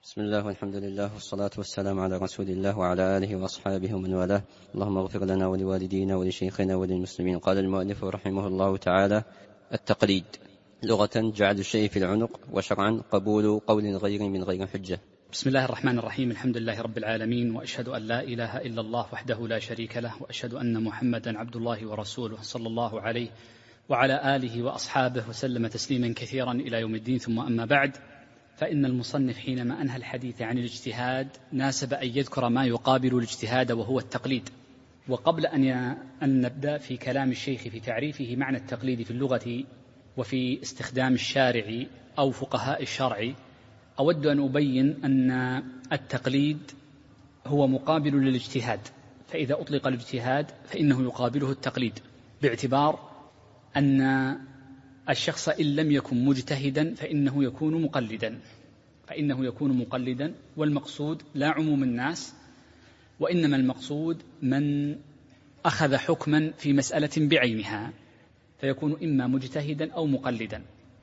بسم الله والحمد لله والصلاة والسلام على رسول الله وعلى آله وأصحابه ومن والاه. اللهم اغفر لنا ولوالدينا ولشيخنا وللمسلمين. قال المؤلف رحمه الله تعالى: التقليد لغة جعل الشيء في العنق، وشرعا قبول قول الغير من غير حجة. بسم الله الرحمن الرحيم. الحمد لله رب العالمين، وأشهد أن لا إله إلا الله وحده لا شريك له، وأشهد أن محمدا عبد الله ورسوله صلى الله عليه وعلى آله وأصحابه وسلم تسليما كثيرا إلى يوم الدين. ثم أما بعد، فإن المصنف حينما أنهى الحديث عن الاجتهاد ناسب أن يذكر ما يقابل الاجتهاد وهو التقليد. وقبل أن نبدأ في كلام الشيخ في تعريفه معنى التقليد في اللغة وفي استخدام الشارع أو فقهاء الشرع، أود أن أبين أن التقليد هو مقابل للاجتهاد، فإذا أطلق الاجتهاد فإنه يقابله التقليد، باعتبار أن الشخص إن لم يكن مجتهدا فإنه يكون مقلدا، والمقصود لا عموم الناس، وإنما المقصود من أخذ حكما في مسألة بعينها فيكون إما مجتهدا أو مقلدا.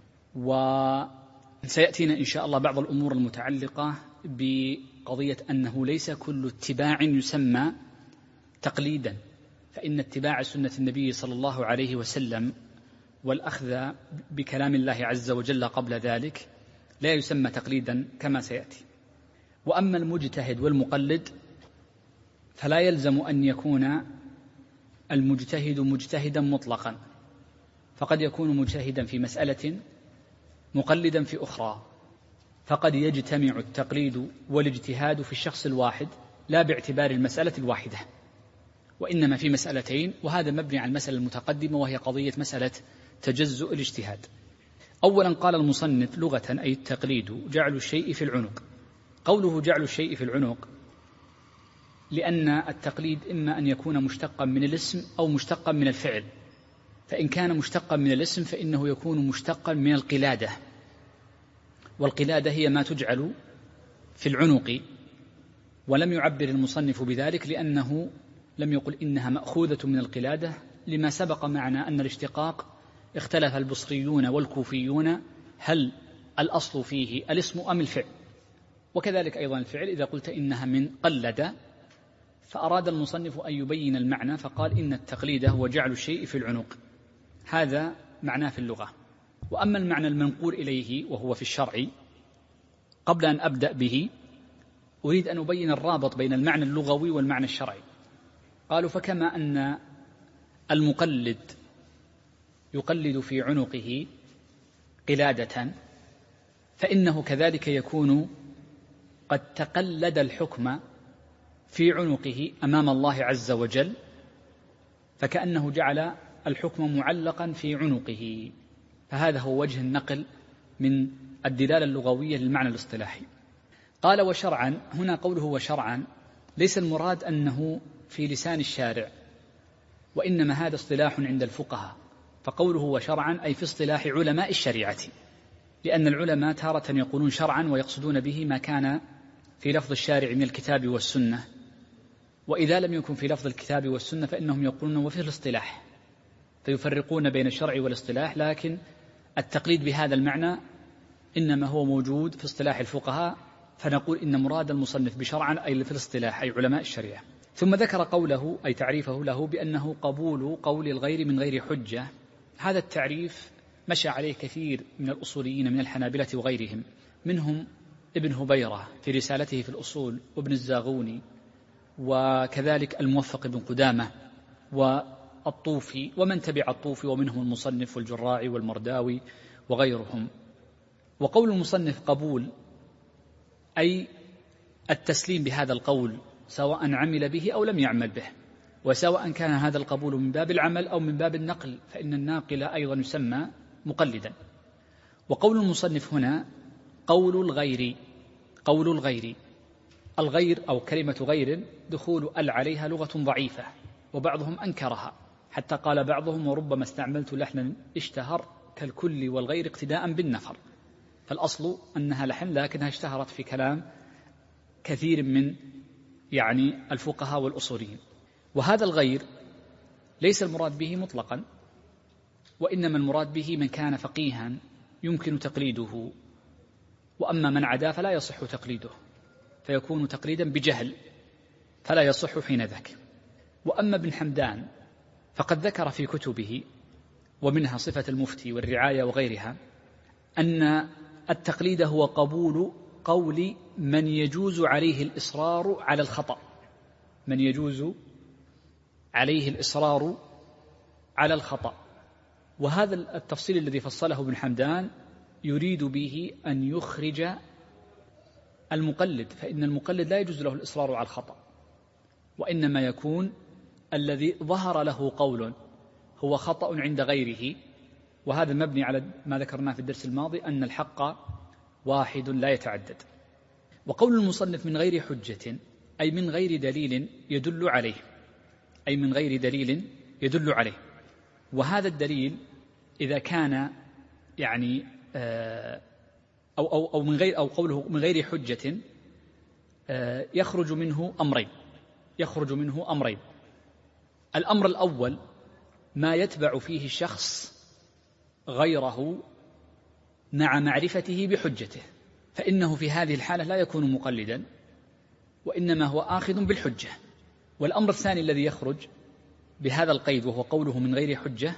وسيأتينا إن شاء الله بعض الأمور المتعلقة بقضية أنه ليس كل اتباع يسمى تقليدا، فإن اتباع سنة النبي صلى الله عليه وسلم والأخذ بكلام الله عز وجل قبل ذلك لا يسمى تقليدا كما سيأتي. وأما المجتهد والمقلد فلا يلزم أن يكون المجتهد مجتهدا مطلقا، فقد يكون مجتهدا في مسألة مقلدا في أخرى، فقد يجتمع التقليد والاجتهاد في الشخص الواحد لا باعتبار المسألة الواحدة، وإنما في مسألتين، وهذا مبني على المسألة المتقدمة وهي قضية مسألة تجزؤ الاجتهاد. أولا قال المصنف: لغة أي التقليد جعل الشيء في العنق. قوله جعل الشيء في العنق لأن التقليد إما أن يكون مشتقا من الاسم أو مشتقا من الفعل، فإن كان مشتقا من الاسم فإنه يكون مشتقا من القلادة، والقلادة هي ما تجعل في العنق، ولم يعبر المصنف بذلك لأنه لم يقل إنها مأخوذة من القلادة، لما سبق معنا أن الاشتقاق اختلف البصريون والكوفيون هل الأصل فيه الاسم أم الفعل، وكذلك أيضا الفعل إذا قلت إنها من قلد، فأراد المصنف أن يبين المعنى فقال إن التقليد هو جعل الشيء في العنق، هذا معناه في اللغة. وأما المعنى المنقول إليه وهو في الشرع، قبل أن أبدأ به أريد أن أبين الرابط بين المعنى اللغوي والمعنى الشرعي. قالوا: فكما أن المقلد يقلد في عنقه قلادة، فإنه كذلك يكون قد تقلد الحكم في عنقه أمام الله عز وجل، فكأنه جعل الحكم معلقا في عنقه، فهذا هو وجه النقل من الدلالة اللغوية للمعنى الاصطلاحي. قال: وشرعا، هنا قوله وشرعا ليس المراد أنه في لسان الشارع، وإنما هذا اصطلاح عند الفقهاء، فقوله وشرعا أي في اصطلاح علماء الشريعة، لأن العلماء تارة يقولون شرعا ويقصدون به ما كان في لفظ الشارع من الكتاب والسنة، وإذا لم يكن في لفظ الكتاب والسنة فإنهم يقولون وفي الاصطلاح، فيفرقون بين الشرع والاصطلاح، لكن التقليد بهذا المعنى إنما هو موجود في اصطلاح الفقهاء، فنقول إن مراد المصنف بشرعا أي في الاصطلاح أي علماء الشريعة. ثم ذكر قوله أي تعريفه له بأنه قبول قول الغير من غير حجة. هذا التعريف مشى عليه كثير من الأصوليين من الحنابلة وغيرهم، منهم ابن هبيرة في رسالته في الأصول، وابن الزاغوني، وكذلك الموفق بن قدامة والطوفي ومن تبع الطوفي، ومنهم المصنف والجراعي والمرداوي وغيرهم. وقول المصنف قبول أي التسليم بهذا القول سواء عمل به أو لم يعمل به، وسواء كان هذا القبول من باب العمل أو من باب النقل، فإن الناقل أيضا يسمى مقلدا. وقول المصنف هنا قول الغير. قول الغير، الغير أو كلمة غير دخول ال عليها لغة ضعيفة، وبعضهم أنكرها حتى قال بعضهم: وربما استعملت لحنا اشتهر كالكل والغير اقتداء بالنفر. فالأصل أنها لحن، لكنها اشتهرت في كلام كثير من الفقهاء والأصوليين. وهذا الغير ليس المراد به مطلقا، وإنما المراد به من كان فقيها يمكن تقليده وأما من عدا فلا يصح تقليده، فيكون تقليدا بجهل فلا يصح حين ذاك. وأما ابن حمدان فقد ذكر في كتبه ومنها صفة المفتي والرعاية وغيرها أن التقليد هو قبول قول من يجوز عليه الإصرار على الخطأ، من يجوز عليه الإصرار على الخطأ. وهذا التفصيل الذي فصله ابن حمدان يريد به أن يخرج المقلد، فإن المقلد لا يجوز له الإصرار على الخطأ، وإنما يكون الذي ظهر له قول هو خطأ عند غيره، وهذا مبني على ما ذكرناه في الدرس الماضي أن الحق واحد لا يتعدد. وقول المصنف من غير حجة أي من غير دليل يدل عليه، أي من غير دليل يدل عليه. وهذا الدليل إذا كان يعني أو من غير، أو قوله من غير حجة يخرج منه أمرين. الأمر الأول ما يتبع فيه الشخص غيره مع معرفته بحجته، فإنه في هذه الحالة لا يكون مقلدا وإنما هو آخذ بالحجة. والأمر الثاني الذي يخرج بهذا القيد وهو قوله من غير حجة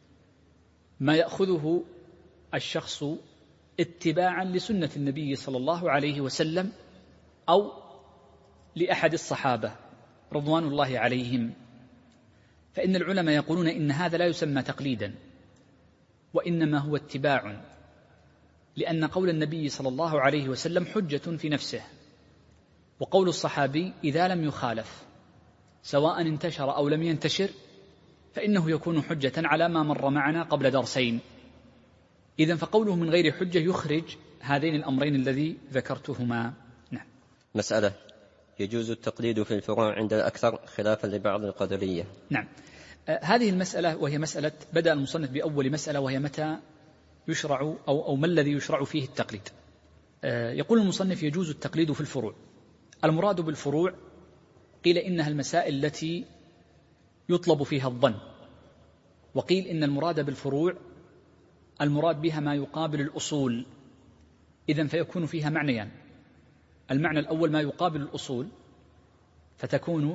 ما يأخذه الشخص اتباعا لسنة النبي صلى الله عليه وسلم أو لأحد الصحابة رضوان الله عليهم. فإن العلماء يقولون إن هذا لا يسمى تقليدا وإنما هو اتباع، لأن قول النبي صلى الله عليه وسلم حجة في نفسه، وقول الصحابي إذا لم يخالف سواء انتشر أو لم ينتشر فإنه يكون حجة على ما مر معنا قبل درسين. إذن فقوله من غير حجة يخرج هذين الأمرين الذي ذكرتهما. نعم. مسألة: يجوز التقليد في الفروع عند الأكثر خلافا لبعض القدرية. نعم. هذه المسألة وهي مسألة بدأ المصنف بأول مسألة وهي متى يشرع أو ما الذي يشرع فيه التقليد. يقول المصنف يجوز التقليد في الفروع. المراد بالفروع قيل إنها المسائل التي يطلب فيها الظن، وقيل إن المراد بالفروع المراد بها ما يقابل الأصول. إذن فيكون فيها معنيان: المعنى الأول ما يقابل الأصول فتكون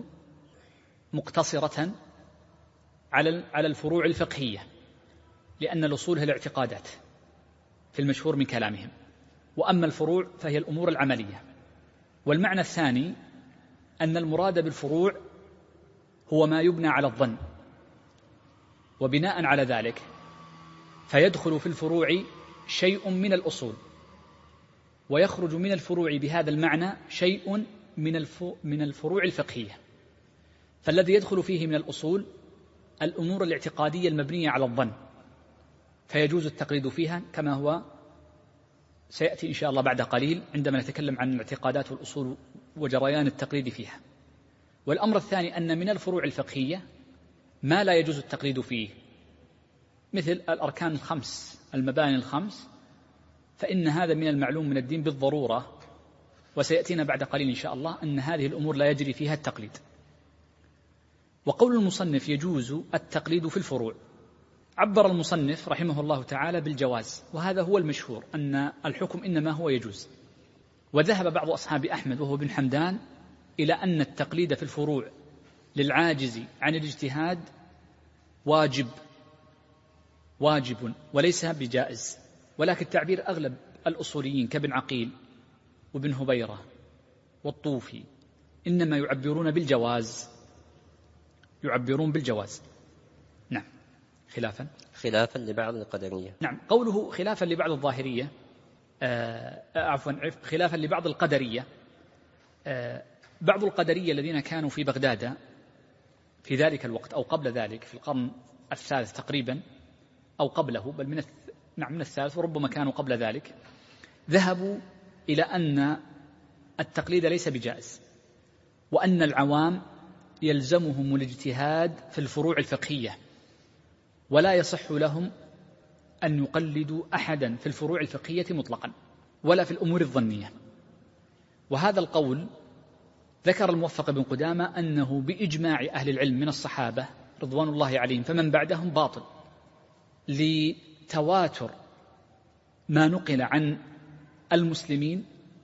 مقتصرة على الفروع الفقهية، لأن الأصول هي الاعتقادات في المشهور من كلامهم، وأما الفروع فهي الأمور العملية. والمعنى الثاني أن المراد بالفروع هو ما يبنى على الظن، وبناء على ذلك فيدخل في الفروع شيء من الأصول، ويخرج من الفروع بهذا المعنى شيء من الفروع الفقهية. فالذي يدخل فيه من الأصول الأمور الاعتقادية المبنية على الظن، فيجوز التقليد فيها كما هو سيأتي إن شاء الله بعد قليل عندما نتكلم عن الاعتقادات والأصول وجريان التقليد فيها. والأمر الثاني أن من الفروع الفقهية ما لا يجوز التقليد فيه، مثل الأركان الخمس، المباني الخمس، فإن هذا من المعلوم من الدين بالضرورة، وسيأتينا بعد قليل إن شاء الله أن هذه الأمور لا يجري فيها التقليد. وقول المصنف يجوز التقليد في الفروع، عبر المصنف رحمه الله تعالى بالجواز، وهذا هو المشهور أن الحكم إنما هو يجوز. وذهب بعض أصحاب أحمد وهو ابن حمدان إلى أن التقليد في الفروع للعاجز عن الاجتهاد واجب وليس بجائز، ولكن تعبير أغلب الأصوليين كابن عقيل وابن هبيرة والطوفي إنما يعبرون بالجواز. نعم. خلافا لبعض القدرية. نعم. قوله خلافا لبعض الظاهرية خلافا لبعض القدرية، بعض القدرية الذين كانوا في بغداد في ذلك الوقت أو قبل ذلك في القرن الثالث تقريبا أو قبله، بل من الثالث وربما كانوا قبل ذلك، ذهبوا إلى أن التقليد ليس بجائز، وأن العوام يلزمهم الاجتهاد في الفروع الفقهية، ولا يصح لهم أن يقلدوا أحدا في الفروع الفقهية مطلقا ولا في الأمور الظنية. وهذا القول ذكر الموفق بن قدامة أنه بإجماع أهل العلم من الصحابة رضوان الله عليهم فمن بعدهم باطل، لتواتر ما نقل عن المسلمين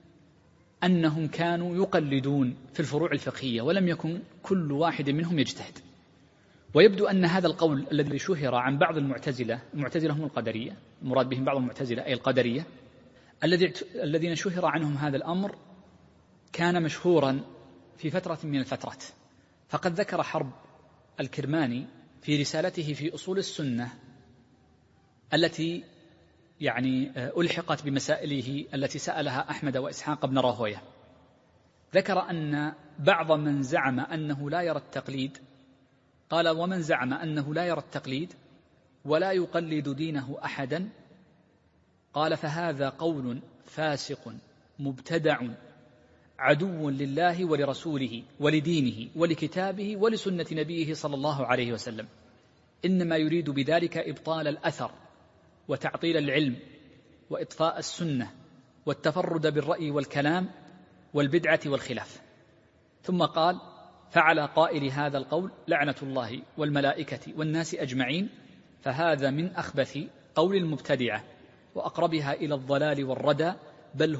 أنهم كانوا يقلدون في الفروع الفقهية ولم يكن كل واحد منهم يجتهد. ويبدو أن هذا القول الذي شهر عن بعض المعتزلة هم القدرية، المراد بهم بعض المعتزلة أي القدرية، الذين شهر عنهم هذا الأمر كان مشهورا في فترة من الفترات. فقد ذكر حرب الكرماني في رسالته في أصول السنة التي ألحقت بمسائله التي سألها أحمد وإسحاق بن راهويه، ذكر أن بعض من زعم أنه لا يرى التقليد، قال: ومن زعم أنه لا يرى التقليد ولا يقلد دينه أحدا، قال: فهذا قول فاسق مبتدع عدو لله ولرسوله ولدينه ولكتابه ولسنة نبيه صلى الله عليه وسلم، إنما يريد بذلك إبطال الأثر وتعطيل العلم وإطفاء السنة والتفرد بالرأي والكلام والبدعة والخلاف. ثم قال: فعلى قائل هذا القول لعنة الله والملائكة والناس أجمعين، فهذا من أخبث قول المبتدعة وأقربها إلى الضلال والردى، بل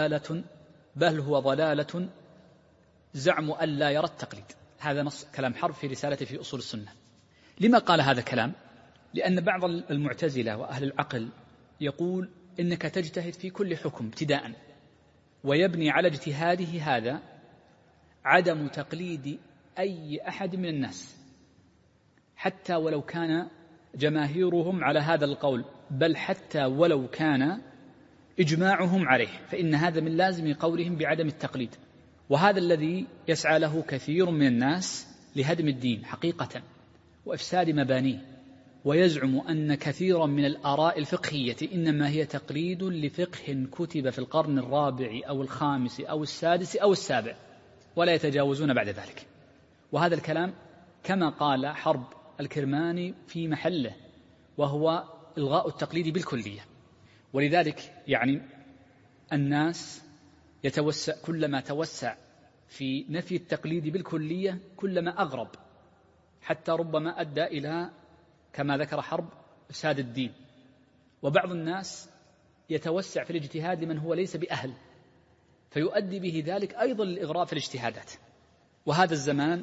هو ضلالة زعم أن لا يرى التقليد. هذا نص كلام حرب في رسالته في أصول السنة. لما قال هذا الكلام؟ لأن بعض المعتزلة وأهل العقل يقول إنك تجتهد في كل حكم ابتداء، ويبني على اجتهاده هذا عدم تقليد أي أحد من الناس حتى ولو كان جماهيرهم على هذا القول، بل حتى ولو كان إجماعهم عليه، فإن هذا من لازم قولهم بعدم التقليد. وهذا الذي يسعى له كثير من الناس لهدم الدين حقيقة وإفساد مبانيه، ويزعم أن كثيرا من الآراء الفقهية إنما هي تقليد لفقه كتب في القرن الرابع أو الخامس أو السادس أو السابع، ولا يتجاوزون بعد ذلك. وهذا الكلام كما قال حرب الكرماني في محله، وهو إلغاء التقليد بالكلية. ولذلك الناس كلما توسع في نفي التقليد بالكلية كلما أغرب، حتى ربما أدى إلى كما ذكر حرب إفساد الدين. وبعض الناس يتوسع في الاجتهاد لمن هو ليس بأهل، فيؤدي به ذلك أيضا للإغراء في الاجتهادات. وهذا الزمان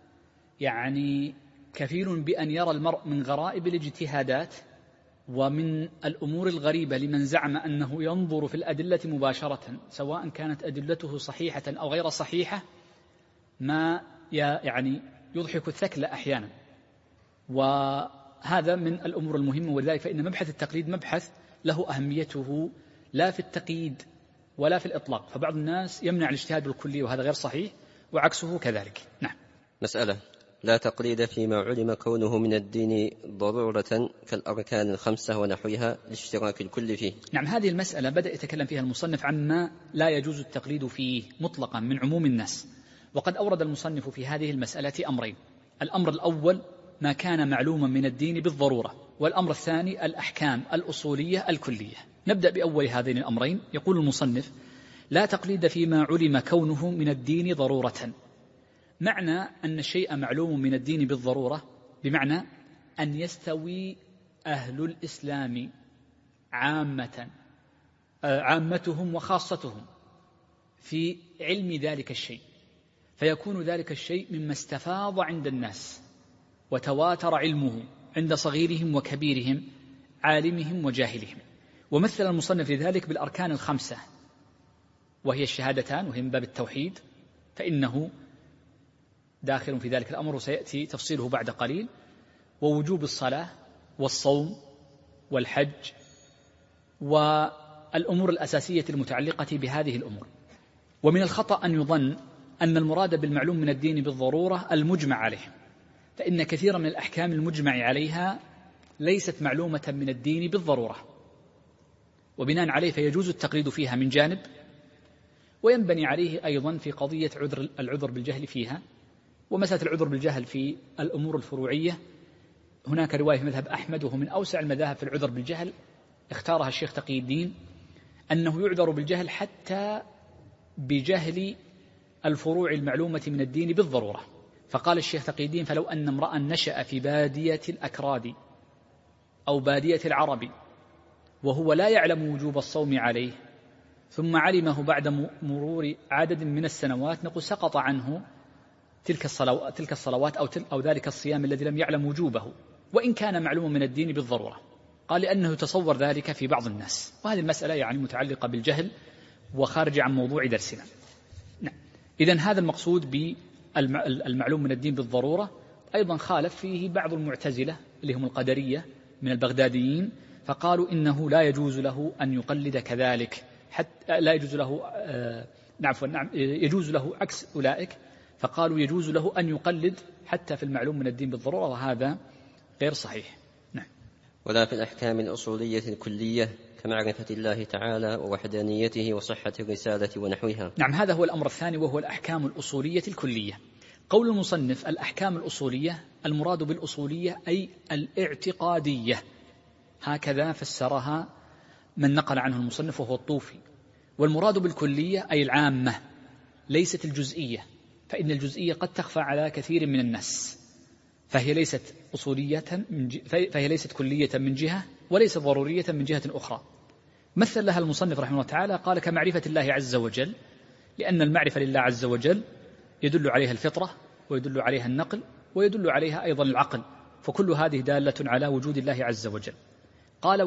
كفيل بأن يرى المرء من غرائب الاجتهادات ومن الأمور الغريبة لمن زعم أنه ينظر في الأدلة مباشرة، سواء كانت أدلته صحيحة أو غير صحيحة، ما يضحك الثكل أحيانا. وهذا من الأمور المهمة. ولذلك فإن مبحث التقليد مبحث له أهميته لا في التقييد ولا في الإطلاق، فبعض الناس يمنع الاجتهاد بالكلية وهذا غير صحيح، وعكسه كذلك. نعم. مسألة: لا تقليد فيما علم كونه من الدين ضرورة كالأركان الخمسة ونحوها لاشتراك الكل فيه. نعم، هذه المسألة بدأ يتكلم فيها المصنف عما لا يجوز التقليد فيه مطلقا من عموم الناس. وقد أورد المصنف في هذه المسألة أمرين: الأمر الأول ما كان معلوما من الدين بالضرورة، والأمر الثاني الأحكام الأصولية الكلية. نبدأ بأول هذين الأمرين. يقول المصنف: لا تقليد فيما علم كونه من الدين ضرورة. معنى أن الشيء معلوم من الدين بالضرورة بمعنى أن يستوي أهل الإسلام عامتهم وخاصتهم في علم ذلك الشيء، فيكون ذلك الشيء مما استفاض عند الناس وتواتر علمه عند صغيرهم وكبيرهم، عالمهم وجاهلهم. ومثل المصنف لذلك بالأركان الخمسة، وهي الشهادتان، وهي من باب التوحيد، فإنه داخل في ذلك الأمر وسيأتي تفصيله بعد قليل، ووجوب الصلاة والصوم والحج والأمور الأساسية المتعلقة بهذه الأمور. ومن الخطأ أن يظن أن المراد بالمعلوم من الدين بالضرورة المجمع عليه، فإن كثيرا من الأحكام المجمع عليها ليست معلومة من الدين بالضرورة، وبناء عليه فيجوز التقليد فيها من جانب، وينبني عليه أيضا في قضية العذر بالجهل فيها. ومسألة العذر بالجهل في الأمور الفروعية هناك رواية في مذهب أحمد، وهو من أوسع المذاهب في العذر بالجهل، اختارها الشيخ تقي الدين، أنه يعذر بالجهل حتى بجهل الفروع المعلومة من الدين بالضرورة. فقال الشيخ تقي الدين: فلو أن امرأ نشأ في بادية الأكراد أو بادية العرب وهو لا يعلم وجوب الصوم عليه، ثم علمه بعد مرور عدد من السنوات، نقول سقط عنه تلك الصلوات أو ذلك الصيام الذي لم يعلم وجوبه، وإن كان معلوم من الدين بالضرورة. قال لأنه يتصور ذلك في بعض الناس، وهذه المسألة يعني متعلقة بالجهل وخارج عن موضوع درسنا. نعم. إذن هذا المقصود بالمعلوم من الدين بالضرورة. أيضا خالف فيه بعض المعتزلة اللي هم القدرية من البغداديين، فقالوا إنه لا يجوز له أن يقلد كذلك، حتى لا يجوز له يجوز له عكس أولئك، فقالوا يجوز له أن يقلد حتى في المعلوم من الدين بالضرورة، وهذا غير صحيح. نعم. ولا في الأحكام الأصولية الكلية كمعرفة الله تعالى ووحدانيته وصحة الرسالة ونحوها. نعم، هذا هو الأمر الثاني، وهو الأحكام الأصولية الكلية. قول المصنف الأحكام الأصولية، المراد بالأصولية أي الاعتقادية، هكذا فسرها من نقل عنه المصنف وهو الطوفي. والمراد بالكلية أي العامة، ليست الجزئية، فإن الجزئية قد تخفى على كثير من الناس، فهي ليست كلية من جهة وليست ضرورية من جهة أخرى. مثل لها المصنف رحمه الله تعالى، قال كمعرفة الله عز وجل، لأن المعرفة لله عز وجل يدل عليها الفطرة ويدل عليها النقل ويدل عليها أيضا العقل، فكل هذه دالة على وجود الله عز وجل. قال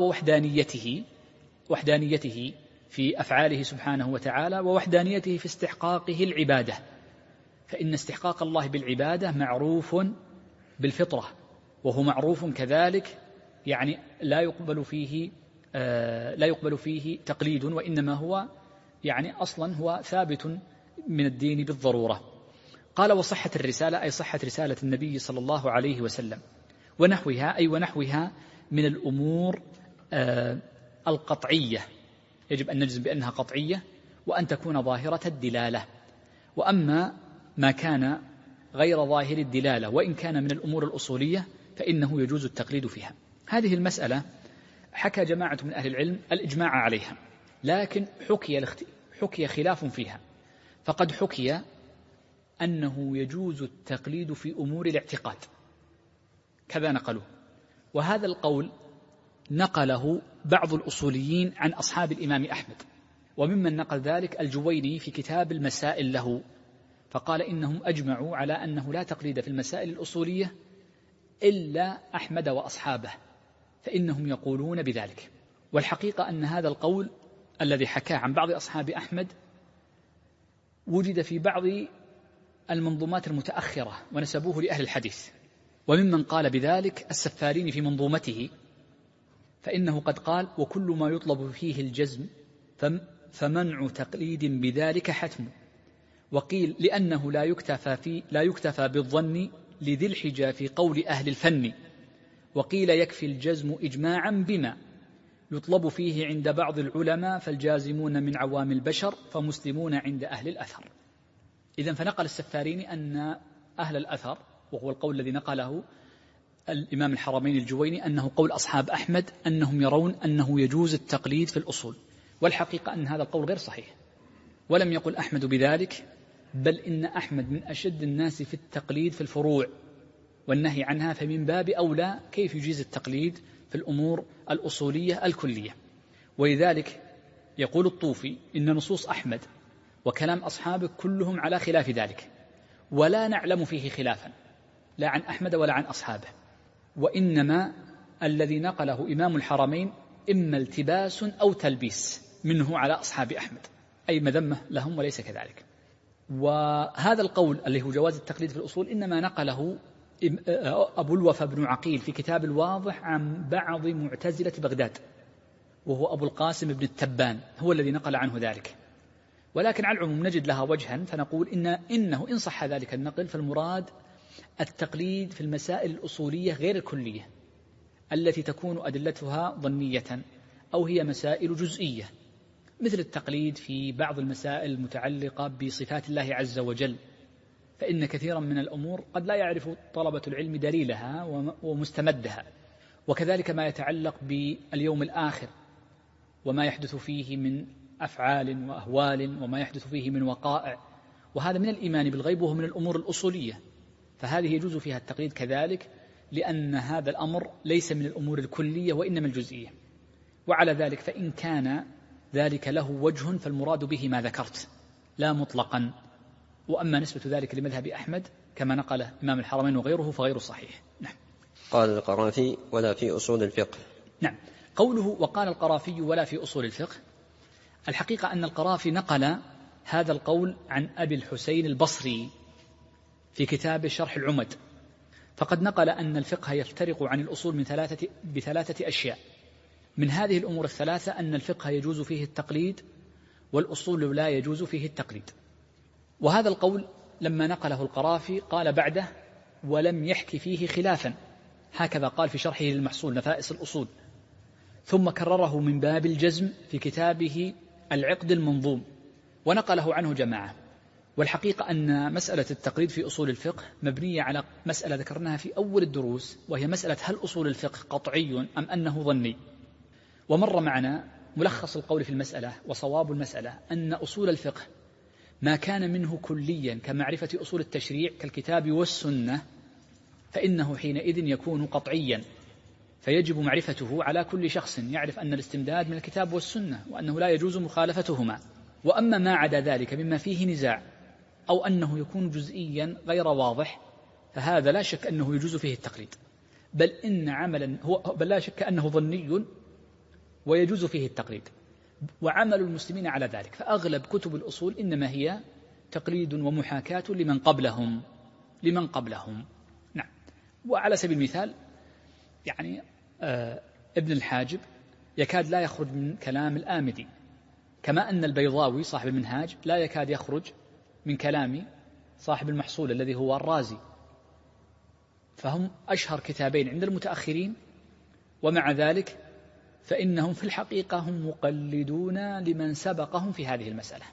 ووحدانيته في أفعاله سبحانه وتعالى، ووحدانيته في استحقاقه العبادة، فإن استحقاق الله بالعبادة معروف بالفطرة، وهو معروف كذلك يعني لا يقبل فيه تقليد، وإنما هو يعني أصلا هو ثابت من الدين بالضرورة. قال وصحة الرسالة أي صحة رسالة النبي صلى الله عليه وسلم، ونحوها أي ونحوها من الأمور القطعية، يجب أن نجزم بأنها قطعية وأن تكون ظاهرة الدلالة. وأما ما كان غير ظاهر الدلالة وإن كان من الأمور الأصولية فإنه يجوز التقليد فيها. هذه المسألة حكى جماعة من أهل العلم الإجماع عليها، لكن حكي خلاف فيها، فقد حكي أنه يجوز التقليد في أمور الاعتقاد، كذا نقلوه. وهذا القول نقله بعض الأصوليين عن أصحاب الإمام أحمد، وممن نقل ذلك الجويني في كتاب المسائل له، فقال إنهم أجمعوا على أنه لا تقليد في المسائل الأصولية إلا أحمد وأصحابه، فإنهم يقولون بذلك. والحقيقة أن هذا القول الذي حكاه عن بعض أصحاب أحمد وجد في بعض المنظومات المتأخرة ونسبوه لأهل الحديث، وممن قال بذلك السفاريني في منظومته، فإنه قد قال وكل ما يطلب فيه الجزم فمنع تقليد بذلك حتم. وقيل لأنه لا يكتفى بالظن لذي الحجة في قول أهل الفن، وقيل يكفي الجزم إجماعا بما يطلب فيه عند بعض العلماء، فالجازمون من عوام البشر فمسلمون عند أهل الأثر. إذن فنقل السفاريني أن أهل الأثر، وهو القول الذي نقله الإمام الحرمين الجويني، أنه قول أصحاب أحمد أنهم يرون أنه يجوز التقليد في الأصول. والحقيقة أن هذا القول غير صحيح، ولم يقل أحمد بذلك، بل إن أحمد من أشد الناس في التقليد في الفروع والنهي عنها، فمن باب أولى كيف يجيز التقليد في الأمور الأصولية الكلية. ولذلك يقول الطوفي إن نصوص أحمد وكلام أصحابه كلهم على خلاف ذلك، ولا نعلم فيه خلافا لا عن أحمد ولا عن أصحابه، وإنما الذي نقله إمام الحرمين إما التباس أو تلبيس منه على أصحاب أحمد، أي مذمة لهم وليس كذلك. وهذا القول اللي هو جواز التقليد في الأصول إنما نقله أبو الوفا بن عقيل في كتاب الواضح عن بعض معتزلة بغداد، وهو أبو القاسم بن التبان هو الذي نقل عنه ذلك. ولكن على العموم نجد لها وجها، فنقول إنه إن صح ذلك النقل فالمراد التقليد في المسائل الأصولية غير الكلية التي تكون أدلتها ظنية أو هي مسائل جزئية، مثل التقليد في بعض المسائل المتعلقة بصفات الله عز وجل، فإن كثيرا من الأمور قد لا يعرف طلبة العلم دليلها ومستمدها، وكذلك ما يتعلق باليوم الآخر وما يحدث فيه من أفعال وأهوال وما يحدث فيه من وقائع، وهذا من الإيمان بالغيب وهو من الأمور الأصولية، فهذه يجوز فيها التقليد كذلك، لأن هذا الأمر ليس من الأمور الكلية وإنما الجزئية. وعلى ذلك فإن كان ذلك له وجه فالمراد به ما ذكرت لا مطلقا. وأما نسبة ذلك لمذهب أحمد كما نقله إمام الحرمين وغيره فغير صحيح. نعم. قال القرافي ولا في أصول الفقه. نعم. قوله وقال القرافي ولا في أصول الفقه، الحقيقة أن القرافي نقل هذا القول عن أبي الحسين البصري في كتاب شرح العمد، فقد نقل أن الفقه يفترق عن الأصول بثلاثة أشياء. من هذه الأمور الثلاثة أن الفقه يجوز فيه التقليد والأصول لا يجوز فيه التقليد. وهذا القول لما نقله القرافي قال بعده ولم يحكي فيه خلافا، هكذا قال في شرحه للمحصول نفائس الأصول، ثم كرره من باب الجزم في كتابه العقد المنظوم ونقله عنه جماعة. والحقيقة أن مسألة التقليد في أصول الفقه مبنية على مسألة ذكرناها في أول الدروس، وهي مسألة هل أصول الفقه قطعي أم أنه ظني. ومر معنا ملخص القول في المسألة وصواب المسألة أن أصول الفقه ما كان منه كليا كمعرفة أصول التشريع كالكتاب والسنة فإنه حينئذ يكون قطعيا، فيجب معرفته على كل شخص يعرف أن الاستمداد من الكتاب والسنة وأنه لا يجوز مخالفتهما. وأما ما عدا ذلك مما فيه نزاع أو أنه يكون جزئيا غير واضح فهذا لا شك أنه يجوز فيه التقليد، بل لا شك أنه ظني ويجوز فيه التقليد، وعمل المسلمين على ذلك. فأغلب كتب الأصول إنما هي تقليد ومحاكاة لمن قبلهم. نعم. وعلى سبيل المثال يعني ابن الحاجب يكاد لا يخرج من كلام الآمدي، كما أن البيضاوي صاحب المنهاج لا يكاد يخرج من كلام صاحب المحصول الذي هو الرازي، فهم أشهر كتابين عند المتأخرين، ومع ذلك فإنهم في الحقيقة هم مقلدون لمن سبقهم في هذه المسألة.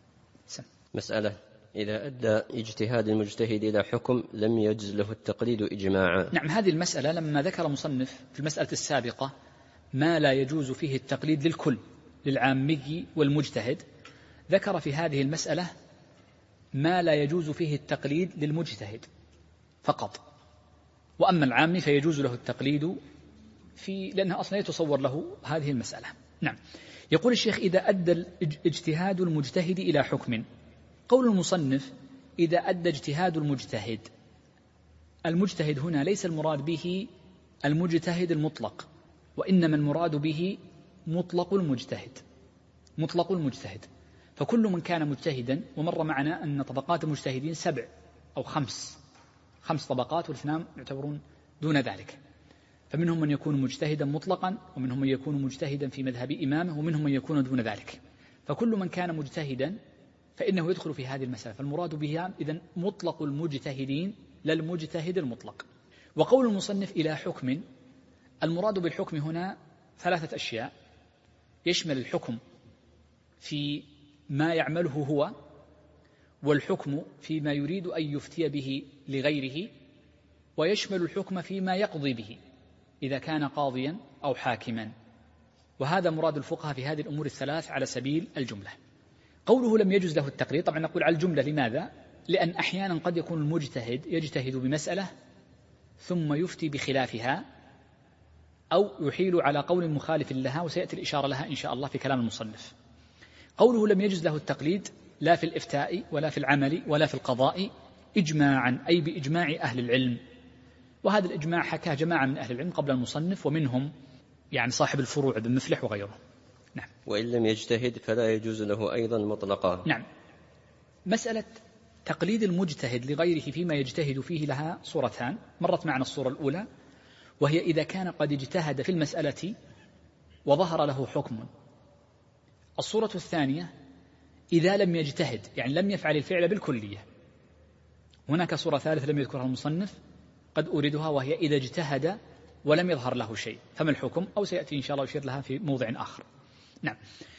مسألة إذا أدى اجتهاد المجتهد إلى حكم لم يجز له التقليد إجماعا. نعم. هذه المسألة لما ذكر مصنف في المسألة السابقة ما لا يجوز فيه التقليد للكل للعامي والمجتهد، ذكر في هذه المسألة ما لا يجوز فيه التقليد للمجتهد فقط، وأما العامي فيجوز له التقليد لأنه أصلا يتصور له هذه المسألة. نعم. يقول الشيخ إذا أدى اجتهاد المجتهد إلى حكم. قول المصنف إذا أدى اجتهاد المجتهد هنا ليس المراد به المجتهد المطلق، وإنما المراد به مطلق المجتهد. فكل من كان مجتهدا، ومر معنا أن طبقات المجتهدين 7 أو 5 طبقات، والاثنان يعتبرون دون ذلك. فمنهم من يكون مجتهدا مطلقا، ومنهم من يكون مجتهدا في مذهب إمامه، ومنهم من يكون دون ذلك. فكل من كان مجتهدا فإنه يدخل في هذه المسألة، فالمراد بها إذن مطلق المجتهدين لا المجتهد المطلق. وقول المصنف إلى حكم، المراد بالحكم هنا 3 أشياء، يشمل الحكم في ما يعمله هو، والحكم فيما يريد أن يفتي به لغيره، ويشمل الحكم فيما يقضي به إذا كان قاضيا أو حاكما. وهذا مراد الفقهاء في هذه الأمور الثلاث على سبيل الجملة. قوله لم يجوز له التقليد، طبعا نقول على الجملة. لماذا؟ لأن أحيانا قد يكون المجتهد يجتهد بمسألة ثم يفتي بخلافها أو يحيل على قول مخالف لها، وسيأتي الإشارة لها إن شاء الله في كلام المصنف. قوله لم يجوز له التقليد لا في الإفتاء ولا في العمل ولا في القضاء إجماعا، أي بإجماع أهل العلم. وهذا الإجماع حكاه جماعة من أهل العلم قبل المصنف، ومنهم يعني صاحب الفروع بن مفلح وغيره. نعم. وإن لم يجتهد فلا يجوز له أيضا مطلقا. نعم. مسألة تقليد المجتهد لغيره فيما يجتهد فيه لها صورتان، مرت معنا الصورة الأولى وهي إذا كان قد اجتهد في المسألة وظهر له حكم. الصورة الثانية إذا لم يجتهد، يعني لم يفعل الفعل بالكلية. هناك صورة ثالثة لم يذكرها المصنف قد أوردها، وهي إذا اجتهد ولم يظهر له شيء، فما الحكم؟ أو سيأتي إن شاء الله يشير لها في موضع آخر. نعم.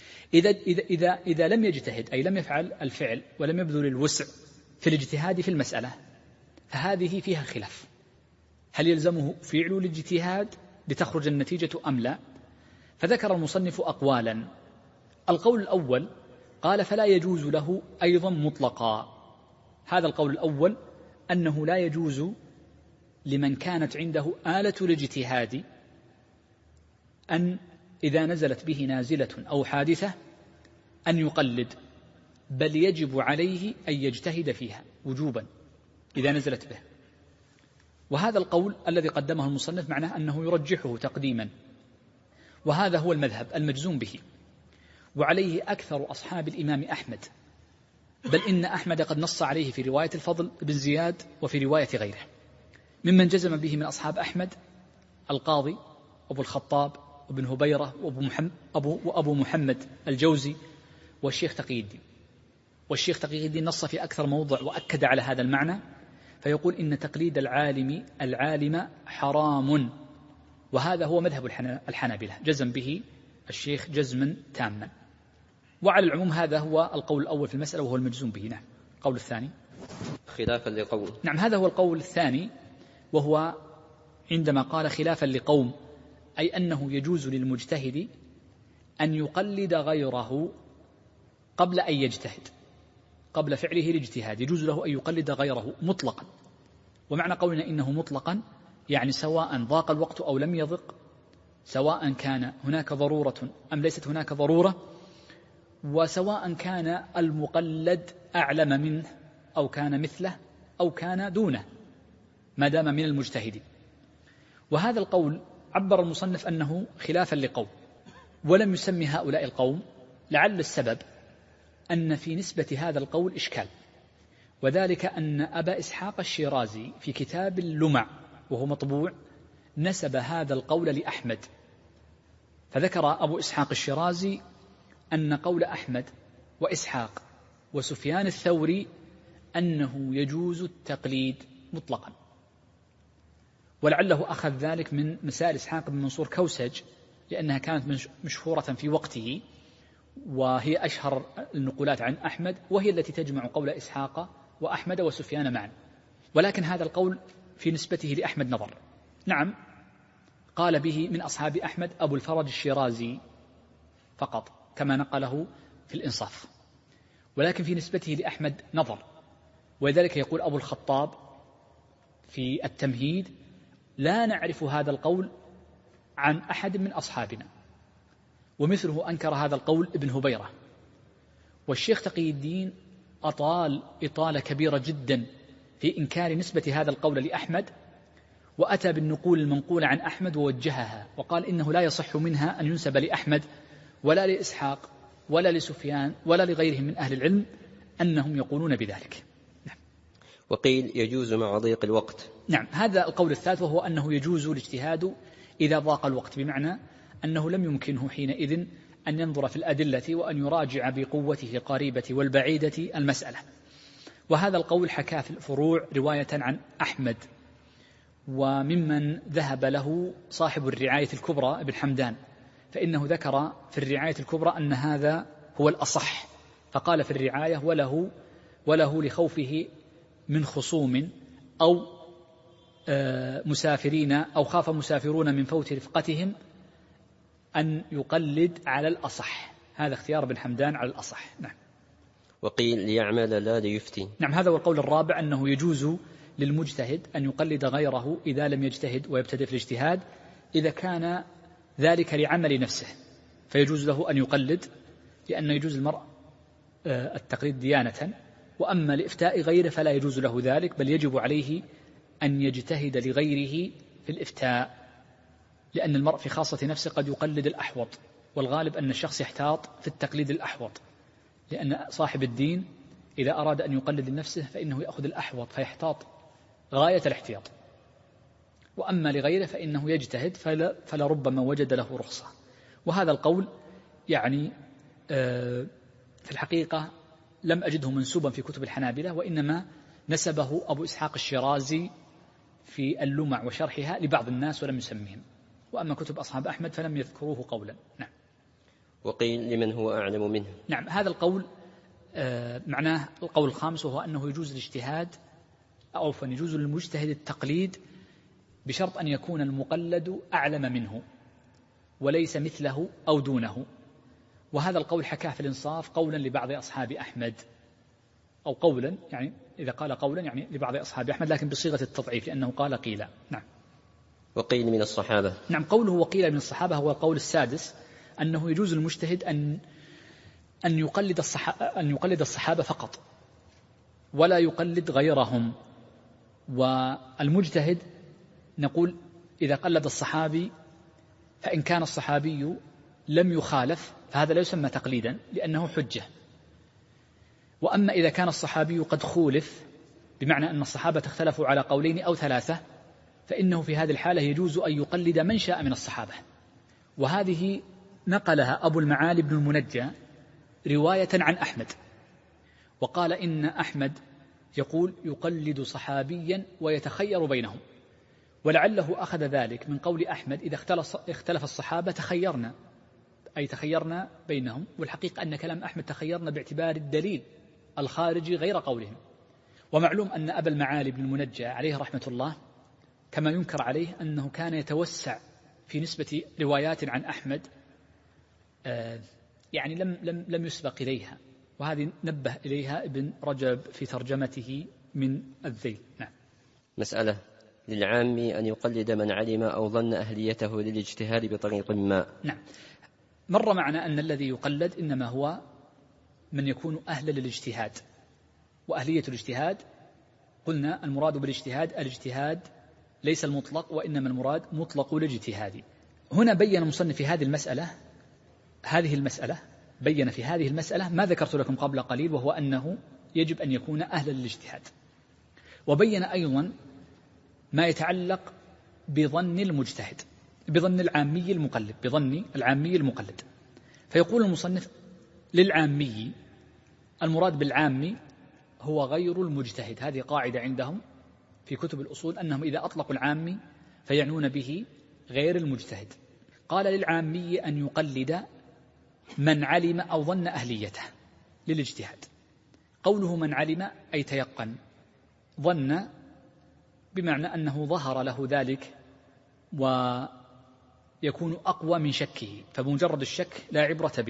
إذا لم يجتهد أي لم يفعل الفعل ولم يبذل الوسع في الاجتهاد في المسألة، فهذه فيها خلاف، هل يلزمه فعل الاجتهاد لتخرج النتيجة أم لا؟ فذكر المصنف أقوالا. القول الأول قال فلا يجوز له أيضا مطلقا. هذا القول الأول أنه لا يجوز لمن كانت عنده آلة الاجتهاد أن إذا نزلت به نازلة أو حادثة أن يقلد، بل يجب عليه أن يجتهد فيها وجوبا إذا نزلت به. وهذا القول الذي قدمه المصنف معناه أنه يرجحه تقديما، وهذا هو المذهب المجزوم به، وعليه أكثر أصحاب الإمام أحمد، بل إن أحمد قد نص عليه في رواية الفضل بن زياد وفي رواية غيره. ممن جزم به من أصحاب أحمد القاضي أبو الخطاب وابن هبيرة وأبو محمد الجوزي والشيخ تقي الدين. والشيخ تقي الدين نص في أكثر موضع وأكد على هذا المعنى، فيقول إن تقليد العالم حرام، وهذا هو مذهب الحنابلة، جزم به الشيخ جزما تاما. وعلى العموم هذا هو القول الأول في المسألة وهو المجزوم به. نعم. القول الثاني خلافا لقوم. نعم، هذا هو القول الثاني، وهو عندما قال خلافا لقوم، أي أنه يجوز للمجتهد أن يقلد غيره قبل أن يجتهد، قبل فعله الاجتهاد يجوز له أن يقلد غيره مطلقا. ومعنى قولنا إنه مطلقا يعني سواء ضاق الوقت أو لم يضق، سواء كان هناك ضرورة أم ليست هناك ضرورة، وسواء كان المقلد أعلم منه أو كان مثله أو كان دونه، ما دام من المجتهد. وهذا القول عبر المصنف أنه خلافا لقوم، ولم يسمي هؤلاء القوم، لعل السبب أن في نسبة هذا القول إشكال، وذلك أن أبا إسحاق الشيرازي في كتاب اللمع وهو مطبوع نسب هذا القول لأحمد، فذكر أبو إسحاق الشيرازي أن قول أحمد وإسحاق وسفيان الثوري أنه يجوز التقليد مطلقا، ولعله أخذ ذلك من مسائل إسحاق بن منصور كوسج، لأنها كانت مشهورة في وقته، وهي أشهر النقولات عن أحمد، وهي التي تجمع قول إسحاق وأحمد وسفيان معا. ولكن هذا القول في نسبته لأحمد نظر. نعم، قال به من أصحاب أحمد أبو الفرج الشيرازي فقط كما نقله في الإنصاف، ولكن في نسبته لأحمد نظر، ولذلك يقول أبو الخطاب في التمهيد: لا نعرف هذا القول عن أحد من أصحابنا. ومثله أنكر هذا القول ابن هبيرة. والشيخ تقي الدين أطال إطالة كبيرة جدا في إنكار نسبة هذا القول لأحمد، وأتى بالنقول المنقولة عن أحمد ووجهها، وقال إنه لا يصح منها أن ينسب لأحمد ولا لإسحاق ولا لسفيان ولا لغيرهم من أهل العلم أنهم يقولون بذلك. نعم. وقيل يجوز مع ضيق الوقت. نعم، هذا القول الثالث، وهو أنه يجوز الاجتهاد إذا ضاق الوقت، بمعنى أنه لم يمكنه حينئذ أن ينظر في الأدلة وأن يراجع بقوته القريبة والبعيدة المسألة. وهذا القول حكى في الفروع رواية عن أحمد، وممن ذهب له صاحب الرعاية الكبرى ابن حمدان، فإنه ذكر في الرعاية الكبرى أن هذا هو الأصح، فقال في الرعاية: وله لخوفه من خصوم أو مسافرين، أو خاف مسافرون من فوت رفقتهم أن يقلد على الأصح. هذا اختيار ابن حمدان على الأصح. نعم. وقيل ليعمل لا ليفتي. نعم، هذا هو القول الرابع، أنه يجوز للمجتهد أن يقلد غيره إذا لم يجتهد ويبتدئ في الاجتهاد، إذا كان ذلك لعمل نفسه فيجوز له أن يقلد، لأن يجوز المرء التقليد ديانة. وأما لإفتاء غيره فلا يجوز له ذلك، بل يجب عليه أن يجتهد لغيره في الإفتاء، لأن المرء في خاصة نفسه قد يقلد الأحوط، والغالب أن الشخص يحتاط في التقليد الأحوط، لأن صاحب الدين إذا أراد أن يقلد لنفسه فإنه يأخذ الأحوط فيحتاط غاية الاحتياط، وأما لغيره فإنه يجتهد فلربما وجد له رخصة. وهذا القول يعني في الحقيقة لم أجده منسوبا في كتب الحنابلة، وإنما نسبه أبو إسحاق الشيرازي في اللمع وشرحها لبعض الناس ولم يسميهم، وأما كتب أصحاب أحمد فلم يذكروه قولا. نعم. وقيل لمن هو أعلم منه. نعم، هذا القول معناه القول الخامس، وهو أنه يجوز الاجتهاد، أو يجوز للمجتهد التقليد بشرط أن يكون المقلد أعلم منه وليس مثله أو دونه. وهذا القول حكاه في الإنصاف قولا لبعض أصحاب أحمد، أو قولا يعني إذا قال قولا يعني لبعض أصحاب أحمد، لكن بصيغة التضعيف لأنه قال قيل. نعم. وقيل من الصحابة. نعم، قوله وقيل من الصحابة هو القول السادس، أنه يجوز المجتهد أن يقلد الصحابة فقط ولا يقلد غيرهم. والمجتهد نقول إذا قلد الصحابي فإن كان الصحابي لم يخالف فهذا لا يسمى تقليدا لأنه حجة. وأما إذا كان الصحابي قد خولف بمعنى أن الصحابة اختلفوا على قولين أو ثلاثة فإنه في هذه الحالة يجوز أن يقلد من شاء من الصحابة. وهذه نقلها أبو المعالي بن المنجى رواية عن أحمد، وقال إن أحمد يقول يقلد صحابيا ويتخير بينهم، ولعله أخذ ذلك من قول أحمد إذا اختلف الصحابة تخيرنا، أي تخيرنا بينهم. والحقيقة أن كلام أحمد تخيرنا باعتبار الدليل الخارجي غير قولهم. ومعلوم أن أبا المعالي بن المنجى عليه رحمة الله كما ينكر عليه أنه كان يتوسع في نسبة روايات عن أحمد يعني لم يسبق إليها، وهذه نبه إليها ابن رجب في ترجمته من الذيل. نعم. مسألة: للعام أن يقلد من علم أو ظن أهليته للاجتهاد بطريق ما. نعم، مر معنا أن الذي يقلد إنما هو من يكون أهلا للاجتهاد. وأهلية الاجتهاد قلنا المراد بالاجتهاد الاجتهاد ليس المطلق، وإنما المراد مطلق الاجتهاد. هنا بين المصنف في هذه المسألة بين في هذه المسألة ما ذكرت لكم قبل قليل، وهو أنه يجب أن يكون أهلا للاجتهاد. وبين أيضا ما يتعلق بظن المجتهد، بظن العامي المقلد. فيقول المصنف: للعامي، المراد بالعامي هو غير المجتهد. هذه قاعدة عندهم في كتب الأصول أنهم إذا أطلقوا العامي فيعنون به غير المجتهد. قال: للعامي أن يقلد من علم أو ظن أهليته للاجتهاد. قوله من علم أي تيقن، ظن بمعنى أنه ظهر له ذلك ويكون أقوى من شكه، فبمجرد الشك لا عبرة به.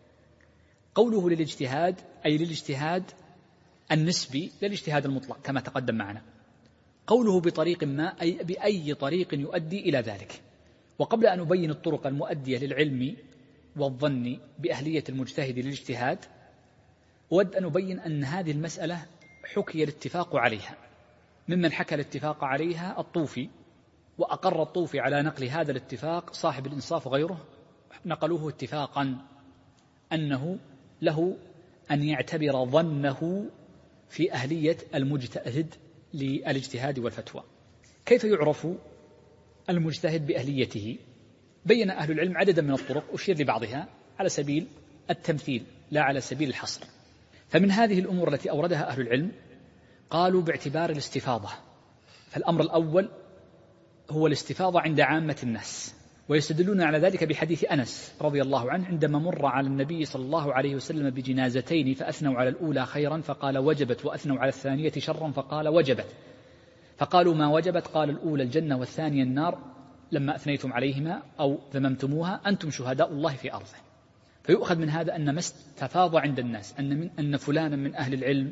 قوله للاجتهاد أي للاجتهاد النسبي للاجتهاد المطلق كما تقدم معنا. قوله بطريق ما أي بأي طريق يؤدي إلى ذلك. وقبل أن أبين الطرق المؤدية للعلم والظن بأهلية المجتهد للاجتهاد، أود أن أبين أن هذه المسألة حكي الاتفاق عليها. ممن حكى الاتفاق عليها الطوفي، وأقر الطوفي على نقل هذا الاتفاق صاحب الإنصاف وغيره، نقلوه اتفاقا أنه له أن يعتبر ظنه في أهلية المجتهد للاجتهاد والفتوى. كيف يعرف المجتهد بأهليته؟ بين أهل العلم عددا من الطرق أشير لبعضها على سبيل التمثيل لا على سبيل الحصر. فمن هذه الأمور التي أوردها أهل العلم قالوا باعتبار الاستفاضة. فالأمر الأول هو الاستفاضة عند عامة الناس، ويستدلون على ذلك بحديث أنس رضي الله عنه عندما مر على النبي صلى الله عليه وسلم بجنازتين فأثنوا على الأولى خيرا فقال وجبت، وأثنوا على الثانية شرا فقال وجبت. فقالوا ما وجبت؟ قال الأولى الجنة والثانية النار لما أثنيتم عليهما أو ذممتموها أنتم شهداء الله في أرضه. فيؤخذ من هذا أن ما استفاض عند الناس أن فلانا من أهل العلم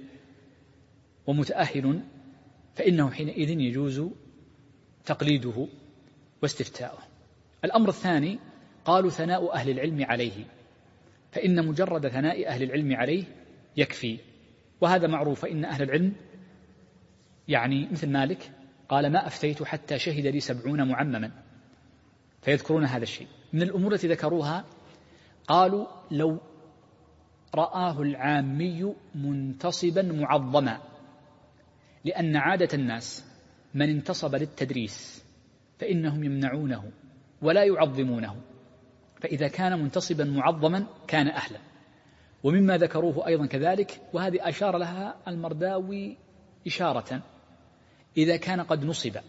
ومتأهل فإنه حينئذ يجوز تقليده واستفتاؤه. الأمر الثاني قالوا ثناء أهل العلم عليه، فإن مجرد ثناء أهل العلم عليه يكفي، وهذا معروف. فإن أهل العلم يعني مثل مالك قال ما أفتيت حتى شهد لي 70 معمما، فيذكرون هذا الشيء. من الأمور التي ذكروها قالوا لو رآه العامي منتصبا معظما، لأن عادة الناس من انتصب للتدريس فإنهم يمنعونه ولا يعظمونه، فإذا كان منتصبا معظما كان أهلا. ومما ذكروه أيضا كذلك، وهذه أشار لها المرداوي إشارة، إذا كان قد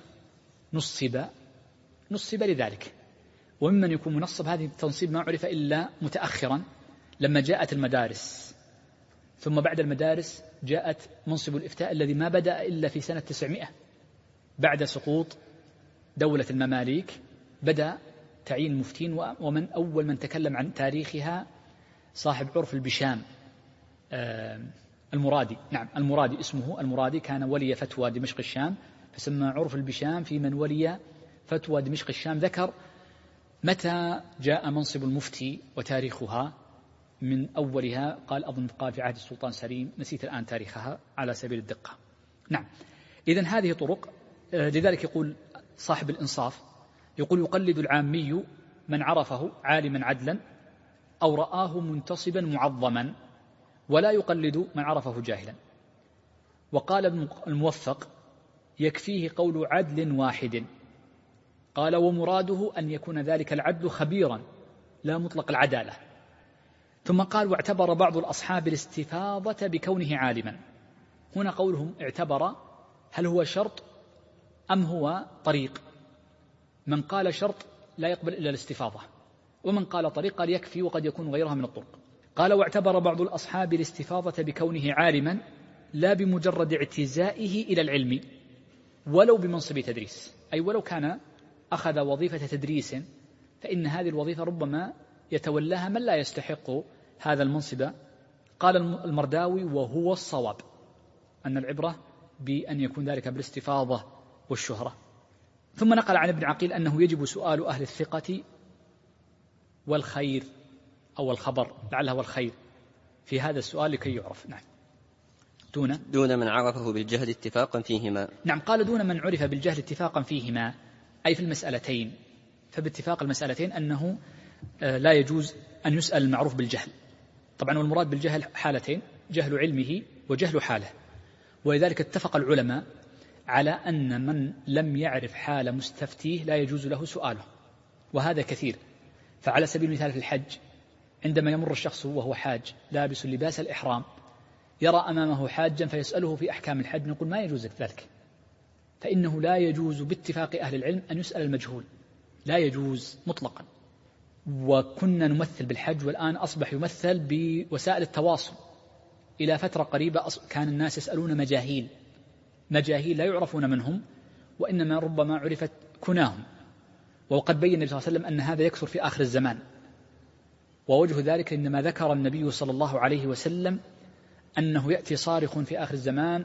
نصب لذلك. وممن يكون منصب هذه التنصيب ما عرف إلا متأخرا لما جاءت المدارس، ثم بعد المدارس جاءت منصب الإفتاء الذي ما بدأ إلا في سنة 900 بعد سقوط دولة المماليك. بدأ تعيين المفتين، ومن أول من تكلم عن تاريخها صاحب عرف البشام المرادي. نعم المرادي اسمه المرادي، كان ولي فتوى دمشق الشام فسمى عرف البشام في من ولي فتوى دمشق الشام. ذكر متى جاء منصب المفتي وتاريخها من أولها قال أظن قال في عهد السلطان سليم، نسيت الآن تاريخها على سبيل الدقة. نعم، إذن هذه طرق. لذلك يقول صاحب الإنصاف، يقول يقلد العامي من عرفه عالما عدلا أو رآه منتصبا معظما، ولا يقلد من عرفه جاهلا. وقال ابن الموفق يكفيه قول عدل واحد، قال ومراده أن يكون ذلك العدل خبيرا لا مطلق العدالة. ثم قال واعتبر بعض الأصحاب الاستفاضة بكونه عالما. هنا قولهم اعتبر هل هو شرط أم هو طريق؟ من قال شرط لا يقبل إلا الاستفاضة، ومن قال طريق قال يكفي وقد يكون غيرها من الطرق. قال واعتبر بعض الأصحاب الاستفاضة بكونه عالما لا بمجرد اعتزائه إلى العلم ولو بمنصب تدريس، أي ولو كان أخذ وظيفة تدريس فإن هذه الوظيفة ربما يتولاها من لا يستحق هذا المنصب. قال المرداوي وهو الصواب أن العبرة بأن يكون ذلك بالاستفاضة والشهرة. ثم نقل عن ابن عقيل أنه يجب سؤال أهل الثقة والخير أو الخبر، لعله والخير في هذا السؤال لكي يعرف. نعم، دون من عرفه بالجهل اتفاقا فيهما. نعم، قال دون من عرف بالجهل اتفاقا فيهما، أي في المسألتين. فباتفاق المسألتين أنه لا يجوز أن يسأل المعروف بالجهل. طبعا والمراد بالجهل حالتين، جهل علمه وجهل حاله. ولذلك اتفق العلماء على أن من لم يعرف حال مستفتيه لا يجوز له سؤاله، وهذا كثير. فعلى سبيل المثال في الحج، عندما يمر الشخص وهو حاج لابس لباس الإحرام يرى أمامه حاجا فيسأله في أحكام الحج، نقول ما يجوز ذلك، فإنه لا يجوز باتفاق أهل العلم أن يسأل المجهول، لا يجوز مطلقا. وكنا نمثل بالحج والآن أصبح يمثل بوسائل التواصل. إلى فترة قريبة كان الناس يسألون مجاهيل لا يعرفون منهم، وإنما ربما عرفت كناهم. وقد بين النبي صلى الله عليه وسلم أن هذا يكثر في آخر الزمان، ووجه ذلك إنما ذكر النبي صلى الله عليه وسلم أنه يأتي صارخ في آخر الزمان،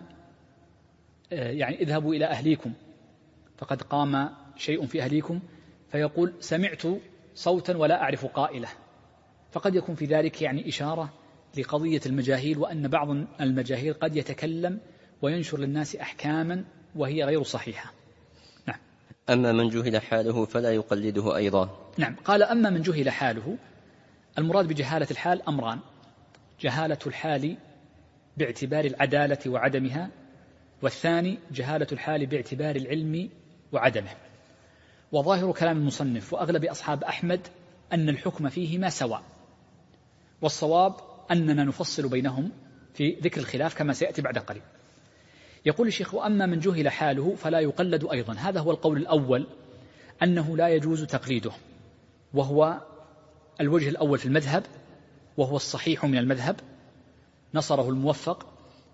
يعني اذهبوا إلى أهليكم فقد قام شيء في أهليكم، فيقول سمعت صوتا ولا أعرف قائله. فقد يكون في ذلك يعني إشارة لقضية المجاهيل، وأن بعض المجاهيل قد يتكلم وينشر للناس أحكاما وهي غير صحيحة. نعم. أما من جهل حاله فلا يقلده أيضا. نعم، قال أما من جهل حاله، المراد بجهالة الحال أمران: جهالة الحال باعتبار العدالة وعدمها، والثاني جهالة الحال باعتبار العلم وعدمه. وظاهر كلام المصنف وأغلب أصحاب أحمد أن الحكم فيهما سواء، والصواب أننا نفصل بينهم في ذكر الخلاف كما سيأتي بعد قليل. يقول الشيخ وأما من جهل حاله فلا يقلد أيضا. هذا هو القول الأول، أنه لا يجوز تقليده، وهو الوجه الأول في المذهب، وهو الصحيح من المذهب، نصره الموفق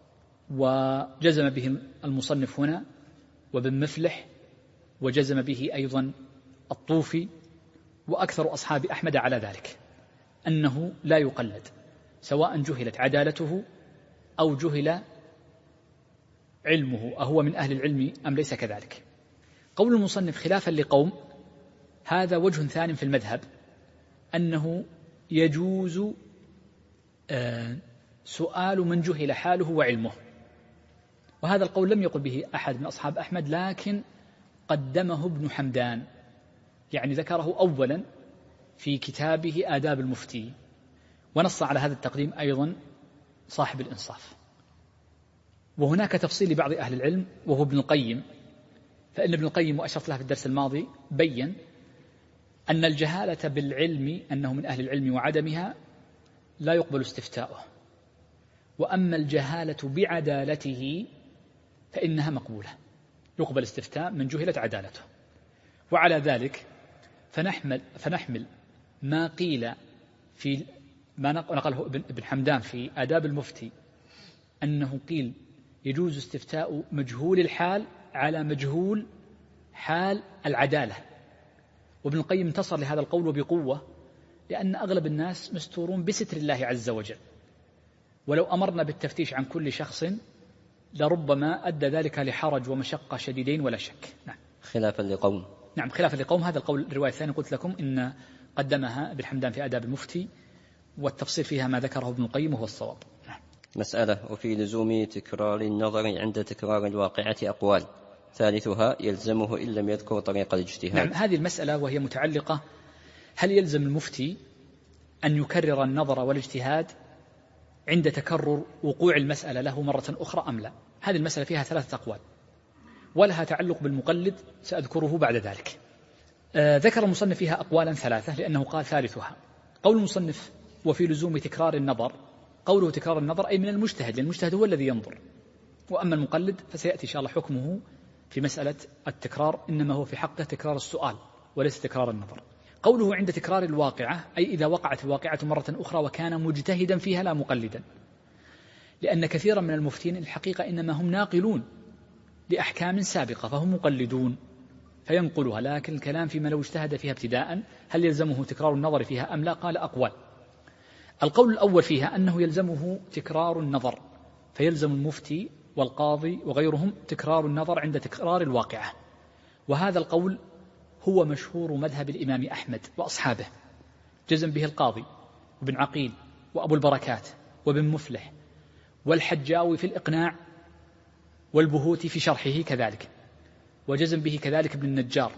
وجزم به المصنف هنا وابن مفلح، وجزم به أيضا الطوفي وأكثر أصحاب أحمد على ذلك، أنه لا يقلد سواء جهلت عدالته أو جهل علمه أهو من أهل العلم أم ليس كذلك. قول المصنف خلافا لقوم، هذا وجه ثاني في المذهب، أنه يجوز سؤال من جهل حاله وعلمه، وهذا القول لم يقل به أحد من أصحاب أحمد، لكن قدمه ابن حمدان، يعني ذكره أولا في كتابه آداب المفتي، ونص على هذا التقديم أيضا صاحب الإنصاف. وهناك تفصيل لبعض أهل العلم وهو ابن القيم، فإن ابن القيم وأشرت له في الدرس الماضي بيّن أن الجهالة بالعلم أنه من أهل العلم وعدمها لا يقبل استفتاؤه، وأما الجهالة بعدالته فإنها مقبولة، يقبل استفتاء من جهلت عدالته. وعلى ذلك فنحمل ما قيل في ما نقله ابن حمدان في آداب المفتي، أنه قيل يجوز استفتاء مجهول الحال على مجهول حال العدالة. وابن القيم انتصر لهذا القول وبقوة، لأن أغلب الناس مستورون بستر الله عز وجل، ولو أمرنا بالتفتيش عن كل شخص لربما أدى ذلك لحرج ومشقة شديدين ولا شك. نعم. خلافا لقوم. نعم، خلافا لقوم. هذا القول الرواية الثانية قلت لكم إن قدمها ابن حمدان في آداب المفتي، والتفصيل فيها ما ذكره ابن القيم وهو الصواب. مسألة: وفي لزوم تكرار النظر عند تكرار الواقعة أقوال، ثالثها يلزمه إن لم يذكر طريق الاجتهاد. نعم، هذه المسألة وهي متعلقة: هل يلزم المفتي أن يكرر النظر والاجتهاد عند تكرر وقوع المسألة له مرة أخرى أم لا؟ هذه المسألة فيها 3 أقوال ولها تعلق بالمقلد سأذكره بعد ذلك. ذكر المصنف فيها أقوالا 3 لأنه قال ثالثها. قول المصنف: وفي لزوم تكرار النظر، قوله تكرار النظر أي من المجتهد، لأن المجتهد هو الذي ينظر، وأما المقلد فسيأتي إن شاء الله حكمه في مسألة التكرار، إنما هو في حقه تكرار السؤال وليس تكرار النظر. قوله عند تكرار الواقعة أي إذا وقعت الواقعة مرة أخرى وكان مجتهدا فيها لا مقلدا، لأن كثيرا من المفتين الحقيقة إنما هم ناقلون لأحكام سابقة فهم مقلدون فينقلها، لكن الكلام فيما لو اجتهد فيها ابتداء هل يلزمه تكرار النظر فيها أم لا؟ قال أقوال. القول الأول فيها أنه يلزمه تكرار النظر، فيلزم المفتي والقاضي وغيرهم تكرار النظر عند تكرار الواقعة، وهذا القول هو مشهور مذهب الإمام أحمد وأصحابه، جزم به القاضي وابن عقيل وأبو البركات وابن مفلح والحجاوي في الإقناع والبهوتي في شرحه كذلك، وجزم به كذلك ابن النجار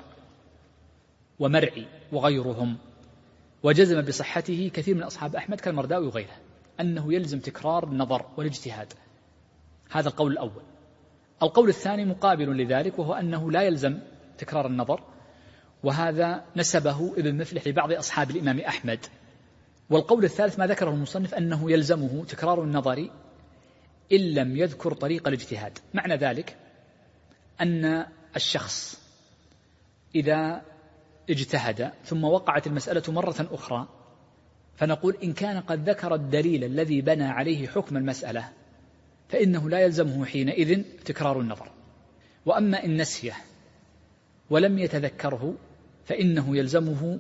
ومرعي وغيرهم، وجزم بصحته كثير من أصحاب أحمد كالمرداوي وغيره، أنه يلزم تكرار النظر والاجتهاد. هذا القول الأول. القول الثاني مقابل لذلك، وهو أنه لا يلزم تكرار النظر، وهذا نسبه ابن مفلح لبعض أصحاب الإمام أحمد. والقول الثالث ما ذكره المصنف أنه يلزمه تكرار النظر إن لم يذكر طريق الاجتهاد. معنى ذلك أن الشخص إذا اجتهد ثم وقعت المسألة مرة أخرى فنقول إن كان قد ذكر الدليل الذي بنى عليه حكم المسألة فإنه لا يلزمه حينئذ تكرار النظر، وأما إن نسيه ولم يتذكره فإنه يلزمه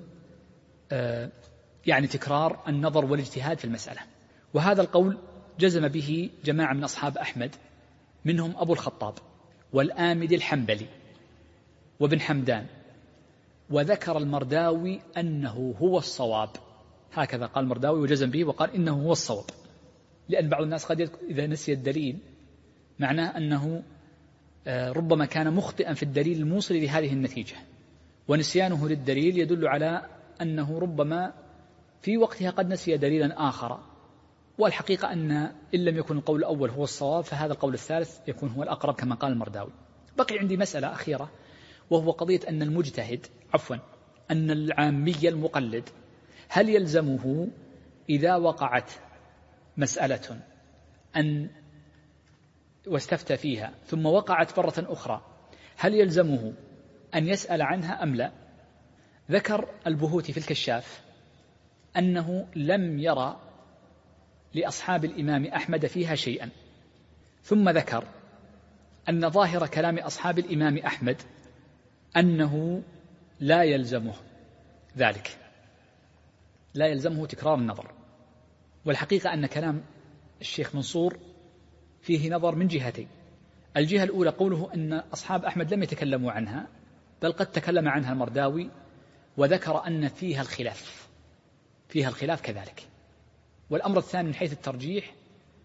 يعني تكرار النظر والاجتهاد في المسألة. وهذا القول جزم به جماعة من أصحاب أحمد، منهم أبو الخطاب والآمد الحنبلي وابن حمدان، وذكر المرداوي أنه هو الصواب، هكذا قال المرداوي وجزم به وقال إنه هو الصواب، لأن بعض الناس قد إذا نسي الدليل معناه أنه ربما كان مخطئا في الدليل الموصل لهذه النتيجة، ونسيانه للدليل يدل على أنه ربما في وقتها قد نسي دليلا آخر، والحقيقة أن إن لم يكن القول الأول هو الصواب فهذا القول الثالث يكون هو الأقرب كما قال المرداوي. بقي عندي مسألة أخيرة، وهو قضية أن المجتهد أن العامي المقلد هل يلزمه إذا وقعت مسألة أن واستفتى فيها ثم وقعت مرة أخرى هل يلزمه أن يسأل عنها أم لا؟ ذكر البهوتي في الكشاف أنه لم يرى لأصحاب الإمام أحمد فيها شيئا، ثم ذكر أن ظاهر كلام أصحاب الإمام أحمد أنه لا يلزمه ذلك، لا يلزمه تكرار النظر. والحقيقة أن كلام الشيخ منصور فيه نظر من جهتين: الجهة الأولى قوله أن أصحاب أحمد لم يتكلموا عنها، بل قد تكلم عنها المرداوي وذكر أن فيها الخلاف كذلك. والأمر الثاني من حيث الترجيح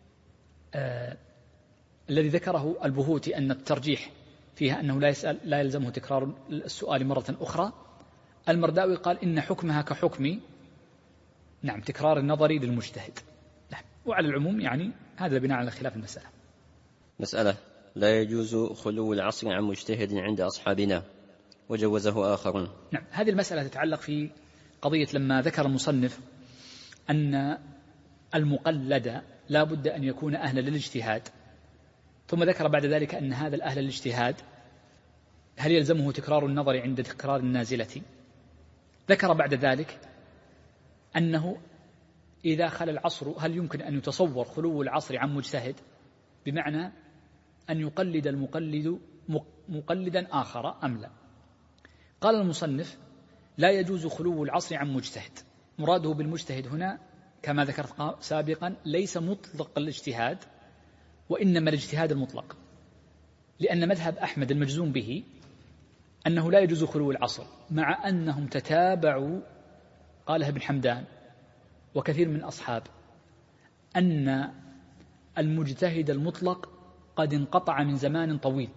الذي ذكره البهوتي أن الترجيح فيها أنه لا يلزمه تكرار السؤال مرة أخرى، المرداوي قال إن حكمها كحكم تكرار النظر للمجتهد. وعلى العموم يعني هذا بناء على خلاف المسألة. مسألة: لا يجوز خلو العصر عن مجتهد عند أصحابنا وجوزه آخرون. نعم، هذه المسألة تتعلق في قضية لما ذكر المصنف أن المقلد لا بد أن يكون أهلا للاجتهاد، ثم ذكر بعد ذلك أن هذا الأهل للاجتهاد هل يلزمه تكرار النظر عند تكرار النازلة. ذكر بعد ذلك أنه إذا خل العصر هل يمكن أن يتصور خلو العصر عن مجتهد، بمعنى أن يقلد المقلد مقلدا آخر أم لا. قال المصنف: لا يجوز خلو العصر عن مجتهد. مراده بالمجتهد هنا كما ذكرت سابقا ليس مطلق الاجتهاد، وإنما الاجتهاد المطلق، لأن مذهب أحمد المجزوم به أنه لا يجوز خلو العصر، مع أنهم تتابعوا، قالها ابن حمدان وكثير من أصحاب أن المجتهد المطلق قد انقطع من زمان طويل،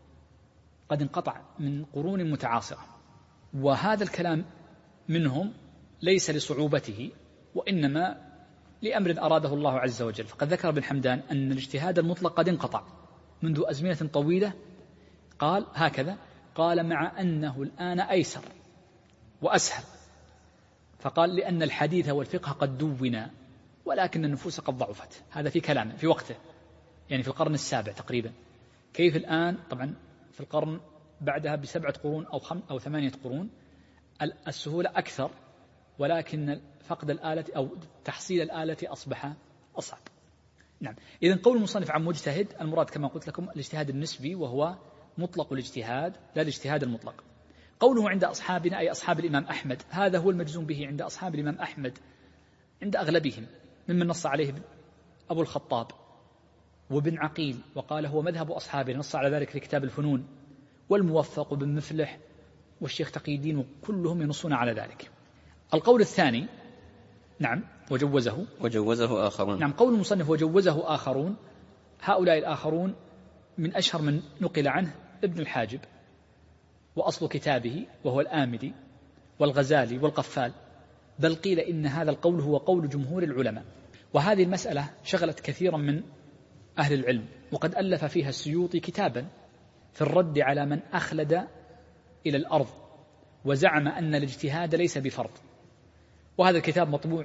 قد انقطع من قرون متعاصرة، وهذا الكلام منهم ليس لصعوبته وإنما لأمر أراده الله عز وجل. فقد ذكر ابن حمدان أن الاجتهاد المطلق قد انقطع منذ أزمنة طويلة، قال هكذا، قال مع أنه الآن أيسر وأسهل، فقال لأن الحديث والفقه قد دونا ولكن النفوس قد ضعفت. هذا في كلامه في وقته، يعني في القرن السابع تقريبا. كيف الآن؟ طبعا في القرن بعدها ب7 قرون أو 8 قرون السهولة أكثر، ولكن فقد الآلة أو تحصيل الآلة أصبح أصعب. نعم. إذن قول المصنف عن مجتهد المراد كما قلت لكم الاجتهاد النسبي، وهو مطلق الاجتهاد لا الاجتهاد المطلق. قوله عند أصحابنا أي أصحاب الإمام أحمد، هذا هو المجزوم به عند أصحاب الإمام أحمد عند أغلبهم، ممن نص عليه أبو الخطاب وابن عقيل وقال هو مذهب أصحابنا، نص على ذلك في كتاب الفنون، والموفق وابن مفلح والشيخ تقي الدين، وكلهم ينصون على ذلك. القول الثاني نعم وجوزه آخرون. نعم، قول المصنف وجوزه آخرون، هؤلاء الآخرون من أشهر من نقل عنه ابن الحاجب وأصل كتابه وهو الآمدي والغزالي والقفال، بل قيل إن هذا القول هو قول جمهور العلماء. وهذه المسألة شغلت كثيرا من أهل العلم، وقد ألف فيها السيوطي كتابا في الرد على من أخلد إلى الأرض وزعم أن الاجتهاد ليس بفرض. وهذا الكتاب مطبوع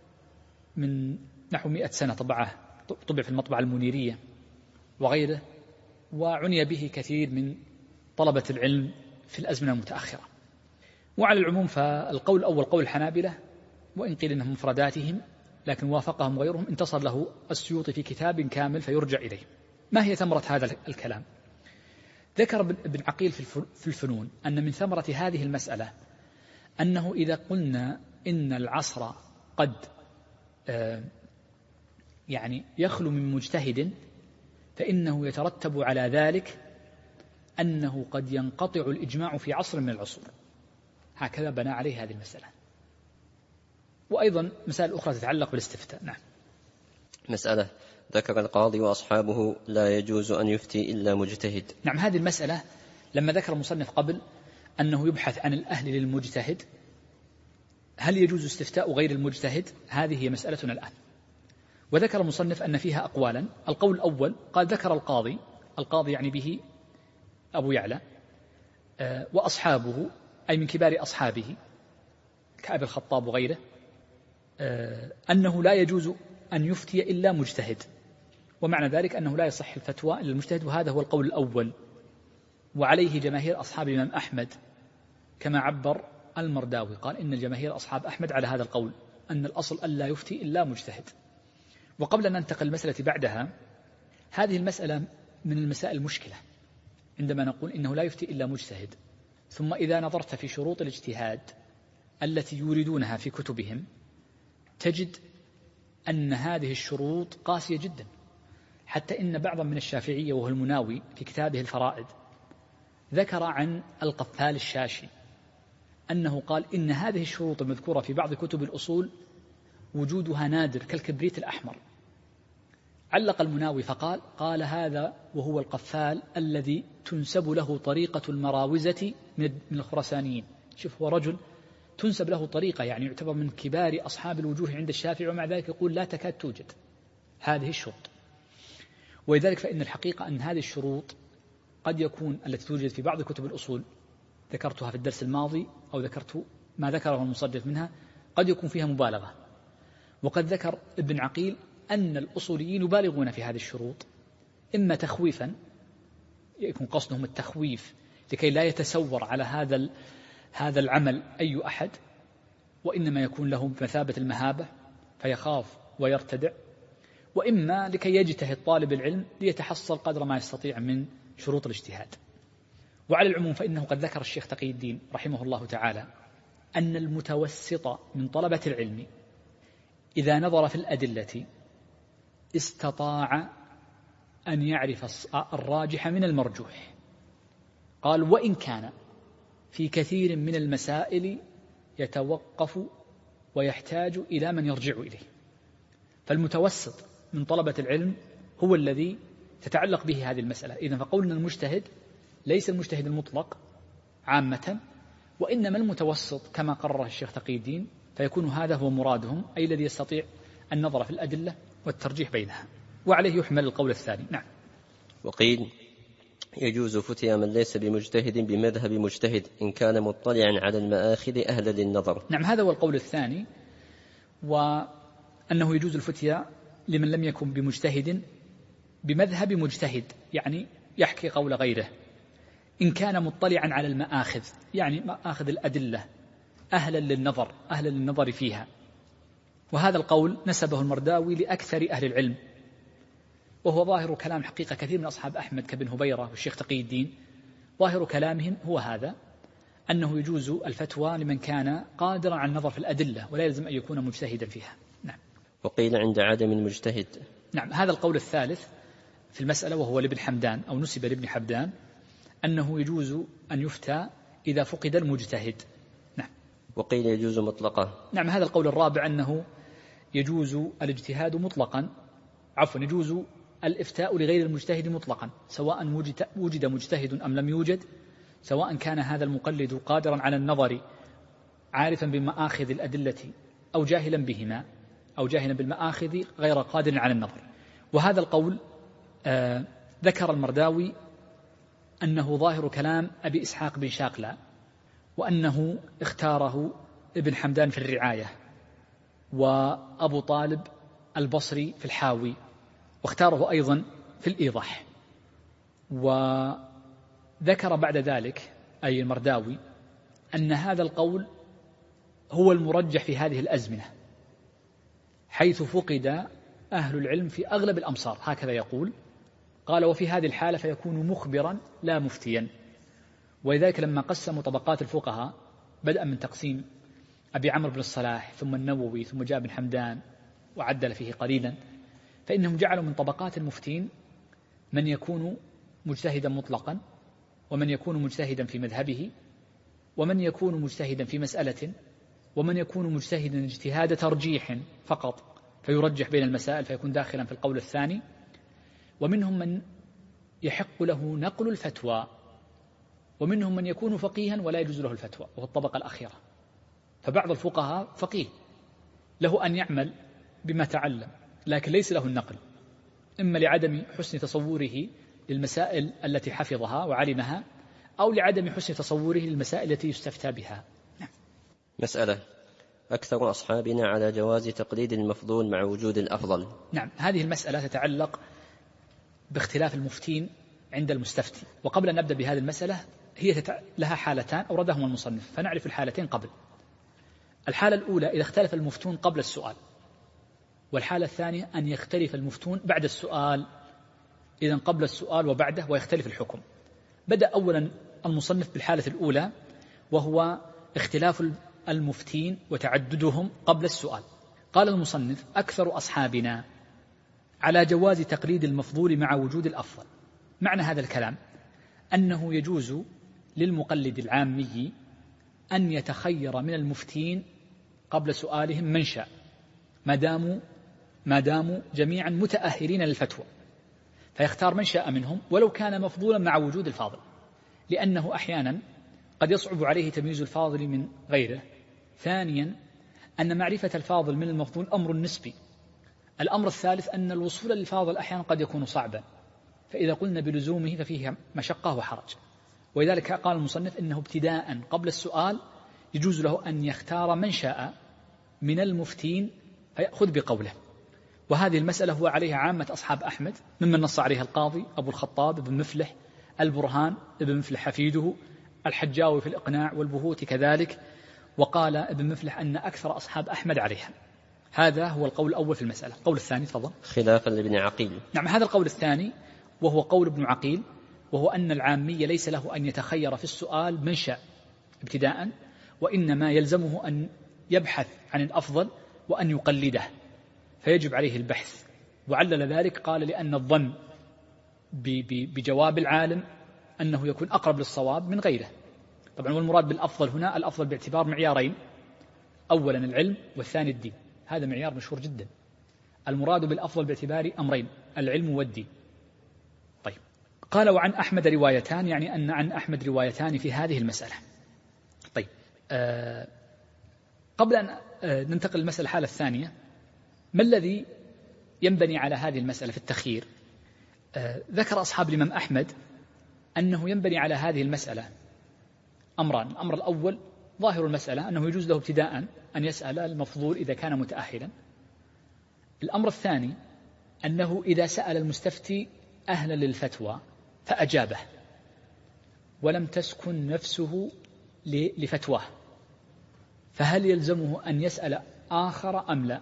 من نحو 100 سنة، طبع في المطبعة المنيرية وغيره، وعني به كثير من طلبة العلم في الأزمنة المتأخرة. وعلى العموم فالقول الأول قول الحنابلة، وإن قيل إنهم مفرداتهم لكن وافقهم غيرهم، انتصر له السيوطي في كتاب كامل فيرجع إليه. ما هي ثمرة هذا الكلام؟ ذكر ابن عقيل في الفنون أن من ثمرة هذه المسألة أنه إذا قلنا إن العصر قد يعني يخلو من مجتهد، فإنه يترتب على ذلك أنه قد ينقطع الإجماع في عصر من العصور. هكذا بنى عليه هذه المسألة. وأيضا مسائل أخرى تتعلق بالاستفتاء. نعم. مسألة ذكر القاضي وأصحابه لا يجوز أن يفتي إلا مجتهد. نعم، هذه المسألة لما ذكر المصنف قبل أنه يبحث عن الأهل للمجتهد، هل يجوز استفتاء غير المجتهد؟ هذه هي مسألتنا الآن. وذكر المصنف أن فيها أقوالا. القول الأول قال ذكر القاضي يعني به أبو يعلى وأصحابه أي من كبار أصحابه كأبي الخطاب وغيره، أنه لا يجوز أن يفتي إلا مجتهد، ومعنى ذلك أنه لا يصح الفتوى إلا المجتهد، وهذا هو القول الأول، وعليه جماهير أصحاب الإمام أحمد كما عبر المرداوي، قال إن الجماهير أصحاب أحمد على هذا القول أن الأصل ألا يفتي إلا مجتهد. وقبل أن ننتقل المسألة بعدها، هذه المسألة من المسائل المشكلة عندما نقول إنه لا يفتي إلا مجتهد، ثم إذا نظرت في شروط الاجتهاد التي يوردونها في كتبهم تجد أن هذه الشروط قاسية جدا، حتى إن بعضا من الشافعية وهو المناوي في كتابه الفرائد ذكر عن القفال الشاشي أنه قال إن هذه الشروط المذكورة في بعض كتب الأصول وجودها نادر كالكبريت الأحمر. علق المناوي فقال هذا وهو القفال الذي تنسب له طريقة المراوزة من الخراسانيين. شوف، هو رجل تنسب له طريقة، يعني يعتبر من كبار أصحاب الوجوه عند الشافعي، ومع ذلك يقول لا تكاد توجد هذه الشروط. ولذلك فإن الحقيقة أن هذه الشروط قد يكون التي توجد في بعض كتب الأصول، ذكرتها في الدرس الماضي أو ذكرت ما ذكره المصدق منها، قد يكون فيها مبالغة. وقد ذكر ابن عقيل أن الأصوليين يبالغون في هذه الشروط، إما تخويفا، يكون قصدهم التخويف لكي لا يتسور على هذا العمل أي أحد، وإنما يكون لهم مثابة المهابة فيخاف ويرتدع، وإما لكي يجتهد طالب العلم ليتحصل قدر ما يستطيع من شروط الاجتهاد. وعلى العموم فإنه قد ذكر الشيخ تقي الدين رحمه الله تعالى أن المتوسط من طلبة العلم إذا نظر في الأدلة استطاع أن يعرف الراجح من المرجوح. قال وإن كان في كثير من المسائل يتوقف ويحتاج إلى من يرجع إليه. فالمتوسط من طلبة العلم هو الذي تتعلق به هذه المسألة. إذن فقولنا المجتهد ليس المجتهد المطلق عامة، وإنما المتوسط كما قرره الشيخ تقي الدين، فيكون هذا هو مرادهم، أي الذي يستطيع النظر في الأدلة والترجيح بينها. وعليه يحمل القول الثاني. نعم. وقيل يجوز فتيا من ليس بمجتهد بمذهب مجتهد إن كان مطلعا على المآخذ أهلا للنظر. نعم، هذا هو القول الثاني، وأنه يجوز الفتيا لمن لم يكن بمجتهد بمذهب مجتهد، يعني يحكي قول غيره، إن كان مطلعا على المآخذ، يعني مآخذ الأدلة أهلا للنظر، أهلا للنظر فيها. وهذا القول نسبه المرداوي لأكثر أهل العلم، وهو ظاهر كلام حقيقة كثير من أصحاب أحمد كابن هبيرة والشيخ تقي الدين. ظاهر كلامهم هو هذا، أنه يجوز الفتوى لمن كان قادرا على النظر في الأدلة ولا يلزم أن يكون مجتهدا فيها. نعم. وقيل عند عدم المجتهد. نعم، هذا القول الثالث في المسألة، وهو لابن حمدان أو نسب لابن حمدان، أنه يجوز أن يفتى إذا فقد المجتهد. نعم. وقيل يجوز مطلقا. نعم، هذا القول الرابع، أنه يجوز الاجتهاد مطلقا، يجوز الإفتاء لغير المجتهد مطلقا، سواء وجد مجتهد أم لم يوجد، سواء كان هذا المقلد قادرا على النظر عارفا بمآخذ الأدلة أو جاهلا بهما، أو جاهلا بالمآخذ غير قادر على النظر. وهذا القول ذكر المرداوي أنه ظاهر كلام أبي إسحاق بن شاقلة، وأنه اختاره ابن حمدان في الرعاية، وأبو طالب البصري في الحاوي، واختاره أيضا في الإيضاح. وذكر بعد ذلك أي المرداوي أن هذا القول هو المرجح في هذه الأزمنة، حيث فقد أهل العلم في أغلب الأمصار، هكذا يقول. قال: وفي هذه الحالة فيكون مخبرا لا مفتيا. ولذلك لما قسموا طبقات الفقهاء، بدءا من تقسيم أبي عمرو بن الصلاح ثم النووي ثم جاء بن حمدان وعدل فيه قليلا، فإنهم جعلوا من طبقات المفتين من يكون مجتهدا مطلقا، ومن يكون مجتهدا في مذهبه، ومن يكون مجتهدا في مسألة، ومن يكون مجتهدا اجتهاد ترجيح فقط فيرجح بين المسائل فيكون داخلا في القول الثاني، ومنهم من يحق له نقل الفتوى، ومنهم من يكون فقيها ولا يجوز له الفتوى، وهو الطبقة الأخيرة. فبعض الفقهاء فقيه له أن يعمل بما تعلم، لكن ليس له النقل، إما لعدم حسن تصوره للمسائل التي حفظها وعلمها، أو لعدم حسن تصوره للمسائل التي يستفتى بها. مسألة: أكثر أصحابنا على جواز تقليد المفضول مع وجود الأفضل. نعم، هذه المسألة تتعلق باختلاف المفتين عند المستفتي. وقبل أن نبدأ بهذه المسألة، هي لها حالتان أوردهما المصنف، فنعرف الحالتين قبل. الحالة الأولى إذا اختلف المفتون قبل السؤال، والحالة الثانية أن يختلف المفتون بعد السؤال، إذن قبل السؤال وبعده ويختلف الحكم. بدأ أولا المصنف بالحالة الأولى، وهو اختلاف المفتين وتعددهم قبل السؤال. قال المصنف: أكثر أصحابنا على جواز تقليد المفضول مع وجود الأفضل. معنى هذا الكلام أنه يجوز للمقلد العامي أن يتخير من المفتين قبل سؤالهم من شاء، ما داموا جميعا متأهلين للفتوى، فيختار من شاء منهم ولو كان مفضولا مع وجود الفاضل، لأنه أحيانا قد يصعب عليه تمييز الفاضل من غيره. ثانيا أن معرفة الفاضل من المفضول أمر نسبي. الأمر الثالث أن الوصول للفاضل أحيانا قد يكون صعبا، فإذا قلنا بلزومه ففيه مشقة وحرج. ولذلك قال المصنف إنه ابتداء قبل السؤال يجوز له أن يختار من شاء من المفتين فيأخذ بقوله. وهذه المسألة هو عليها عامة أصحاب أحمد، ممن نص عليها القاضي أبو الخطاب بن مفلح، البرهان ابن مفلح حفيده، الحجاوي في الإقناع، والبهوتي كذلك. وقال ابن مفلح أن أكثر أصحاب أحمد عليها. هذا هو القول الأول في المسألة. القول الثاني تفضل. خلافا لابن عقيل. نعم، هذا القول الثاني وهو قول ابن عقيل، وهو أن العامي ليس له أن يتخير في السؤال من شاء ابتداء، وإنما يلزمه أن يبحث عن الأفضل وأن يقلده، فيجب عليه البحث. وعلل ذلك قال: لأن الظن بجواب العالم أنه يكون أقرب للصواب من غيره. طبعا والمراد بالأفضل هنا الأفضل باعتبار معيارين: أولا العلم والثاني الدين، هذا معيار مشهور جدا. المراد بالأفضل باعتبار أمرين، العلم والدين. طيب، قال وعن أحمد روايتان، يعني أن عن أحمد روايتان في هذه المسألة. طيب، قبل أن ننتقل للمسألة الحالة الثانية، ما الذي ينبني على هذه المسألة في التخيير؟ ذكر أصحاب الإمام أحمد أنه ينبني على هذه المسألة أمران. الأمر الأول ظاهر المسألة أنه يجوز له ابتداء أن يسأل المفضول إذا كان متأهلا. الأمر الثاني أنه إذا سأل المستفتي أهلا للفتوى فأجابه ولم تسكن نفسه لفتواه، فهل يلزمه أن يسأل آخر أم لا؟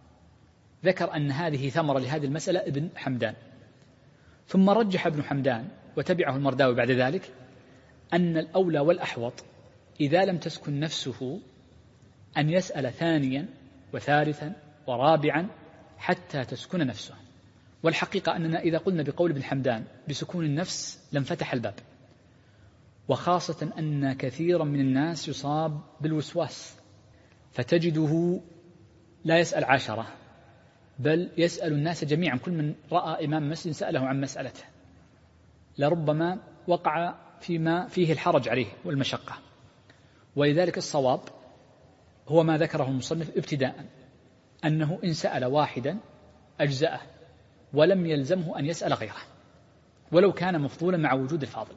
ذكر أن هذه ثمرة لهذه المسألة ابن حمدان، ثم رجح ابن حمدان وتبعه المرداوي بعد ذلك أن الأولى والأحوط إذا لم تسكن نفسه أن يسأل ثانيا وثالثا ورابعا حتى تسكن نفسه. والحقيقة أننا إذا قلنا بقول ابن حمدان بسكون النفس لانفتح الباب، وخاصة أن كثيرا من الناس يصاب بالوسواس، فتجده لا يسأل 10 بل يسأل الناس جميعا، كل من رأى إمام مسجد سأله عن مسألته، لربما وقع فيما فيه الحرج عليه والمشقة. ولذلك الصواب هو ما ذكره المصنف ابتداء، أنه إن سأل واحدا أجزأه ولم يلزمه أن يسأل غيره ولو كان مفضولا مع وجود الفاضل،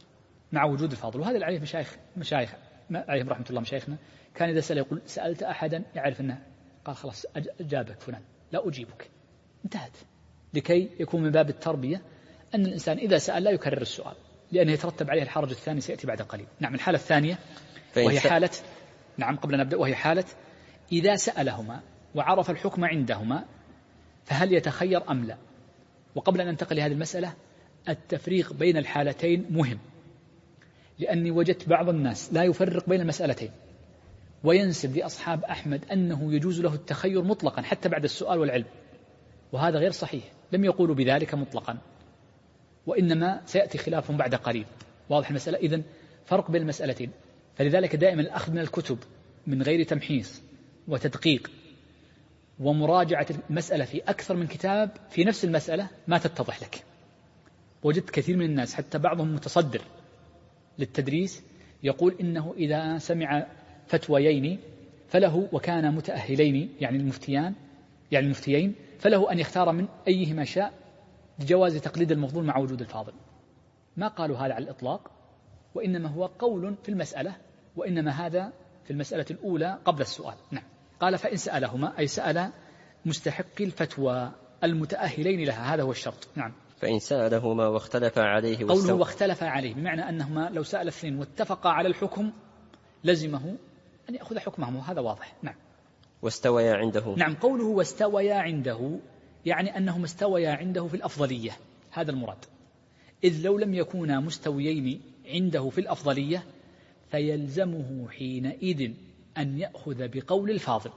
وهذا اللي عليه مشايخ عليهم رحمة الله مشايخنا، كان إذا سأل يقول سألت أحدا يعرف أنه قال خلاص أجابك فلان لا أجيبك، انتهت، لكي يكون من باب التربية أن الإنسان إذا سأل لا يكرر السؤال، لأنه يترتب عليه الحرج الثاني سيأتي بعد قليل. نعم، الحالة الثانية وهي حالة، نعم قبل أن نبدأ، وهي حالة إذا سألهما وعرف الحكم عندهما فهل يتخير أم لا. وقبل أن ننتقل لهذه المسألة، التفريق بين الحالتين مهم، لأني وجدت بعض الناس لا يفرق بين المسألتين وينسب لأصحاب أحمد أنه يجوز له التخير مطلقا حتى بعد السؤال والعلم، وهذا غير صحيح، لم يقولوا بذلك مطلقا، وإنما سيأتي خلافهم بعد قليل. واضح المسألة؟ إذن فرق بين المسألتين. فلذلك دائما الأخذ من الكتب من غير تمحيص وتدقيق ومراجعة المسألة في أكثر من كتاب في نفس المسألة ما تتضح لك. وجدت كثير من الناس حتى بعضهم متصدر للتدريس يقول إنه إذا سمع فتويين فله وكان متأهلين يعني المفتيين فله أن يختار من أيهما شاء بجواز تقليد المفضول مع وجود الفاضل. ما قالوا هذا على الإطلاق، وإنما هو قول في المسألة، وإنما هذا في المسألة الأولى قبل السؤال. نعم، قال فإن سألهما أي سأل مستحق الفتوى المتأهلين لها، هذا هو الشرط. نعم، فإن سألهما واختلف عليه قوله واختلف عليه بمعنى أنهما لو سأل اثنين واتفقا على الحكم لزمه أن يأخذ حكمهم، وهذا واضح. نعم، واستويا عنده. نعم، قوله واستويا عنده يعني أنهم استويا عنده في الأفضلية، هذا المراد، إذ لو لم يكونا مستويين عنده في الأفضلية فيلزمه حينئذ أن يأخذ بقول الفاضل.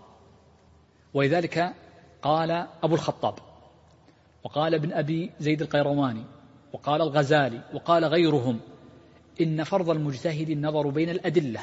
ولذلك قال أبو الخطاب وقال ابن أبي زيد القيرواني وقال الغزالي وقال غيرهم إن فرض المجتهد النظر بين الأدلة،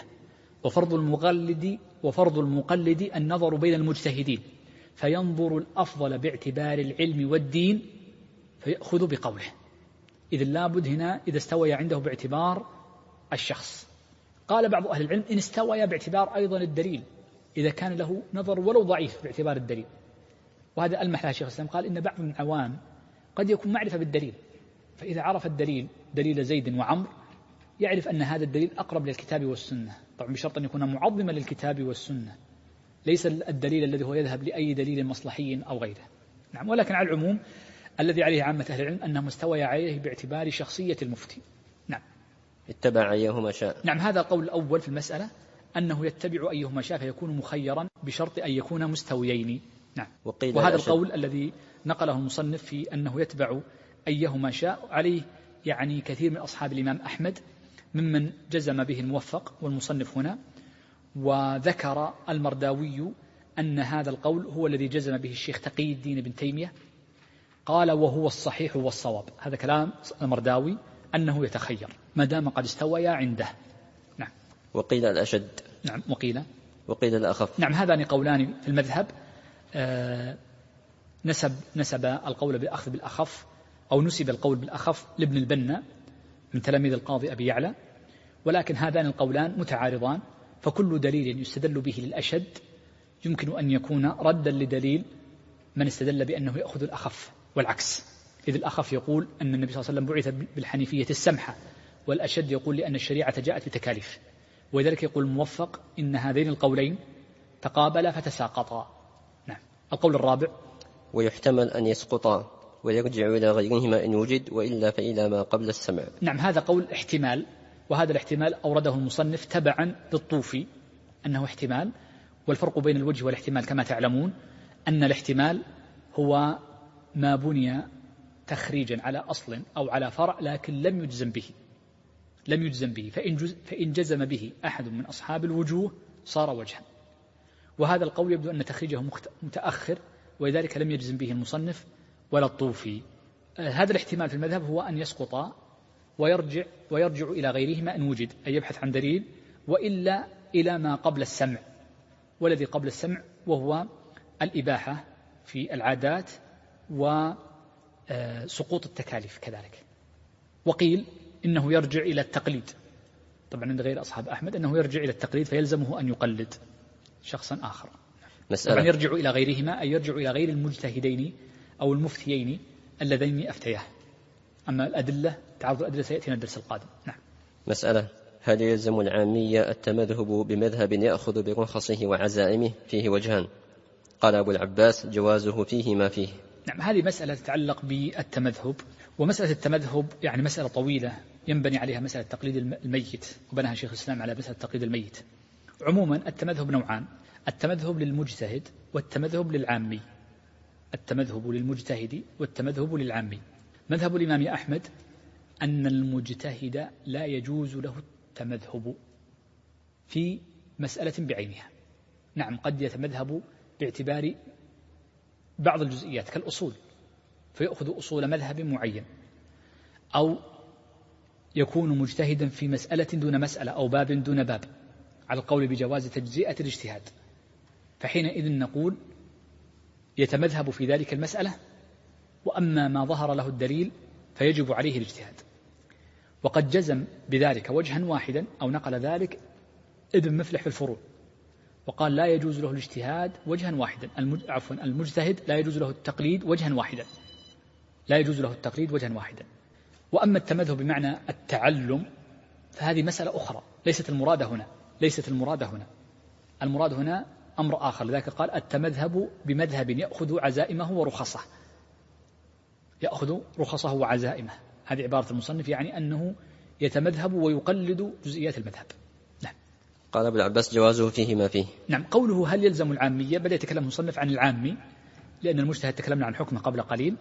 وفرض المقلد النظر بين المجتهدين، فينظر الأفضل باعتبار العلم والدين فيأخذ بقوله. إذن لابد هنا إذا استوى عنده باعتبار الشخص. قال بعض أهل العلم إن استوى باعتبار أيضا الدليل، إذا كان له نظر ولو ضعيف باعتبار الدليل، وهذا ألمح لها شيخ الإسلام، قال إن بعض العوام قد يكون معرفة بالدليل، فإذا عرف الدليل دليل زيد وعمر يعرف أن هذا الدليل أقرب للكتاب والسنة، طبعا بشرط أن يكون معظما للكتاب والسنة، ليس الدليل الذي هو يذهب لأي دليل مصلحي أو غيره. نعم، ولكن على العموم الذي عليه عامة أهل العلم أنهم استوى عليه باعتبار شخصية المفتي. نعم، اتبع أيهما شاء. نعم، هذا القول الأول في المسألة، أنه يتبع أيهما شاء فيكون مخيرا بشرط أن يكون مستويين. نعم، وهذا القول الذي نقله المصنف في أنه يتبع أيهما شاء عليه يعني كثير من أصحاب الإمام أحمد ممن جزم به الموفق والمصنف هنا. وذكر المرداوي أن هذا القول هو الذي جزم به الشيخ تقي الدين بن تيمية، قال وهو الصحيح والصواب، هذا كلام المرداوي أنه يتخير ما دام قد استويا عنده. نعم، وقيل الأشد. نعم، وقيل وقيل الأخف. نعم، هذان قولان في المذهب. نسب القول بالأخذ بالأخف، أو نسب القول بالأخف لابن البنا من تلاميذ القاضي أبي يعلى، ولكن هذان القولان متعارضان، فكل دليل يستدل به للأشد يمكن أن يكون ردا لدليل من استدل بأنه يأخذ الأخف، والعكس، إذ الأخف يقول أن النبي صلى الله عليه وسلم بعث بالحنيفية السمحة، والأشد يقول لأن الشريعة جاءت بتكاليف. ولذلك يقول الموفق إن هذين القولين تقابلا فتساقطا. نعم. القول الرابع: ويحتمل أن يسقطا ويرجع إلى غيرهما إن وجد، وإلا فإلى ما قبل السمع. نعم، هذا قول احتمال، وهذا الاحتمال أورده المصنف تبعا للطوفي أنه احتمال. والفرق بين الوجه والاحتمال كما تعلمون أن الاحتمال هو ما بني تخريجا على أصل أو على فرع لكن لم يجزم به، فإن جزم به أحد من أصحاب الوجوه صار وجها. وهذا القول يبدو أن تخريجه متأخر، ولذلك لم يجزم به المصنف ولا الطوفي. هذا الاحتمال في المذهب هو أن يسقط ويرجع إلى غيرهما إن وجد، أي يبحث عن دليل، وإلا إلى ما قبل السمع، والذي قبل السمع وهو الإباحة في العادات وسقوط التكاليف كذلك. وقيل إنه يرجع إلى التقليد، طبعا عند غير أصحاب أحمد أنه يرجع إلى التقليد فيلزمه أن يقلد شخصا آخر. طبعا يرجع إلى غيرهما أي يرجع إلى غير المجتهدين أو المفتيين اللذين أفتياه. أما الأدلة، تعرض الأدلة سيأتينا الدرس القادم. نعم. مسألة: هل يلزم العامية التمذهب بمذهب يأخذ برخصه وعزائمه؟ فيه وجهان. قال أبو العباس: جوازه فيه ما فيه. نعم، هذه مسألة تتعلق بالتمذهب، ومسألة التمذهب يعني مسألة طويلة ينبني عليها مسألة تقليد الميت، وبناها شيخ الإسلام على مسألة تقليد الميت. عموما التمذهب نوعان: التمذهب للمجتهد والتمذهب للعامي. التمذهب للمجتهد والتمذهب للعامي. مذهب الإمام أحمد أن المجتهد لا يجوز له التمذهب في مسألة بعينها. نعم، قد يتمذهب باعتبار بعض الجزئيات كالأصول، فيأخذ أصول مذهب معين، أو يكون مجتهدا في مسألة دون مسألة أو باب دون باب، على القول بجواز تجزئة الاجتهاد، فحينئذ نقول يتمذهب في ذلك المسألة، وأما ما ظهر له الدليل فيجب عليه الاجتهاد. وقد جزم بذلك وجها واحدا أو نقل ذلك ابن مفلح في الفروع، وقال لا يجوز له الاجتهاد وجها واحدا، المجتهد لا يجوز له التقليد وجها واحدا، لا يجوز له التقليد وجها واحدا. وأما التمذهب بمعنى التعلم فهذه مسألة أخرى ليست المراد هنا. المراد هنا أمر آخر، لذلك قال التمذهب بمذهب يأخذ عزائمه ورخصه، يأخذ رخصه وعزائمه. هذه عبارة المصنف، يعني أنه يتمذهب ويقلد جزئيات المذهب. نعم. قال ابن العباس: جوازه فيه ما فيه. نعم. قوله هل يلزم العامية، بدأ يتكلم المصنف عن العامي لأن المجتهد تكلمنا عن حكمه قبل قليل.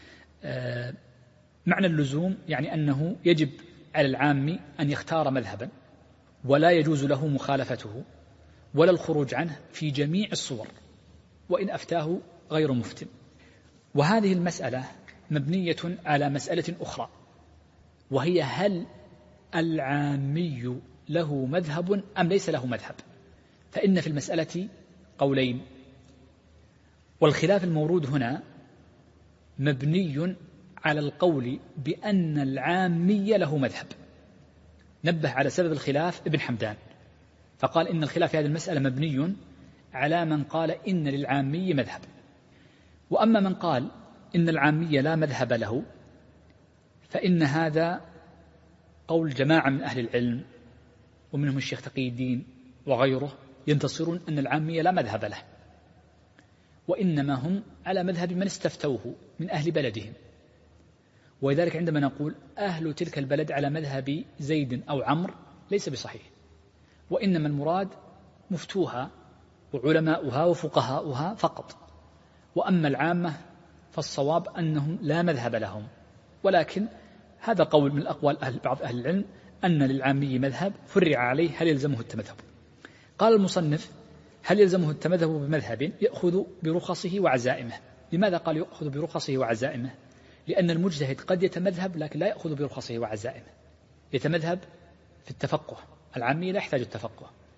معنى اللزوم يعني أنه يجب على العامي أن يختار مذهبا ولا يجوز له مخالفته ولا الخروج عنه في جميع الصور، وإن أفتاه غير مفتن. وهذه المسألة مبنية على مسألة أخرى، وهي هل العامي له مذهب أم ليس له مذهب؟ فإن في المسألة قولين، والخلاف المورود هنا مبني على القول بأن العامي له مذهب. نبه على سبب الخلاف ابن حمدان، فقال إن الخلاف في هذه المسألة مبني على من قال إن للعامي مذهب، وأما من قال إن العامي لا مذهب له فإن هذا قول جماعة من أهل العلم ومنهم الشيخ تقي الدين وغيره، ينتصرون أن العامي لا مذهب له، وإنما هم على مذهب من استفتوه من أهل بلدهم. ولذلك عندما نقول أهل تلك البلد على مذهب زيد أو عمرو ليس بصحيح، وإنما المراد مفتوها وعلماؤها وفقهاؤها فقط، وأما العامة فالصواب أنهم لا مذهب لهم. ولكن هذا قول من الأقوال بعض أهل العلم أن للعامي مذهب فرع عليه هل يلزمه التمذهب. قال المصنف هل يلزمه التمذهب بمذهب يأخذ برخصه وعزائمه. لماذا قال يأخذ برخصه وعزائمه؟ لأن المجتهد قد يتمذهب لكن لا يأخذ برخصه وعزائمه، يتمذهب في التفقه، العامي لا يحتاج التفقه،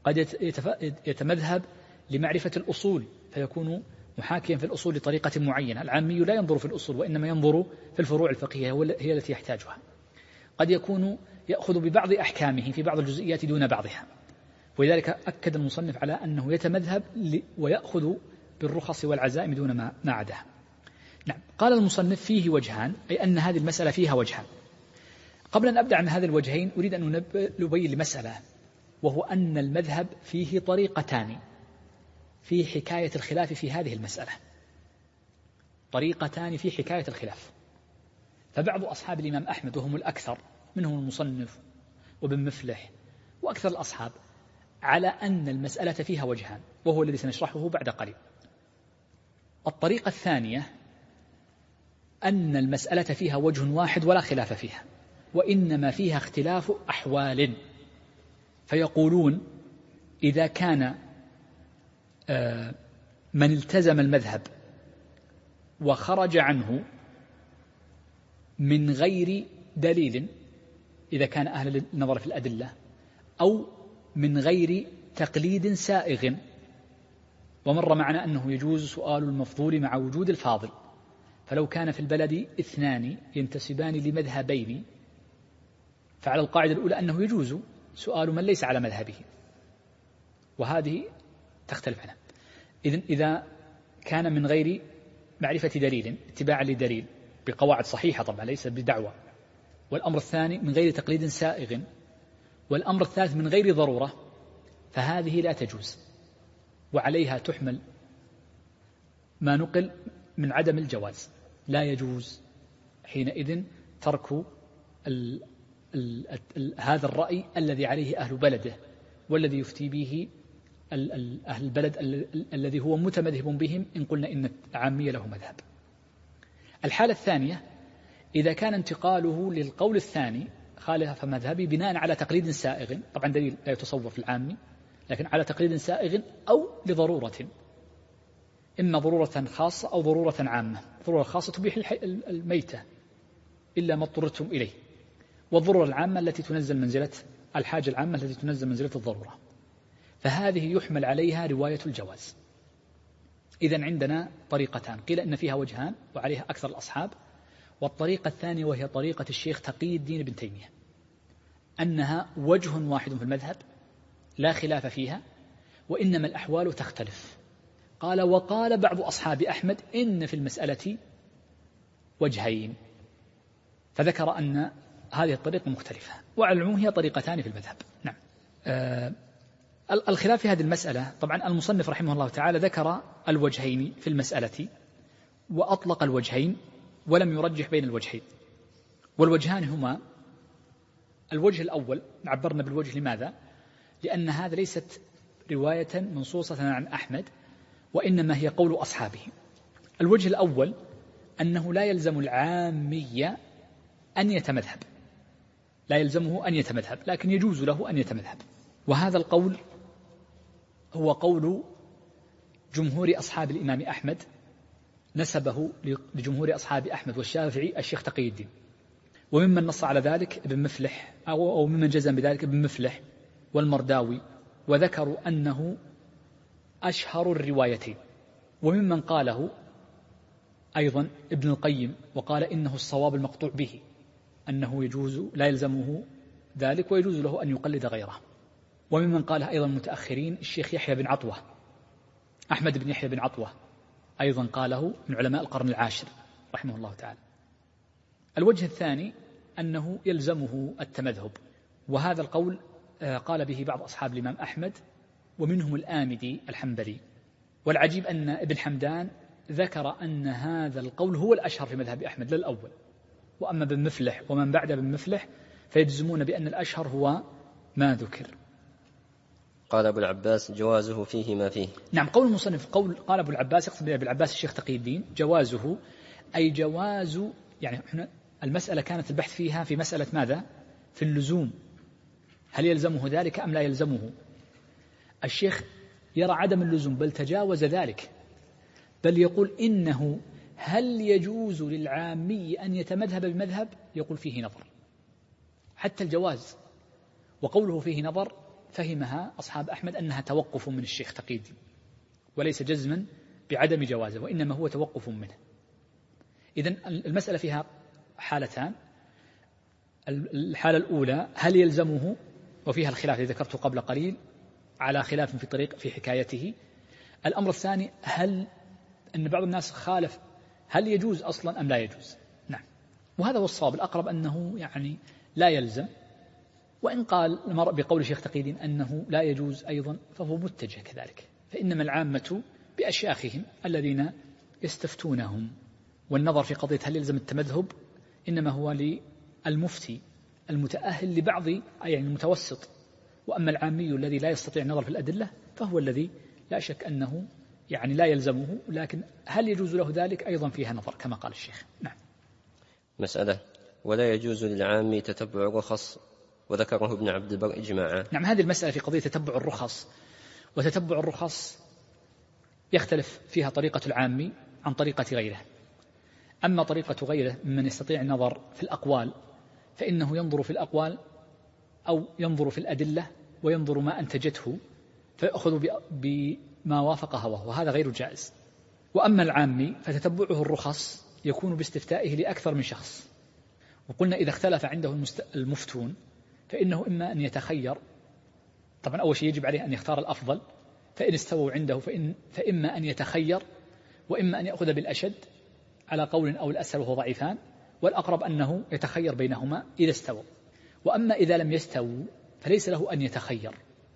قد يتمذهب لمعرفة الأصول فيكون محاكيا في الأصول لطريقة معينة. العامي لا ينظر في الأصول وإنما ينظر في الفروع الفقهية هي التي يحتاجها. قد يكون يأخذ ببعض أحكامه في بعض الجزئيات دون بعضها، ولذلك أكد المصنف على أنه يتمذهب ويأخذ بالرخص والعزائم دون ما عداها. نعم. قال المصنف فيه وجهان، أي أن هذه المسألة فيها وجهان. قبل أن أبدأ عن هذا الوجهين أريد أن نبين لمسألة، وهو أن المذهب فيه طريقتان في حكاية الخلاف في هذه المسألة، طريقتان في حكاية الخلاف. فبعض أصحاب الإمام أحمد وهم الأكثر منهم المصنف وابن مفلح وأكثر الأصحاب على أن المسألة فيها وجهان، وهو الذي سنشرحه بعد قليل. الطريقة الثانية أن المسألة فيها وجه واحد ولا خلاف فيها، وإنما فيها اختلاف أحوال. فيقولون إذا كان من التزم المذهب وخرج عنه من غير دليل، إذا كان أهل النظر في الأدلة، أو من غير تقليد سائغ، ومر معنا أنه يجوز سؤال المفضول مع وجود الفاضل، فلو كان في البلد اثنان ينتسبان لمذهبين فعلى القاعدة الأولى أنه يجوز سؤال من ليس على مذهبه، وهذه تختلف عنها. إذا كان من غير معرفة دليل اتباعا لدليل بقواعد صحيحة طبعا ليس بدعوة، والأمر الثاني من غير تقليد سائغ، والأمر الثالث من غير ضرورة، فهذه لا تجوز، وعليها تحمل ما نقل من عدم الجواز. لا يجوز حينئذ ترك هذا الرأي الذي عليه أهل بلده والذي يفتي به أهل البلد الذي هو متمذهب بهم، إن قلنا إن العامية له مذهب. الحالة الثانية إذا كان انتقاله للقول الثاني خالف مذهبي بناء على تقليد سائغ، طبعا دليل لا يتصور في العامي، لكن على تقليد سائغ أو لضرورة، إما ضرورة خاصة أو ضرورة عامة. ضرورة خاصة تبيح الميتة إلا ما اضطررتم إليه، والضرورة العامة التي تنزل منزلة الحاجة العامة التي تنزل منزلة الضرورة، فهذه يحمل عليها رواية الجواز. إذن عندنا طريقتان، قيل إن فيها وجهان وعليها أكثر الأصحاب، والطريقة الثانية وهي طريقة الشيخ تقي الدين ابن تيمية، أنها وجه واحد في المذهب لا خلاف فيها، وإنما الأحوال تختلف. قال وقال بعض أصحاب أحمد إن في المسألة وجهين، فذكر أن هذه الطريقة مختلفة، وعلى العموم هي طريقتان في المذهب. نعم. الخلاف في هذه المسألة، طبعا المصنف رحمه الله تعالى ذكر الوجهين في المسألة وأطلق الوجهين ولم يرجح بين الوجهين، والوجهان هما: الوجه الأول عبرنا بالوجه لماذا؟ لأن هذا ليست رواية منصوصة عن أحمد، وإنما هي قول أصحابه. الوجه الأول أنه لا يلزم العامي أن يتمذهب، لا يلزمه أن يتمذهب، لكن يجوز له أن يتمذهب، وهذا القول هو قول جمهور أصحاب الإمام أحمد، نسبه لجمهور أصحاب أحمد والشافعي الشيخ تقي الدين، وممن نص على ذلك ابن مفلح أو ممن جزم بذلك ابن مفلح والمرداوي، وذكروا أنه أشهر الروايتين. وممن قاله أيضا ابن القيم، وقال إنه الصواب المقطوع به، أنه يجوز لا يلزمه ذلك ويجوز له أن يقلد غيره. وممن قاله أيضا متأخرين الشيخ يحيى بن عطوة، أحمد بن يحيى بن عطوة أيضا قاله من علماء القرن العاشر رحمه الله تعالى. الوجه الثاني أنه يلزمه التمذهب، وهذا القول قال به بعض أصحاب الإمام أحمد ومنهم الآمدي الحنبلي. والعجيب أن ابن حمدان ذكر أن هذا القول هو الأشهر في مذهب أحمد للأول، وأما ابن مفلح ومن بعد ابن مفلح فيجزمون بأن الأشهر هو ما ذكر. قال أبو العباس جوازه فيه ما فيه. نعم، قول المصنف قال أبو العباس، يقصد أبو العباس الشيخ تقي الدين، جوازه أي جواز، يعني المسألة كانت البحث فيها في مسألة ماذا؟ في اللزوم، هل يلزمه ذلك أم لا يلزمه؟ الشيخ يرى عدم اللزوم، بل تجاوز ذلك، بل يقول إنه هل يجوز للعامي أن يتمذهب بمذهب؟ يقول فيه نظر، حتى الجواز. وقوله فيه نظر فهمها أصحاب أحمد أنها توقف من الشيخ تقي الدين وليس جزما بعدم جوازه، وإنما هو توقف منه. إذن المسألة فيها حالتان. الحالة الأولى هل يلزمه، وفيها الخلاف الذي ذكرته قبل قليل على خلاف في حكايته. الأمر الثاني هل أن بعض الناس خالف هل يجوز أصلا أم لا يجوز. نعم، وهذا هو الصواب. الأقرب أنه يعني لا يلزم، وإن قال المرء بقول شيخ تقي الدين أنه لا يجوز أيضا فهو متجه كذلك، فإنما العامة بأشياخهم الذين يستفتونهم، والنظر في قضية هل يلزم التمذهب إنما هو للمفتي المتأهل لبعض يعني المتوسط. وأما العامي الذي لا يستطيع النظر في الأدلة فهو الذي لا شك أنه يعني لا يلزمه، لكن هل يجوز له ذلك أيضا فيها نظر كما قال الشيخ. نعم. مسألة: ولا يجوز للعام تتبع الرخص، وذكره ابن عبد البر إجماعا. نعم، هذه المسألة في قضية تتبع الرخص، وتتبع الرخص يختلف فيها طريقة العامي عن طريقة غيره. أما طريقة غيره ممن يستطيع النظر في الأقوال فإنه ينظر في الأقوال أو ينظر في الأدلة وينظر ما أنتجته فيأخذ بما وافق هواه، وهذا غير جائز. وأما العامي فتتبعه الرخص يكون باستفتائه لأكثر من شخص. وقلنا إذا اختلف عنده المفتون فإنه إما أن يتخير، طبعا أول شيء يجب عليه أن يختار الأفضل، فإن استووا عنده فإما أن يتخير وإما أن يأخذ بالأشد على قول أو الأسهل وهو ضعيفان، والأقرب أنه يتخير بينهما إذا استووا. وأما إذا لم يستووا فليس له أن يتخير،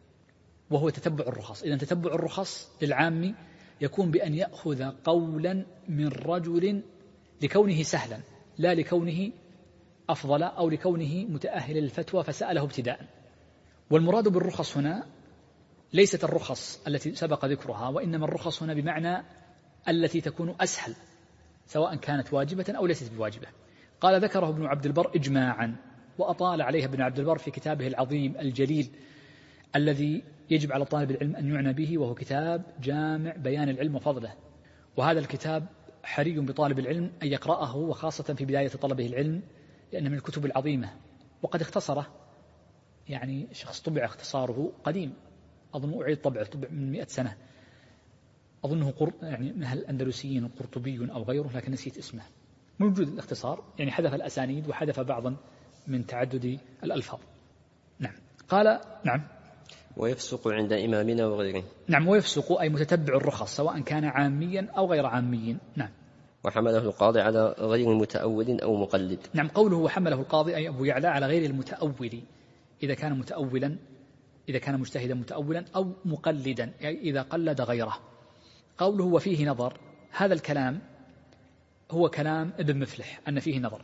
وهو تتبع الرخص. إذن تتبع الرخص للعام يكون بأن يأخذ قولا من رجل لكونه سهلا لا لكونه أفضل أو لكونه متأهل للفتوى فسأله ابتداء. والمراد بالرخص هنا ليست الرخص التي سبق ذكرها، وإنما الرخص هنا بمعنى التي تكون أسهل سواء كانت واجبة أو ليست بواجبة. قال ذكره ابن عبد البر إجماعا، وأطال عليها ابن عبد البر في كتابه العظيم الجليل الذي يجب على طالب العلم أن يعنى به، وهو كتاب جامع بيان العلم وفضله. وهذا الكتاب حري بطالب العلم أن يقرأه، وخاصة في بداية طلبه العلم، لأنه من الكتب العظيمة. وقد اختصره يعني شخص طبع اختصاره قديم، أظن أعيد طبعه، طبع من 100 سنة، أظنه يعني من الأندلسيين قرطبي أو غيره، لكن نسيت اسمه. موجود الاختصار، يعني حذف الأسانيد وحذف بعضا من تعدد الألفاظ. نعم. قال نعم. ويفسق عند إمامنا وغيره. نعم، ويفسق أي متتبع الرخص سواء كان عاميا أو غير عامي. نعم. وحمله القاضي على غير متأول أو مقلد. نعم، قوله وحمله القاضي أي أبو يعلى على غير المتأول، إذا كان متأولا، إذا كان مجتهدا متأولا أو مقلدا يعني إذا قلد غيره. قوله وفيه نظر، هذا الكلام هو كلام ابن مفلح أن فيه نظر،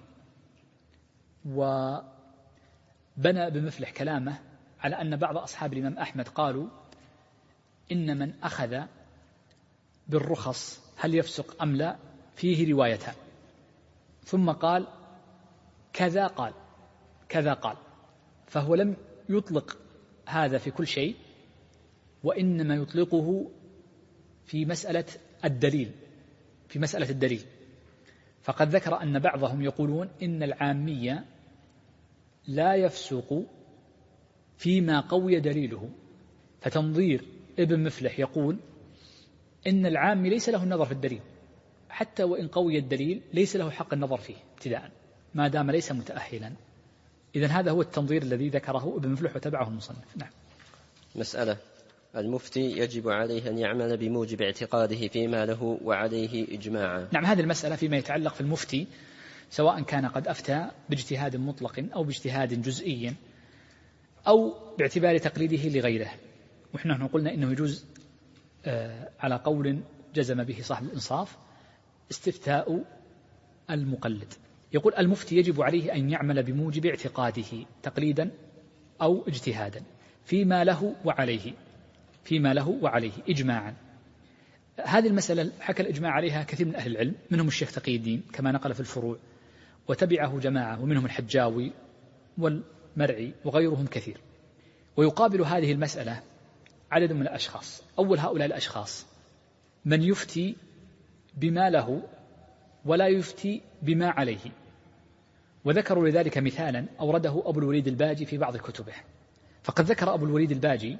وبنى ابن مفلح كلامه على أن بعض أصحاب الإمام أحمد قالوا إن من أخذ بالرخص هل يفسق أم لا فيه روايتان، ثم قال كذا قال كذا قال، فهو لم يطلق هذا في كل شيء، وإنما يطلقه في مسألة الدليل، في مسألة الدليل. فقد ذكر أن بعضهم يقولون إن العامية لا يفسق فيما قوي دليله، فتنظير ابن مفلح يقول إن العامي ليس له النظر في الدليل، حتى وإن قوي الدليل ليس له حق النظر فيه ابتداء ما دام ليس متأهلا. إذن هذا هو التنظير الذي ذكره ابن مفلح وتبعه المصنف. نعم. مسألة: المفتي يجب عليه أن يعمل بموجب اعتقاده فيما له وعليه إجماعا. نعم، هذه المسألة فيما يتعلق في المفتي سواء كان قد أفتى باجتهاد مطلق أو باجتهاد جزئي أو باعتبار تقليده لغيره. ونحن قلنا إنه يجوز على قول جزم به صاحب الإنصاف استفتاء المقلد. يقول المفتي يجب عليه أن يعمل بموجب اعتقاده تقليدا أو اجتهادا فيما له وعليه، فيما له وعليه إجماعا. هذه المسألة حكى الإجماع عليها كثير من أهل العلم، منهم الشيخ تقي الدين كما نقل في الفروع، وتبعه جماعة، ومنهم الحجاوي والمرعي وغيرهم كثير. ويقابل هذه المسألة عدد من الأشخاص. أول هؤلاء الأشخاص من يفتي بما له ولا يفتي بما عليه، وذكروا لذلك مثالا أورده أبو الوليد الباجي في بعض كتبه، فقد ذكر أبو الوليد الباجي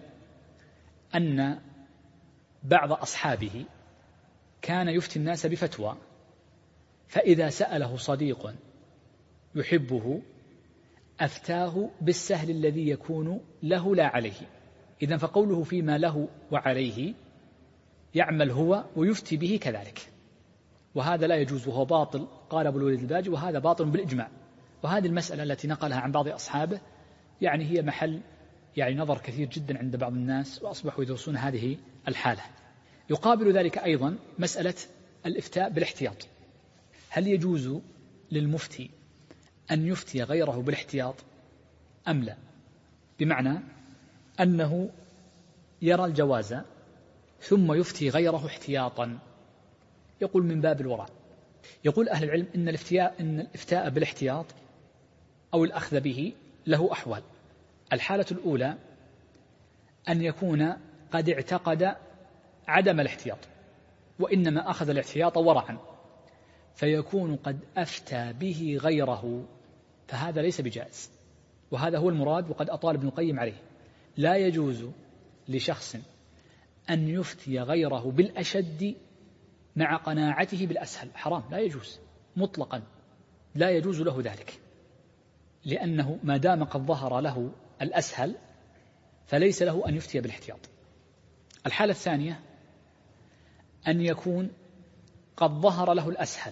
أن بعض أصحابه كان يفتي الناس بفتوى، فإذا سأله صديق يحبه أفتاه بالسهل الذي يكون له لا عليه. إذن فقوله فيما له وعليه يعمل هو ويفتي به كذلك، وهذا لا يجوز وهو باطل، قال أبو الوليد الباجي، وهذا باطل بالإجماع. وهذه المسألة التي نقلها عن بعض أصحابه يعني هي محل نظر كثير جدا عند بعض الناس، وأصبحوا يدرسون هذه الحالة. يقابل ذلك أيضا مسألة الإفتاء بالاحتياط. هل يجوز للمفتي أن يفتي غيره بالاحتياط أم لا؟ بمعنى أنه يرى الجواز ثم يفتي غيره احتياطا، يقول من باب الورع. يقول أهل العلم إن الإفتاء بالاحتياط أو الأخذ به له أحوال. الحالة الأولى أن يكون قد اعتقد عدم الاحتياط وإنما أخذ الاحتياط ورعا، فيكون قد أفتى به غيره، فهذا ليس بجائز، وهذا هو المراد. وقد أطال ابن القيم عليه. لا يجوز لشخص أن يفتي غيره بالأشد مع قناعته بالأسهل، حرام، لا يجوز مطلقا، لا يجوز له ذلك، لأنه ما دام قد ظهر له الأسهل فليس له أن يفتي بالاحتياط. الحالة الثانية أن يكون قد ظهر له الأسهل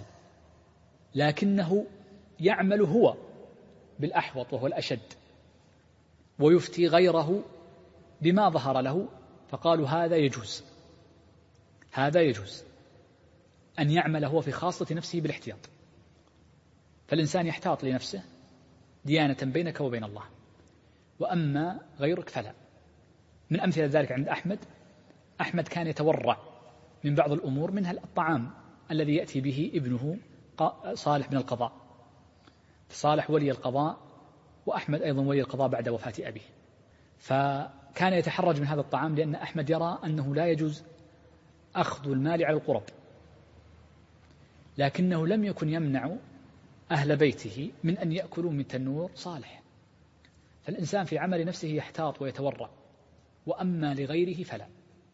لكنه يعمل هو بالأحوط وهو الأشد، ويفتي غيره بما ظهر له، فقالوا هذا يجوز، هذا يجوز أن يعمل هو في خاصة نفسه بالاحتياط. فالإنسان يحتاط لنفسه ديانة بينك وبين الله، وأما غيرك فلا. من أمثلة ذلك عند أحمد كان يتورع من بعض الأمور، منها الطعام الذي يأتي به ابنه صالح بن القضاء. صالح ولي القضاء، وأحمد أيضا ولي القضاء بعد وفاة أبيه، فكان يتحرج من هذا الطعام، لأن أحمد يرى أنه لا يجوز أخذ المال على القرب، لكنه لم يكن يمنع أهل بيته من أن يأكلوا من تنور صالح. فالإنسان في عمل نفسه يحتاط ويتورع، وأما لغيره فلا.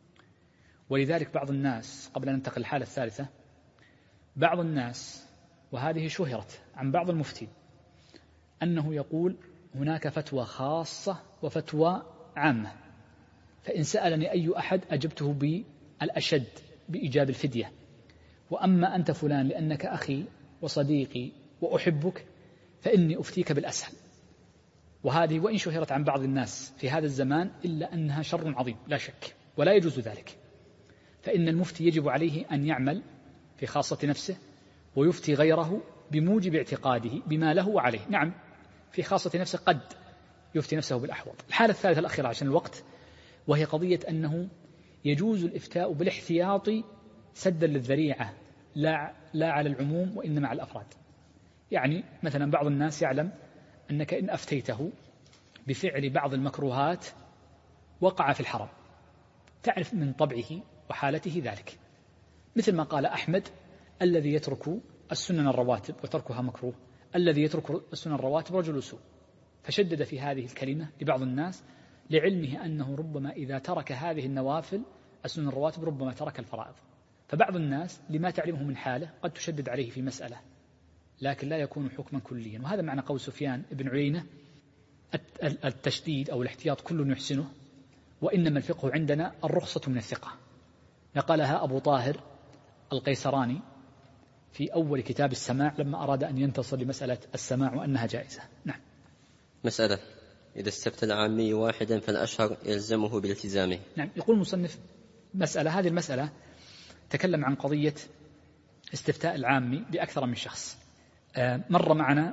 ولذلك بعض الناس، قبل أن ننتقل الحالة الثالثة، بعض الناس وهذه شهرت عن بعض المفتين أنه يقول هناك فتوى خاصة وفتوى عامة، فإن سألني أي أحد أجبته بالأشد بإيجاب الفدية، وأما أنت فلان لأنك أخي وصديقي وأحبك فإني أفتيك بالأسهل. وهذه وإن شهرت عن بعض الناس في هذا الزمان إلا أنها شر عظيم لا شك، ولا يجوز ذلك. فإن المفتي يجب عليه أن يعمل في خاصة نفسه ويفتي غيره بموجب اعتقاده بما له وعليه. نعم، في خاصة نفسه قد يفتي نفسه بالأحوط. الحالة الثالثة الأخيرة عشان الوقت، وهي قضية أنه يجوز الإفتاء بالاحتياط سدا للذريعة، لا على العموم وإنما على الأفراد. يعني مثلا بعض الناس يعلم أنك إن أفتيته بفعل بعض المكروهات وقع في الحرام، تعرف من طبعه وحالته ذلك، مثل ما قال أحمد الذي يترك السنن الرواتب وتركها مكروه، الذي يترك السنن الرواتب رجل سوء، فشدد في هذه الكلمة لبعض الناس لعلمه أنه ربما إذا ترك هذه النوافل السنن الرواتب ربما ترك الفرائض. فبعض الناس لما تعلمه من حاله قد تشدد عليه في مسألة، لكن لا يكون حكما كليا. وهذا معنى قول سفيان بن عيينة التشديد أو الاحتياط كل يحسنه، وإنما الفقه عندنا الرخصة من الثقة. نقلها أبو طاهر القيسراني في أول كتاب السماع لما أراد أن ينتصر لمسألة السماع وأنها جائزة. نعم. مسألة: إذا استفتى العامي واحدا فالأشهر يلزمه بالتزامه. نعم. يقول المصنف مسألة، هذه المسألة تكلم عن قضية استفتاء العامي بأكثر من شخص. مر معنا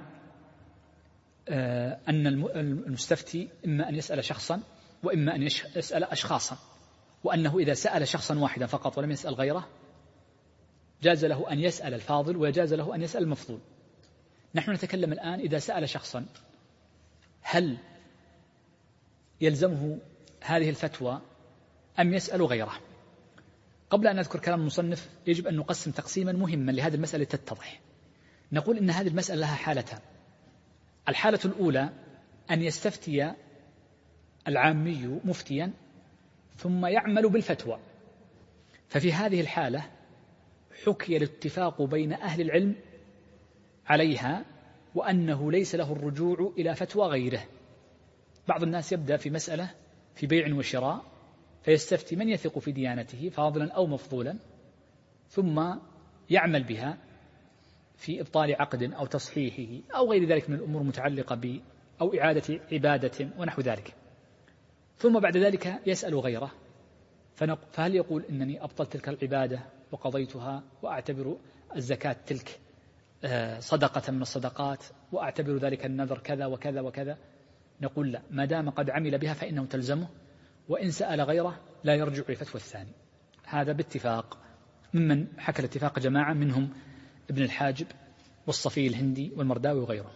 أن المستفتي إما أن يسأل شخصا وإما أن يسأل أشخاصا، وأنه إذا سأل شخصا واحدا فقط ولم يسأل غيره جاز له أن يسأل الفاضل وجاز له أن يسأل المفضول. نحن نتكلم الآن إذا سأل شخصا هل يلزمه هذه الفتوى أم يسأل غيره؟ قبل أن نذكر كلام المصنف يجب أن نقسم تقسيما مهما لهذه المسألة تتضح. نقول إن هذه المسألة لها حالتان. الحالة الأولى أن يستفتي العامي مفتيا ثم يعمل بالفتوى، ففي هذه الحالة حكي الاتفاق بين أهل العلم عليها وأنه ليس له الرجوع إلى فتوى غيره. بعض الناس يبدأ في مسألة في بيع وشراء فيستفتي من يثق في ديانته فاضلا أو مفضولا، ثم يعمل بها في إبطال عقد أو تصحيحه أو غير ذلك من الأمور المتعلقة أو إعادة عبادة ونحو ذلك، ثم بعد ذلك يسأل غيره فهل يقول إنني أبطلت تلك العبادة وقضيتها وأعتبر الزكاة تلك صدقة من الصدقات وأعتبر ذلك النذر كذا وكذا وكذا؟ نقول لا، ما دام قد عمل بها فإنه تلزمه، وإن سأل غيره لا يرجع لفتوى الثاني. هذا باتفاق ممن حكى الاتفاق جماعة منهم ابن الحاجب والصفي الهندي والمرداوي وغيرهم.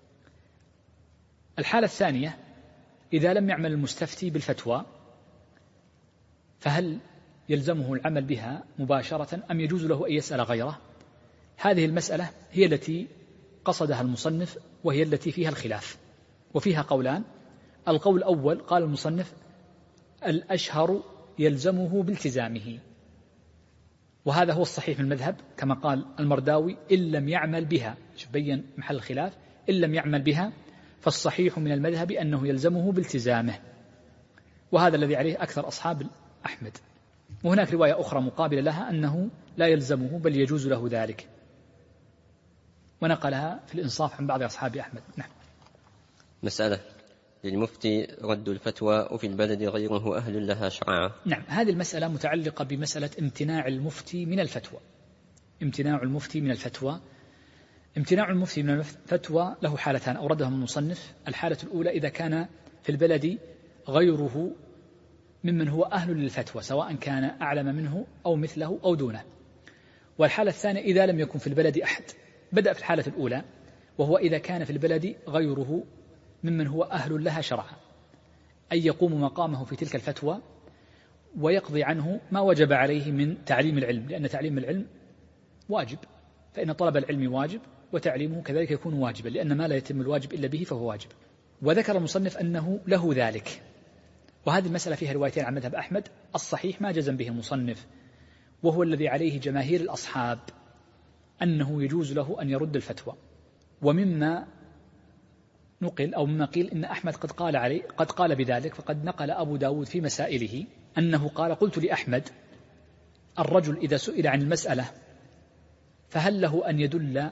الحالة الثانية إذا لم يعمل المستفتي بالفتوى فهل يلزمه العمل بها مباشرة أم يجوز له أن يسأل غيره؟ هذه المسألة هي التي قصدها المصنف وهي التي فيها الخلاف، وفيها قولان. القول الأول قال المصنف الأشهر يلزمه بالتزامه، وهذا هو الصحيح من المذهب كما قال المرداوي إن لم يعمل بها، بين محل الخلاف، إن لم يعمل بها فالصحيح من المذهب أنه يلزمه بالتزامه، وهذا الذي عليه أكثر أصحاب أحمد. وهناك رواية أخرى مقابلة لها أنه لا يلزمه بل يجوز له ذلك، ونقلها في الإنصاف عن بعض أصحاب أحمد. نعم. مسألة للمفتي رد الفتوى وفي البلد غيره أهل لها شرعا. نعم، هذه المسألة متعلقة بمسألة امتناع المفتي من الفتوى. امتناع المفتي من الفتوى. امتناع المفتي من الفتوى له حالتان أوردهم المصنف. الحالة الأولى إذا كان في البلد غيره ممن هو أهل للفتوى سواء كان أعلم منه أو مثله أو دونه. والحالة الثانية إذا لم يكن في البلد أحد. بدأ في الحالة الأولى وهو إذا كان في البلد غيره ممن هو أهل لها شرعا، أي يقوم مقامه في تلك الفتوى ويقضي عنه ما وجب عليه من تعليم العلم، لأن تعليم العلم واجب، فإن طلب العلم واجب وتعليمه كذلك يكون واجبا، لأن ما لا يتم الواجب إلا به فهو واجب. وذكر المصنف أنه له ذلك، وهذه المسألة فيها روايتين عن مذهب أحمد. الصحيح ما جزم به المصنف وهو الذي عليه جماهير الأصحاب أنه يجوز له أن يرد الفتوى. ومما نقل أو مما قيل إن أحمد قد قال بذلك، فقد نقل أبو داود في مسائله أنه قال قلت لأحمد الرجل إذا سئل عن المسألة فهل له أن يدل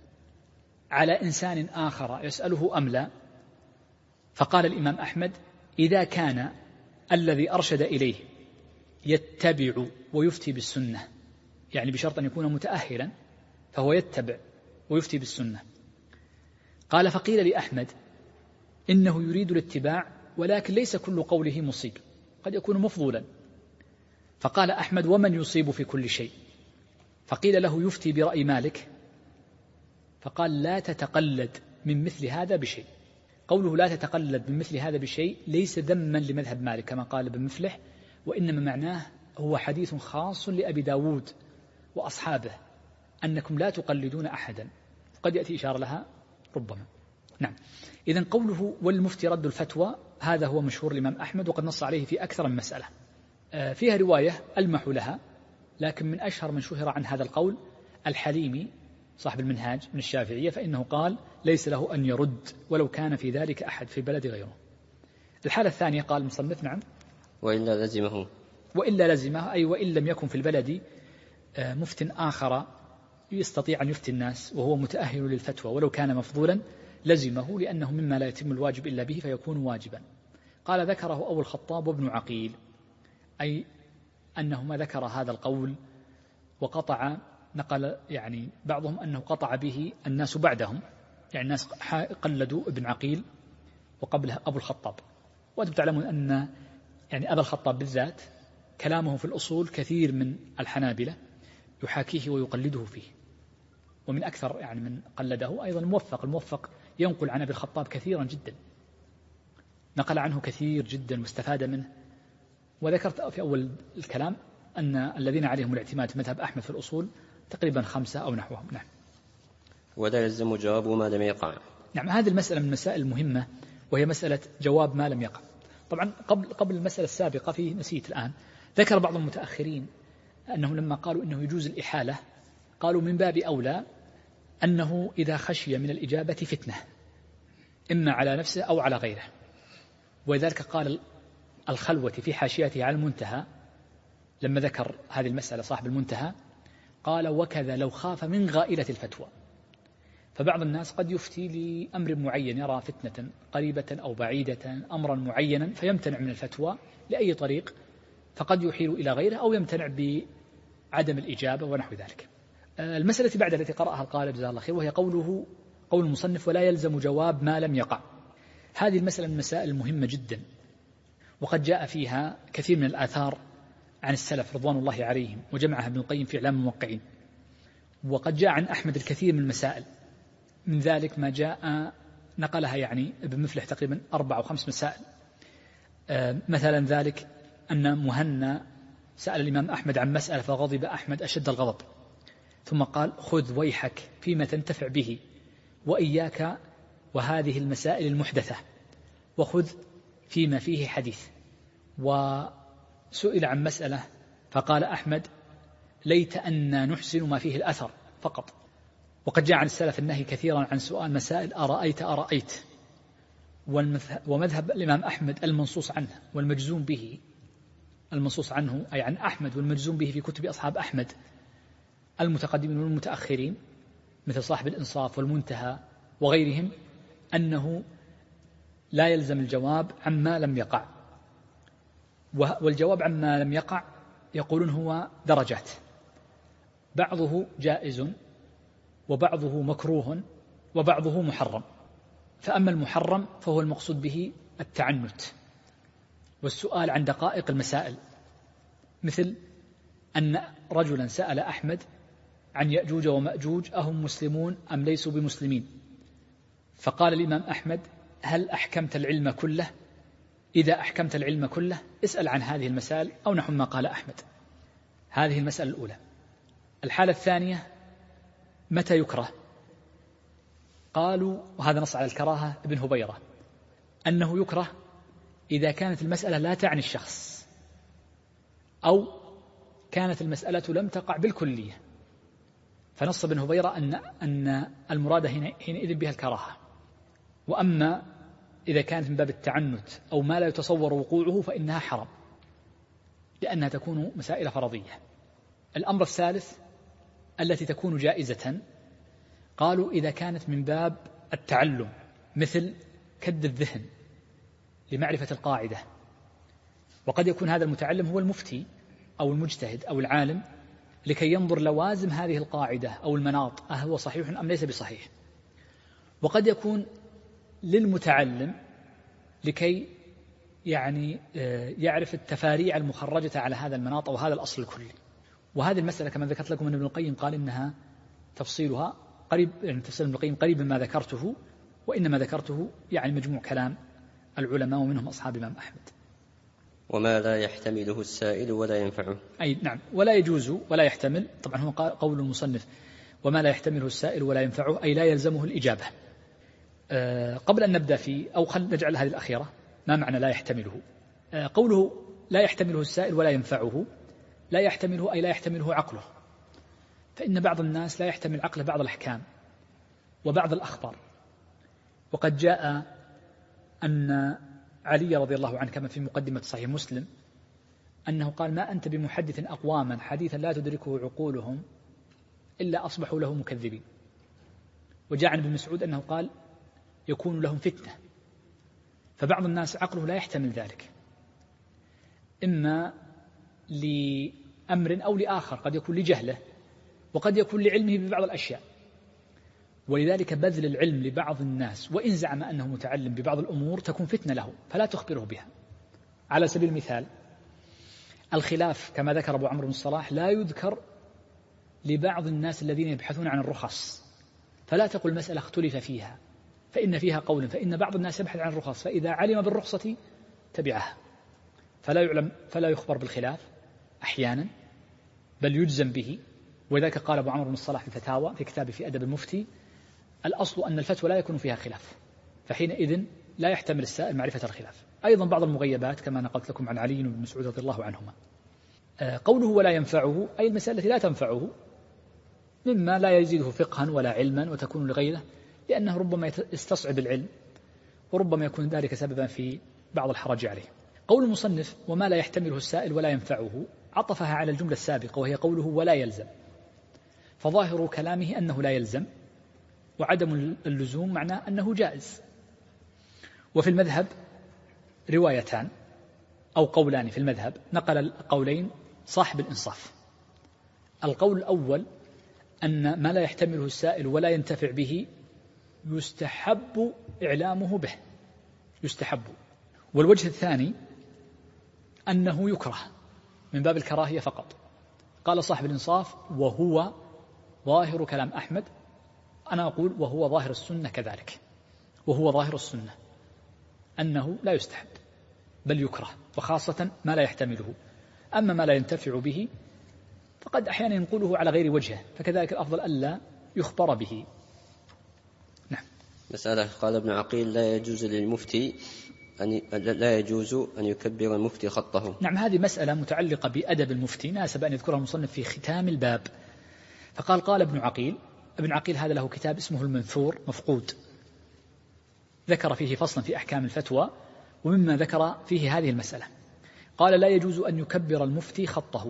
على إنسان آخر يسأله أم لا؟ فقال الإمام أحمد إذا كان الذي أرشد إليه يتبع ويفتي بالسنة، يعني بشرط أن يكون متأهلا فهو يتبع ويفتي بالسنة. قال فقيل لأحمد إنه يريد الاتباع ولكن ليس كل قوله مصيب، قد يكون مفضولا. فقال أحمد ومن يصيب في كل شيء؟ فقيل له يفتي برأي مالك، فقال لا تتقلد من مثل هذا بشيء. قوله لا تتقلد من مثل هذا بشيء ليس ذما لمذهب مالك كما قال ابن مفلح، وإنما معناه هو حديث خاص لأبي داود وأصحابه أنكم لا تقلدون أحدا، قد يأتي إشارة لها ربما. نعم. إذن قوله والمفتي رد الفتوى هذا هو مشهور الإمام أحمد، وقد نص عليه في أكثر من مسألة. فيها رواية ألمح لها، لكن من أشهر من شهر عن هذا القول الحليمي صاحب المنهاج من الشافعية، فإنه قال ليس له أن يرد ولو كان في ذلك أحد في البلد غيره. الحالة الثانية قال المصنف نعم وإلا لزمه أي وإن لم يكن في البلد مفت آخر يستطيع أن يفتي الناس وهو متأهل للفتوى ولو كان مفضولا لزمه، لأنه مما لا يتم الواجب إلا به فيكون واجبا. قال ذكره أبو الخطاب وابن عقيل، أي أنهما ذكر هذا القول وقطع، نقل يعني بعضهم أنه قطع به الناس بعدهم، يعني الناس قلدوا ابن عقيل وقبله أبو الخطاب. وأنتم تعلمون أن يعني أبا الخطاب بالذات كلامه في الأصول كثير من الحنابلة يحاكيه ويقلده فيه، ومن أكثر يعني من قلده أيضا الموفق ينقل عن أبي الخطاب كثيرا جدا، نقل عنه كثير جدا واستفاد منه. وذكرت في أول الكلام أن الذين عليهم الاعتماد في مذهب أحمد في الأصول تقريبا 5 أو نحوهم. نعم. ولا يلزم جواب ما لم يقع. نعم، هذه المسألة من المسائل المهمة، وهي مسألة جواب ما لم يقع. طبعا قبل المسألة السابقة فيه نسيت الآن، ذكر بعض المتأخرين أنهم لما قالوا إنه يجوز الإحالة قالوا من باب أولى أنه إذا خشي من الإجابة فتنة إما على نفسه أو على غيره. ولذلك قال الخلوة في حاشيته على المنتهى لما ذكر هذه المسألة صاحب المنتهى قال وكذا لو خاف من غائلة الفتوى. فبعض الناس قد يفتي لأمر معين يرى فتنة قريبة أو بعيدة أمرا معينا فيمتنع من الفتوى لأي طريق، فقد يحيل إلى غيره أو يمتنع بعدم الإجابة ونحو ذلك. المسألة بعد التي قرأها القارئ جزاه الله خير وهي قول المصنف ولا يلزم جواب ما لم يقع. هذه المسألة من المسائل المهمة جدا، وقد جاء فيها كثير من الآثار عن السلف رضوان الله عليهم، وجمعها ابن القيم في إعلام الموقعين. وقد جاء عن أحمد الكثير من المسائل، من ذلك ما جاء نقلها يعني ابن مفلح تقريبا 4 أو 5 مسائل. مثلا ذلك أن مهنا سأل الإمام أحمد عن مسألة فغضب أحمد أشد الغضب، ثم قال خذ ويحك فيما تنتفع به وإياك وهذه المسائل المحدثة، وخذ فيما فيه حديث. وسئل عن مسألة فقال أحمد ليت أن نحسن ما فيه الأثر فقط. وقد جاء عن السلف النهي كثيرا عن سؤال مسائل أرأيت، ومذهب الإمام أحمد المنصوص عنه والمجزوم به، المنصوص عنه أي عن أحمد والمجزوم به في كتب أصحاب أحمد المتقدمين والمتأخرين مثل صاحب الإنصاف والمنتهى وغيرهم، أنه لا يلزم الجواب عما لم يقع. والجواب عما لم يقع يقولون هو درجات، بعضه جائز وبعضه مكروه وبعضه محرم. فأما المحرم فهو المقصود به التعنت والسؤال عن دقائق المسائل، مثل أن رجلا سأل أحمد عن يأجوج ومأجوج أهم مسلمون أم ليسوا بمسلمين، فقال الإمام أحمد هل أحكمت العلم كله؟ إذا أحكمت العلم كله اسأل عن هذه المسائل أو نحو ما قال أحمد. هذه المسألة الأولى. الحالة الثانية متى يكره؟ قالوا وهذا نص على الكراهة ابن هبيرة أنه يكره إذا كانت المسألة لا تعني الشخص أو كانت المسألة لم تقع بالكلية، فنص ابن هبيرة أن المراد حينئذ بها الكراهة. وأما إذا كانت من باب التعنت أو ما لا يتصور وقوعه فإنها حرام لأنها تكون مسائل فرضية. الأمر الثالث التي تكون جائزة قالوا إذا كانت من باب التعلم مثل كد الذهن لمعرفة القاعدة، وقد يكون هذا المتعلم هو المفتي أو المجتهد أو العالم لكي ينظر لوازم هذه القاعدة أو المناط أهو صحيح أم ليس بصحيح. وقد يكون للمتعلم لكي يعني يعرف التفاريع المخرجة على هذا المناط أو هذا الأصل الكلي. وهذه المسألة كما ذكرت لكم أن ابن القيم قال إنها تفصيلها قريب، يعني تفصيل ابن القيم قريب مما ذكرته، وإنما ذكرته يعني مجموع كلام العلماء ومنهم أصحاب الإمام أحمد. وما لا يحتمله السائل ولا ينفعه، أي نعم، ولا يجوز ولا يحتمل. طبعا هو قول المصنف وما لا يحتمله السائل ولا ينفعه أي لا يلزمه الإجابة. قبل أن نبدأ أو خل نجعل هذه الأخيرة، ما معنى لا يحتمله؟ قوله لا يحتمله السائل ولا ينفعه، لا يحتمله أي لا يحتمله عقله، فإن بعض الناس لا يحتمل عقله بعض الأحكام وبعض الأخبار. وقد جاء أن علي رضي الله عنه كما في مقدمة صحيح مسلم أنه قال ما أنت بمحدث أقواما حديثا لا تدركه عقولهم إلا أصبحوا له مكذبين. وجاء عن ابن مسعود أنه قال يكون لهم فتنة. فبعض الناس عقله لا يحتمل ذلك، إما لأمر أو لآخر، قد يكون لجهله وقد يكون لعلمه ببعض الأشياء. ولذلك بذل العلم لبعض الناس وإن زعم أنه متعلم ببعض الأمور تكون فتنة له فلا تخبره بها. على سبيل المثال الخلاف كما ذكر أبو عمرو بن الصلاح لا يذكر لبعض الناس الذين يبحثون عن الرخص، فلا تقل مسألة اختلف فيها فإن فيها قول، فإن بعض الناس يبحث عن الرخص فإذا علم بالرخصة تبعها، فلا يخبر بالخلاف أحيانا بل يجزم به. وذلك قال أبو عمرو بن الصلاح في الفتاوى في كتابه في أدب المفتي الأصل أن الفتوى لا يكون فيها خلاف، فحينئذ لا يحتمل السائل معرفة الخلاف. أيضا بعض المغيبات كما نقلت لكم عن علي بن مسعود رضي الله عنهما. قوله ولا ينفعه أي المسألة التي لا تنفعه مما لا يزيده فقها ولا علما وتكون لغيره، لأنه ربما يستصعب العلم وربما يكون ذلك سببا في بعض الحرج عليه. قول المصنف وما لا يحتمله السائل ولا ينفعه عطفها على الجملة السابقة وهي قوله ولا يلزم، فظاهر كلامه أنه لا يلزم، وعدم اللزوم معناه أنه جائز. وفي المذهب روايتان أو قولان في المذهب، نقل القولين صاحب الإنصاف. القول الأول أن ما لا يحتمله السائل ولا ينتفع به يستحب إعلامه به، يستحب. والوجه الثاني أنه يكره من باب الكراهية فقط. قال صاحب الإنصاف وهو ظاهر كلام أحمد، أنا أقول وهو ظاهر السنة كذلك، وهو ظاهر السنة أنه لا يستحب بل يكره، وخاصة ما لا يحتمله. أما ما لا ينتفع به فقد أحيانا ينقله على غير وجهه، فكذلك الأفضل ألا يخبر به. نعم. مسألة قال ابن عقيل لا يجوز للمفتي لا يجوز أن يكبر المفتي خطه. نعم، هذه مسألة متعلقة بأدب المفتي ناسب أن يذكرها المصنف في ختام الباب. فقال ابن عقيل، ابن عقيل هذا له كتاب اسمه المنثور مفقود، ذكر فيه فصلا في أحكام الفتوى، ومما ذكر فيه هذه المسألة قال لا يجوز أن يكبر المفتي خطه.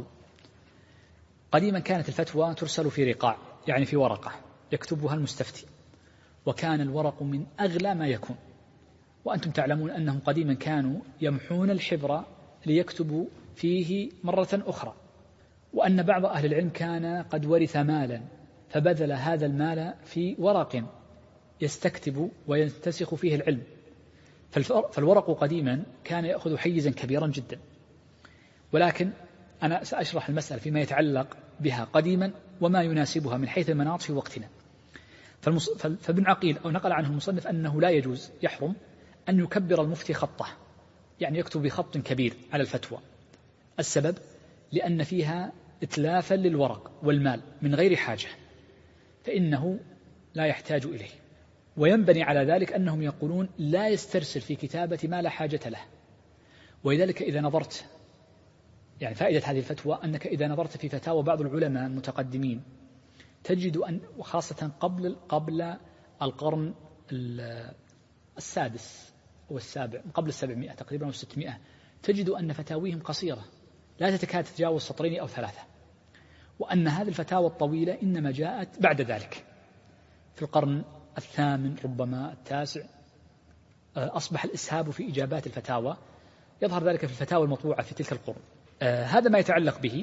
قديما كانت الفتوى ترسل في رقاع، يعني في ورقة يكتبها المستفتي، وكان الورق من أغلى ما يكون، وأنتم تعلمون أنهم قديما كانوا يمحون الحبر ليكتبوا فيه مرة أخرى، وأن بعض أهل العلم كان قد ورث مالا فبذل هذا المال في ورق يستكتب وينتسخ فيه العلم. فالورق قديما كان يأخذ حيزا كبيرا جدا، ولكن أنا سأشرح المسألة فيما يتعلق بها قديما وما يناسبها من حيث المناط في وقتنا. فابن عقيل أو نقل عنه المصنف أنه لا يجوز، يحرم أن يكبر المفتي خطه، يعني يكتب بخط كبير على الفتوى. السبب لأن فيها إتلافا للورق والمال من غير حاجة، فإنه لا يحتاج إليه. وينبني على ذلك أنهم يقولون لا يسترسل في كتابة ما لا حاجة له. ولذلك إذا نظرت، يعني فائدة هذه الفتوى أنك إذا نظرت في فتاوى بعض العلماء المتقدمين تجد أن، وخاصة قبل القرن السادس والسابع، قبل 700 تقريبا أو 600، تجد أن فتاويهم قصيرة لا تتكاد تتجاوز سطرين أو 3، وأن هذه الفتاوى الطويلة إنما جاءت بعد ذلك في القرن الثامن ربما التاسع. أصبح الإسهاب في إجابات الفتاوى، يظهر ذلك في الفتاوى المطبوعة في تلك القرون. هذا ما يتعلق به.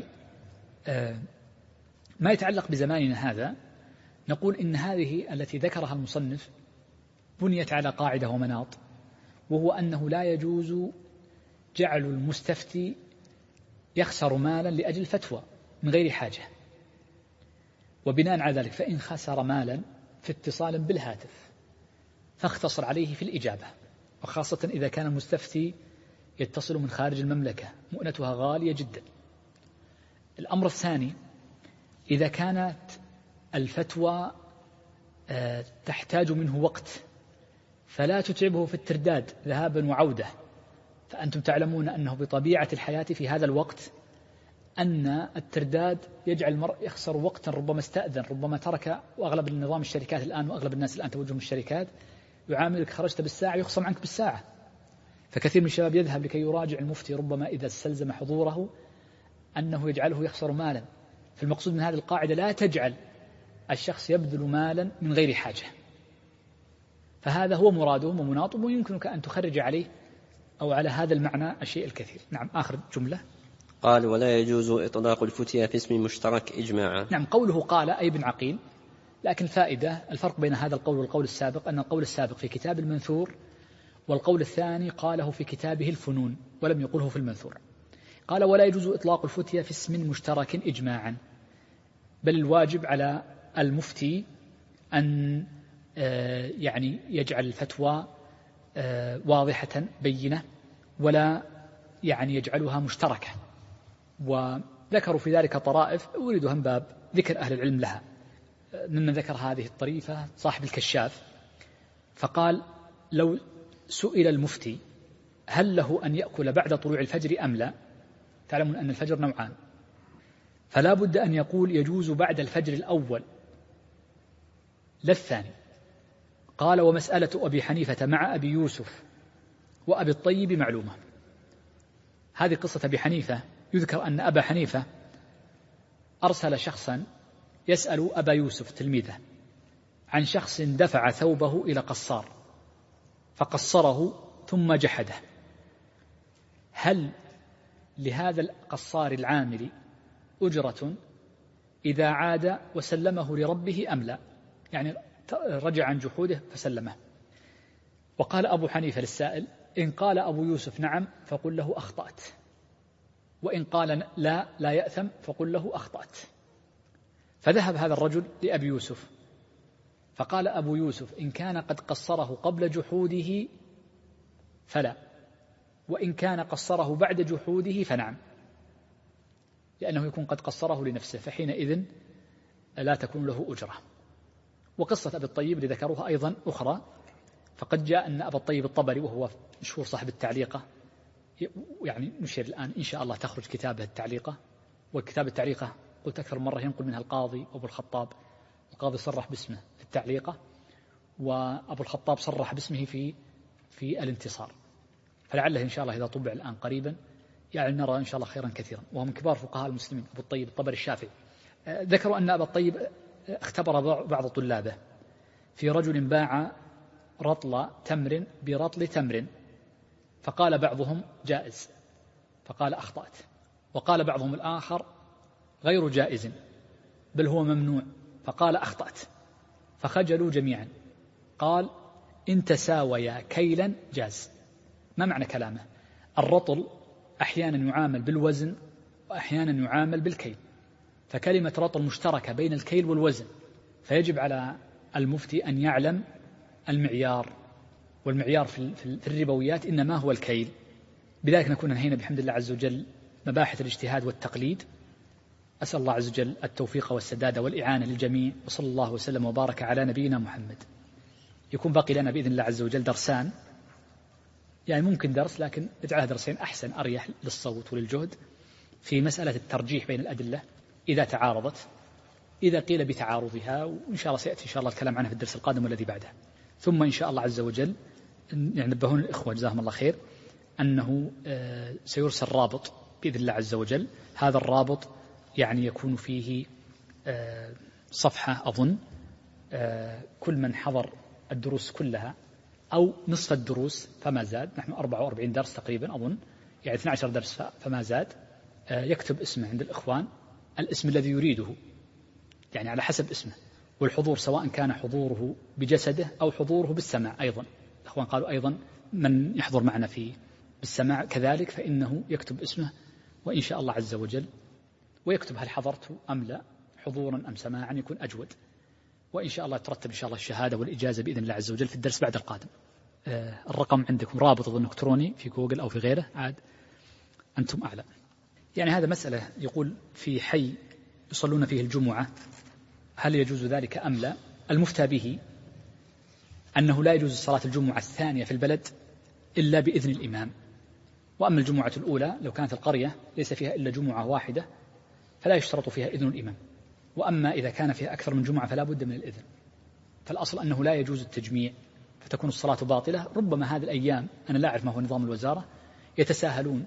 ما يتعلق بزماننا هذا نقول إن هذه التي ذكرها المصنف بنيت على قاعدة ومناط، وهو أنه لا يجوز جعل المستفتي يخسر مالا لأجل الفتوى من غير حاجة. وبناء على ذلك فإن خسر مالا في اتصال بالهاتف فاختصر عليه في الإجابة، وخاصة إذا كان المستفتي يتصل من خارج المملكة مؤنتها غالية جدا. الأمر الثاني، إذا كانت الفتوى تحتاج منه وقت فلا تتعبه في الترداد ذهابا وعودة، فأنتم تعلمون أنه بطبيعة الحياة في هذا الوقت أن الترداد يجعل المرء يخسر وقتا، ربما استأذن، ربما ترك. وأغلب النظام الشركات الآن وأغلب الناس الآن توجههم الشركات يعاملك خرجت بالساعة يخصم عنك بالساعة. فكثير من الشباب يذهب لكي يراجع المفتي، ربما إذا استلزم حضوره أنه يجعله يخسر مالا. فالمقصود من هذه القاعدة لا تجعل الشخص يبذل مالا من غير حاجة، فهذا هو مرادهم ومناطهم، ويمكنك أن تخرج عليه أو على هذا المعنى الشيء الكثير. نعم. آخر جملة قال ولا يجوز إطلاق الفتية في اسم مشترك إجماعا. نعم، قوله قال أي ابن عقيل، لكن فائدة الفرق بين هذا القول والقول السابق أن القول السابق في كتاب المنثور، والقول الثاني قاله في كتابه الفنون ولم يقله في المنثور. قال ولا يجوز إطلاق الفتية في اسم مشترك إجماعا، بل الواجب على المفتي أن يعني يجعل الفتوى واضحة بينة، ولا يعني يجعلها مشتركة. وذكروا في ذلك طرائف أريدها من باب ذكر أهل العلم لها. ممن ذكر هذه الطريفة صاحب الكشاف، فقال لو سئل المفتي هل له أن يأكل بعد طلوع الفجر أم لا؟ تعلمون أن الفجر نوعان، فلا بد أن يقول يجوز بعد الفجر الأول لا الثاني. قال ومسألة أبي حنيفة مع أبي يوسف وأبي الطيب معلومة. هذه قصة أبي حنيفة. يذكر أن أبا حنيفة أرسل شخصا يسأل أبا يوسف تلميذه عن شخص دفع ثوبه إلى قصار فقصره ثم جحده، هل لهذا القصار العامل أجرة إذا عاد وسلمه لربه أم لا؟ يعني رجع عن جحوده فسلمه. وقال أبو حنيفة للسائل إن قال أبو يوسف نعم فقل له أخطأت، وإن قال لا يأثم فقل له أخطأت. فذهب هذا الرجل لأبي يوسف فقال أبو يوسف إن كان قد قصره قبل جحوده فلا، وإن كان قصره بعد جحوده فنعم، لأنه يكون قد قصره لنفسه فحينئذ لا تكون له أجرة. وقصة أبي الطيب اللي ذكروها أيضا أخرى، فقد جاء أن أبا الطيب الطبري وهو مشهور صاحب التعليقة، يعني نشير الآن إن شاء الله تخرج كتابه التعليقة، والكتاب التعليقة قلت أكثر مرة ينقل منها القاضي أبو الخطاب. القاضي صرح باسمه في التعليقة، وأبو الخطاب صرح باسمه في الانتصار، فلعله إن شاء الله إذا طبع الآن قريبا يعني نرى إن شاء الله خيرا كثيرا. وهو من كبار فقهاء المسلمين أبو الطيب الطبري الشافعي. ذكروا أن أبا الطيب اختبر بعض طلابه في رجل باع رطل تمر برطل تمر، فقال بعضهم جائز فقال أخطأت، وقال بعضهم الآخر غير جائز بل هو ممنوع فقال أخطأت، فخجلوا جميعا. قال إن تساويا كيلا جاز. ما معنى كلامه؟ الرطل أحيانا يعامل بالوزن وأحيانا يعامل بالكيل، فكلمة رطل مشتركة بين الكيل والوزن، فيجب على المفتي أن يعلم المعيار، والمعيار في الربويات إنما هو الكيل. بذلك نكون انهينا بحمد الله عز وجل مباحث الاجتهاد والتقليد. أسأل الله عز وجل التوفيق والسداد والإعانة للجميع، وصلى الله وسلم وبارك على نبينا محمد. يكون باقي لنا بإذن الله عز وجل درسان، يعني ممكن درس لكن اجعلها درسين أحسن أريح للصوت وللجهد، في مسألة الترجيح بين الأدلة إذا تعارضت، إذا قيل بتعارضها، وإن شاء الله سيأتي إن شاء الله الكلام عنها في الدرس القادم والذي بعده. ثم إن شاء الله عز وجل يعني نبهون الإخوة جزاهم الله خير أنه سيرسل رابط بإذن الله عز وجل. هذا الرابط يعني يكون فيه صفحة أظن كل من حضر الدروس كلها أو نصف الدروس فما زاد، نحن 44 درس تقريبا أظن، يعني 12 درس فما زاد، يكتب اسمه عند الإخوان، الاسم الذي يريده يعني على حسب اسمه، والحضور سواء كان حضوره بجسده أو حضوره بالسماع. أيضا الإخوان قالوا أيضا من يحضر معنا بالسماع كذلك فإنه يكتب اسمه، وإن شاء الله عز وجل ويكتب هل حضرت أم لا، حضورا أم سماعا، يكون أجود. وإن شاء الله ترتب إن شاء الله الشهادة والإجازة بإذن الله عز وجل في الدرس بعد القادم. الرقم عندكم رابط إلكتروني في جوجل أو في غيره، عاد أنتم أعلم. يعني هذا مسألة يقول في حي يصلون فيه الجمعة هل يجوز ذلك أم لا؟ المفتى به أنه لا يجوز صلاة الجمعة الثانية في البلد إلا بإذن الإمام، وأما الجمعة الأولى لو كانت القرية ليس فيها إلا جمعة واحدة فلا يشترط فيها إذن الإمام، وأما إذا كان فيها أكثر من جمعة فلا بد من الإذن. فالأصل أنه لا يجوز التجميع فتكون الصلاة باطلة. ربما هذه الأيام أنا لا أعرف ما هو نظام الوزارة يتساهلون،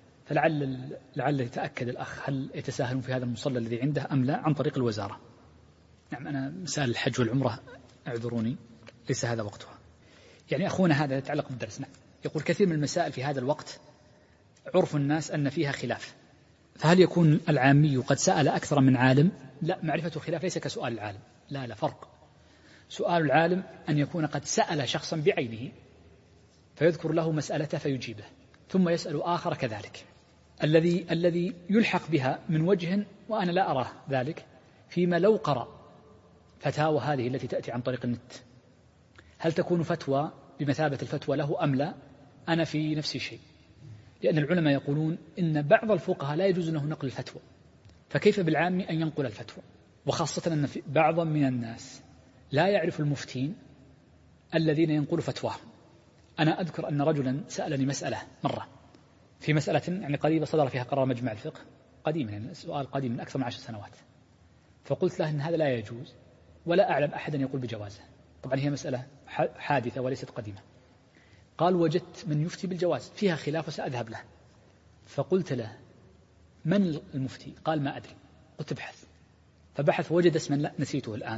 فلعل يتأكد الأخ هل يتساهلون في هذا المصلى الذي عنده أم لا عن طريق الوزارة. نعم أنا مسائل الحج والعمرة اعذروني ليس هذا وقتها. يعني أخونا هذا يتعلق بالدرس. نعم يقول كثير من المسائل في هذا الوقت عرف الناس أن فيها خلاف، فهل يكون العامي قد سأل أكثر من عالم؟ لا، معرفة الخلاف ليس كسؤال العالم، لا فرق. سؤال العالم أن يكون قد سأل شخصا بعينه فيذكر له مسألته فيجيبه، ثم يسأل آخر كذلك. الذي يلحق بها من وجه وأنا لا أراه ذلك فيما لو قرأ فتاوى هذه التي تأتي عن طريق النت، هل تكون فتوى بمثابة الفتوى له أم لا؟ أنا في نفس الشيء، لأن العلماء يقولون إن بعض الفقهاء لا يجوز له نقل الفتوى، فكيف بالعام أن ينقل الفتوى؟ وخاصة أن في بعض من الناس لا يعرف المفتين الذين ينقل فتواهم، أنا أذكر أن رجلا سألني مسألة مرة في مسألة يعني قريبة صدر فيها قرار مجمع الفقه قديما، يعني سؤال قديم من أكثر من 10 سنوات، فقلت له إن هذا لا يجوز ولا أعلم أحدا يقول بجوازه. طبعا هي مسألة حادثة وليست قديمة. قال وجدت من يفتي بالجواز فيها خلاف وسأذهب له. فقلت له من المفتي؟ قال ما أدري. قلت ابحث، فبحث وجد اسما نسيته الآن،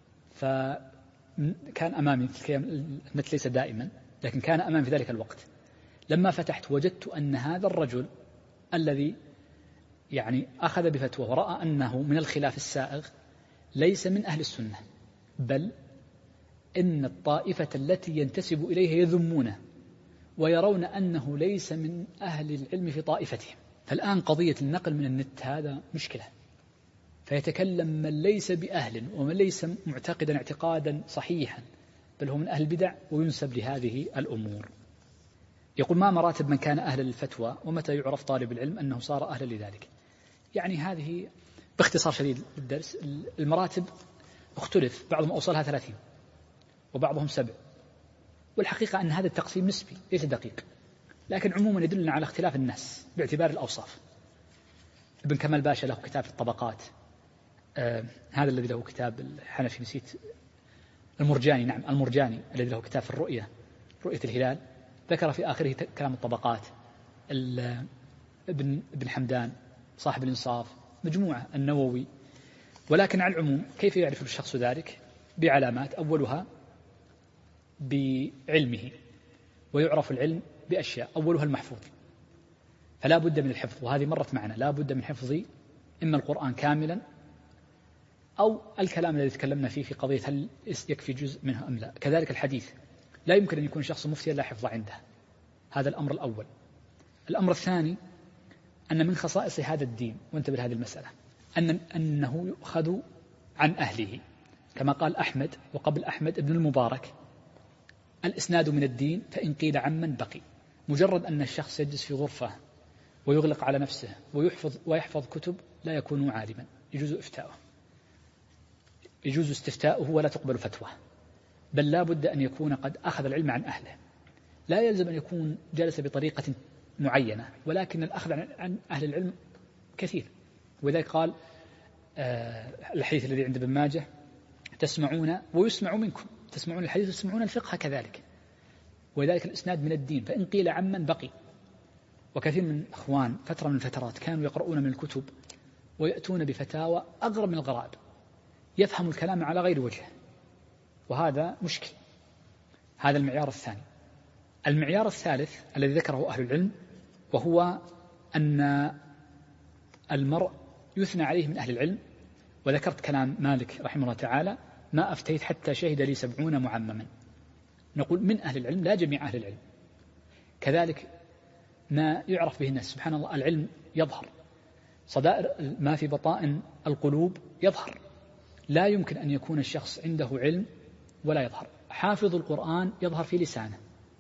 فكان أمامي النت ليس دائما لكن كان أمامي في ذلك الوقت. لما فتحت وجدت أن هذا الرجل الذي يعني أخذ بفتوى ورأى أنه من الخلاف السائغ ليس من أهل السنة، بل إن الطائفة التي ينتسب إليها يذمونه ويرون أنه ليس من أهل العلم في طائفتهم. فالآن قضية النقل من النت هذا مشكلة، فيتكلم من ليس بأهل ومن ليس معتقدا اعتقادا صحيحا بل هو من أهل البدع وينسب لهذه الأمور. يقول ما مراتب من كان أهل الفتوى ومتى يعرف طالب العلم أنه صار أهلا لذلك؟ يعني هذه باختصار شديد الدرس. المراتب اختلف، بعضهم أوصلها 30 وبعضهم 7، والحقيقة أن هذا التقسيم نسبي ليس دقيق، لكن عموما يدلنا على اختلاف الناس باعتبار الأوصاف. ابن كمال باشا له كتاب في الطبقات، هذا الذي له كتاب الحنفي نسيت، المرجاني، نعم المرجاني الذي له كتاب في الرؤية، رؤية الهلال، ذكر في آخره كلام الطبقات. ابن حمدان صاحب الإنصاف، مجموعة، النووي. ولكن على العموم كيف يعرف الشخص ذلك؟ بعلامات، أولها بعلمه، ويعرف العلم بأشياء، أولها المحفوظ، فلا بد من الحفظ، وهذه مرت معنا، لا بد من حفظ إما القرآن كاملا أو الكلام الذي تكلمنا فيه في قضية هل يكفي جزء منه أم لا. كذلك الحديث، لا يمكن أن يكون شخص مفتي لا حفظ عنده، هذا الأمر الأول. الأمر الثاني أن من خصائص هذا الدين، وانتبه لهذه المسألة، أنه يؤخذ عن أهله، كما قال أحمد وقبل أحمد ابن المبارك الإسناد من الدين فإن قيل عمن بقي. مجرد أن الشخص يجلس في غرفة ويغلق على نفسه ويحفظ كتب لا يكون عالما، يجوز استفتاؤه ولا تقبل فتوى، بل لا بد أن يكون قد أخذ العلم عن أهله. لا يلزم أن يكون جالس بطريقة معينة، ولكن الأخذ عن أهل العلم كثير. وذلك قال الحديث الذي عند ابن ماجه تسمعون ويسمع منكم، تسمعون الحديث وتسمعون الفقه كذلك، وذلك الإسناد من الدين فإن قيل عمن بقي. وكثير من أخوان فترة من الفترات كانوا يقرؤون من الكتب ويأتون بفتاوى أغرب من الغرائب، يفهم الكلام على غير وجهه، وهذا مشكل. هذا المعيار الثاني. المعيار الثالث الذي ذكره أهل العلم، وهو أن المرء يثنى عليه من أهل العلم. وذكرت كلام مالك رحمه الله تعالى ما أفتيت حتى شهد لي 70 معمما. نقول من أهل العلم لا جميع أهل العلم. كذلك ما يعرف به الناس، سبحان الله العلم يظهر، صدائر ما في بطائن القلوب يظهر. لا يمكن أن يكون الشخص عنده علم ولا يظهر. حافظ القرآن يظهر في لسانه،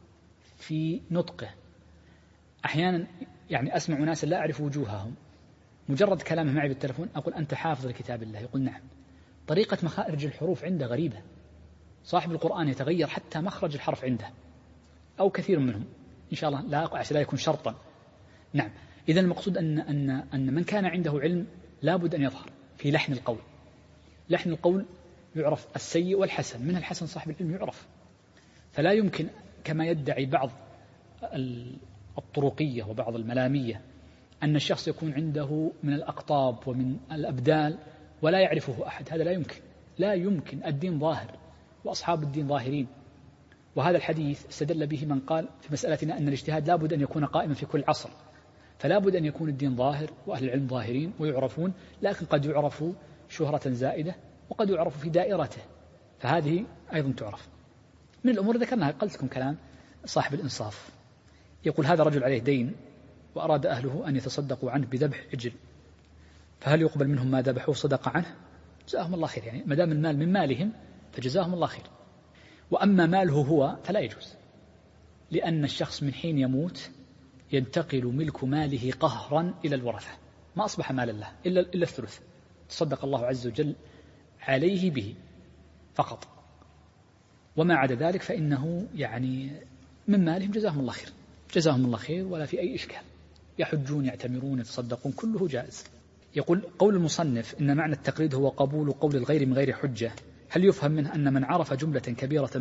في نطقه. أحيانا يعني أسمع ناس لا أعرف وجوههم، مجرد كلامه معي بالتلفون أقول أنت حافظ لكتاب الله؟ يقول نعم. طريقة مخارج الحروف عنده غريبة. صاحب القرآن يتغير حتى مخرج الحرف عنده، أو كثير منهم إن شاء الله، لا يكون شرطا. نعم. إذن المقصود أن من كان عنده علم لا بد أن يظهر في لحن القول. لحن القول يعرف السيء والحسن، من الحسن صاحب العلم يعرف. فلا يمكن كما يدعي بعض الطرقية وبعض الملامية أن الشخص يكون عنده من الأقطاب ومن الأبدال ولا يعرفه أحد، هذا لا يمكن. لا يمكن. الدين ظاهر وأصحاب الدين ظاهرين. وهذا الحديث استدل به من قال في مسألتنا أن الاجتهاد لا بد أن يكون قائما في كل عصر، فلا بد أن يكون الدين ظاهر وأهل العلم ظاهرين ويعرفون، لكن قد يعرفوا شهرة زائدة وقد يعرفوا في دائرته، فهذه أيضا تعرف. من الأمور ذكرناها، قلت لكم كلام صاحب الإنصاف، يقول هذا رجل عليه دين وأراد أهله أن يتصدقوا عنه بذبح عجل، فهل يقبل منهم ما ذبحوا صدق عنه؟ جزاهم الله خير، يعني ما دام المال من مالهم فجزاهم الله خير. وأما ماله هو فلا يجوز، لأن الشخص من حين يموت ينتقل ملك ماله قهرا إلى الورثة، ما أصبح مال الله إلا الثلث، تصدق الله عز وجل عليه به فقط، وما عدا ذلك فإنه يعني من مالهم جزاهم الله خير، جزاهم الله خير ولا في أي إشكال، يحجون يعتمرون يتصدقون كله جائز. يقول قول المصنف إن معنى التقليد هو قبول قول الغير من غير حجة، هل يفهم منه أن من عرف جملة كبيرة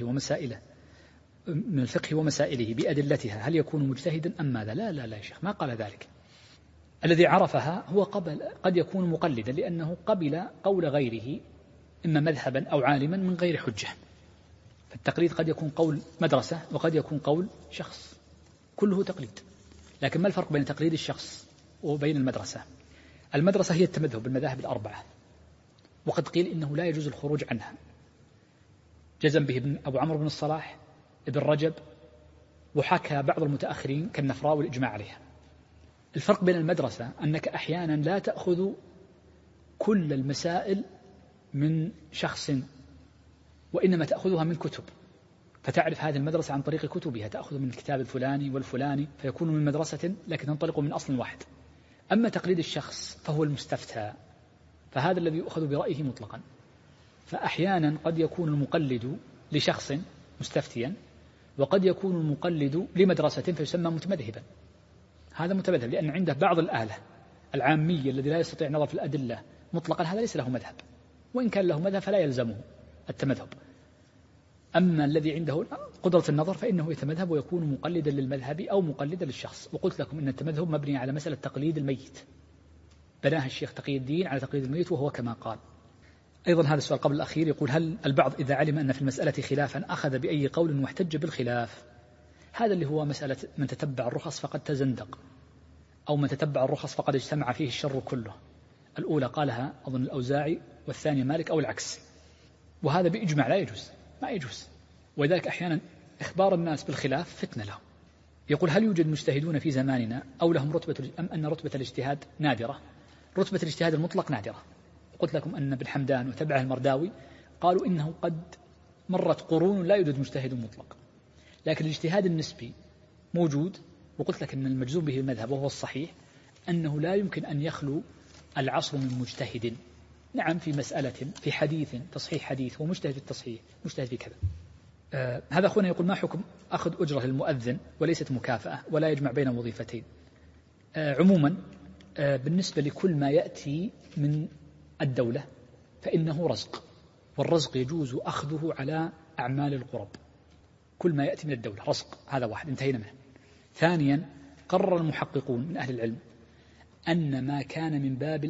من الفقه ومسائله بأدلتها هل يكون مجتهدا أم ماذا؟ لا يا شيخ، ما قال ذلك. الذي عرفها هو قد يكون مقلدا لأنه قبل قول غيره إما مذهبا أو عالما من غير حجة. فالتقليد قد يكون قول مدرسة وقد يكون قول شخص، كله تقليد. لكن ما الفرق بين تقليد الشخص وبين المدرسة؟ المدرسة هي التمذهب بالمذاهب الأربعة، وقد قيل إنه لا يجوز الخروج عنها، جزم به أبو عمرو بن الصلاح ابن رجب، وحكى بعض المتأخرين كالنفراوي الإجماع عليها. الفرق بين المدرسة أنك أحيانا لا تأخذ كل المسائل من شخص، وإنما تأخذها من كتب، فتعرف هذه المدرسة عن طريق كتبها، تأخذ من الكتاب الفلاني والفلاني فيكون من مدرسة لكن تنطلق من أصل واحد. أما تقليد الشخص فهو المستفتى، فهذا الذي يؤخذ برأيه مطلقا. فأحيانا قد يكون المقلد لشخص مستفتيا، وقد يكون المقلد لمدرسة فيسمى متمذهبا. هذا متمذهب لأن عنده بعض الآلة العامية الذي لا يستطيع النظر في الأدلة مطلقا، هذا ليس له مذهب، وإن كان له مذهب فلا يلزمه التمذهب. أما الذي عنده قدرة النظر فإنه يتمذهب ويكون مقلدا للمذهب أو مقلدا للشخص. وقلت لكم أن التمذهب مبني على مسألة تقليد الميت، بناها الشيخ تقي الدين على تقليد الميت وهو كما قال. أيضا هذا السؤال قبل الأخير يقول هل البعض إذا علم أن في المسألة خلافا أخذ بأي قول واحتج بالخلاف؟ هذا اللي هو مسألة من تتبع الرخص فقد تزندق، أو من تتبع الرخص فقد اجتمع فيه الشر كله. الأولى قالها أظن الأوزاعي والثانية مالك أو العكس، وهذا بإجماع لا يجوز، ما يجوز. ولذلك أحيانا إخبار الناس بالخلاف فتنة لهم. يقول هل يوجد مجتهدون في زماننا أو لهم رتبة، أم أن رتبة الاجتهاد نادرة؟ رتبة الاجتهاد المطلق نادرة. قلت لكم أن ابن حمدان وتبعه المرداوي قالوا إنه قد مرت قرون لا يوجد مجتهد مطلق، لكن الاجتهاد النسبي موجود. وقلت لك أن المجزوم به المذهب وهو الصحيح أنه لا يمكن أن يخلو العصر من مجتهد. نعم في مسألة في حديث تصحيح حديث ومجتهد في التصحيح مجتهد في كذا. هذا أخونا يقول ما حكم أخذ أجرة للمؤذن وليست مكافأة ولا يجمع بين وظيفتين؟ عموما بالنسبة لكل ما يأتي من الدولة فإنه رزق، والرزق يجوز أخذه على أعمال القرب. كل ما يأتي من الدولة رزق، هذا واحد انتهينا منه. ثانيا قرر المحققون من أهل العلم أن ما كان من باب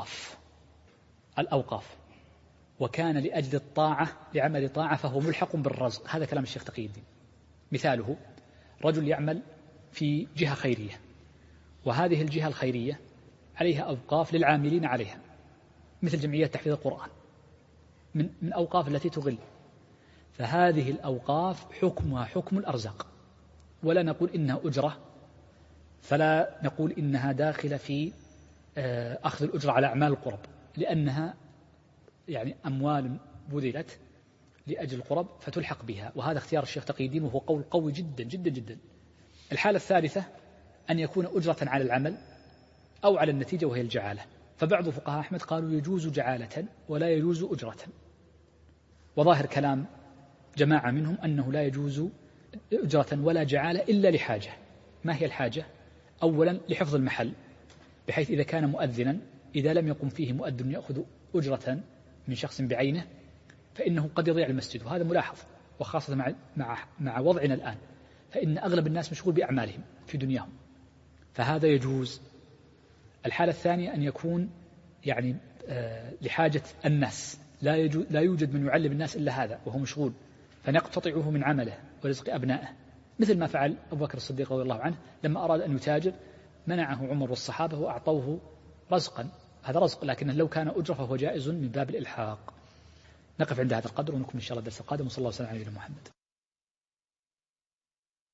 الأوقاف وكان لأجل الطاعة لعمل طاعة فهو ملحق بالرزق. هذا كلام الشيخ تقي الدين. مثاله رجل يعمل في جهة خيرية، وهذه الجهة الخيرية عليها أوقاف للعاملين عليها، مثل جمعية تحفيظ القرآن من أوقاف التي تغل، فهذه الأوقاف حكمها حكم الأرزاق، ولا نقول إنها أجرة، فلا نقول إنها داخلة في أخذ الأجرة على أعمال القرب، لأنها يعني أموال بذلت لأجل القرب فتلحق بها. وهذا اختيار الشيخ تقي الدين وهو قول قوي جدا جدا جدا. الحالة الثالثة أن يكون أجرة على العمل أو على النتيجة وهي الجعالة. فبعض فقهاء أحمد قالوا يجوز جعالة ولا يجوز أجرة، وظاهر كلام جماعة منهم أنه لا يجوز أجرة ولا جعالة إلا لحاجة. ما هي الحاجة؟ أولا لحفظ المحل، بحيث إذا كان مؤذنا إذا لم يقم فيه مؤذن يأخذ أجرة من شخص بعينه فإنه قد يضيع المسجد، وهذا ملاحظ، وخاصة مع وضعنا الآن، فإن أغلب الناس مشغول بأعمالهم في دنياهم، فهذا يجوز. الحالة الثانية أن يكون يعني لحاجة الناس، لا يوجد من يعلم الناس إلا هذا وهو مشغول، فنقتطعه من عمله ورزق أبنائه، مثل ما فعل أبو بكر الصديق رضي الله عنه لما أراد أن يتاجر منعه عمر والصحابة وأعطوه رزقا، هذا رزق، لكنه لو كان أجرة فهو جائز من باب الإلحاق. نقف عند هذا القدر ونكمل إن شاء الله الدرس القادم، وصلى الله وسلم على نبينا محمد.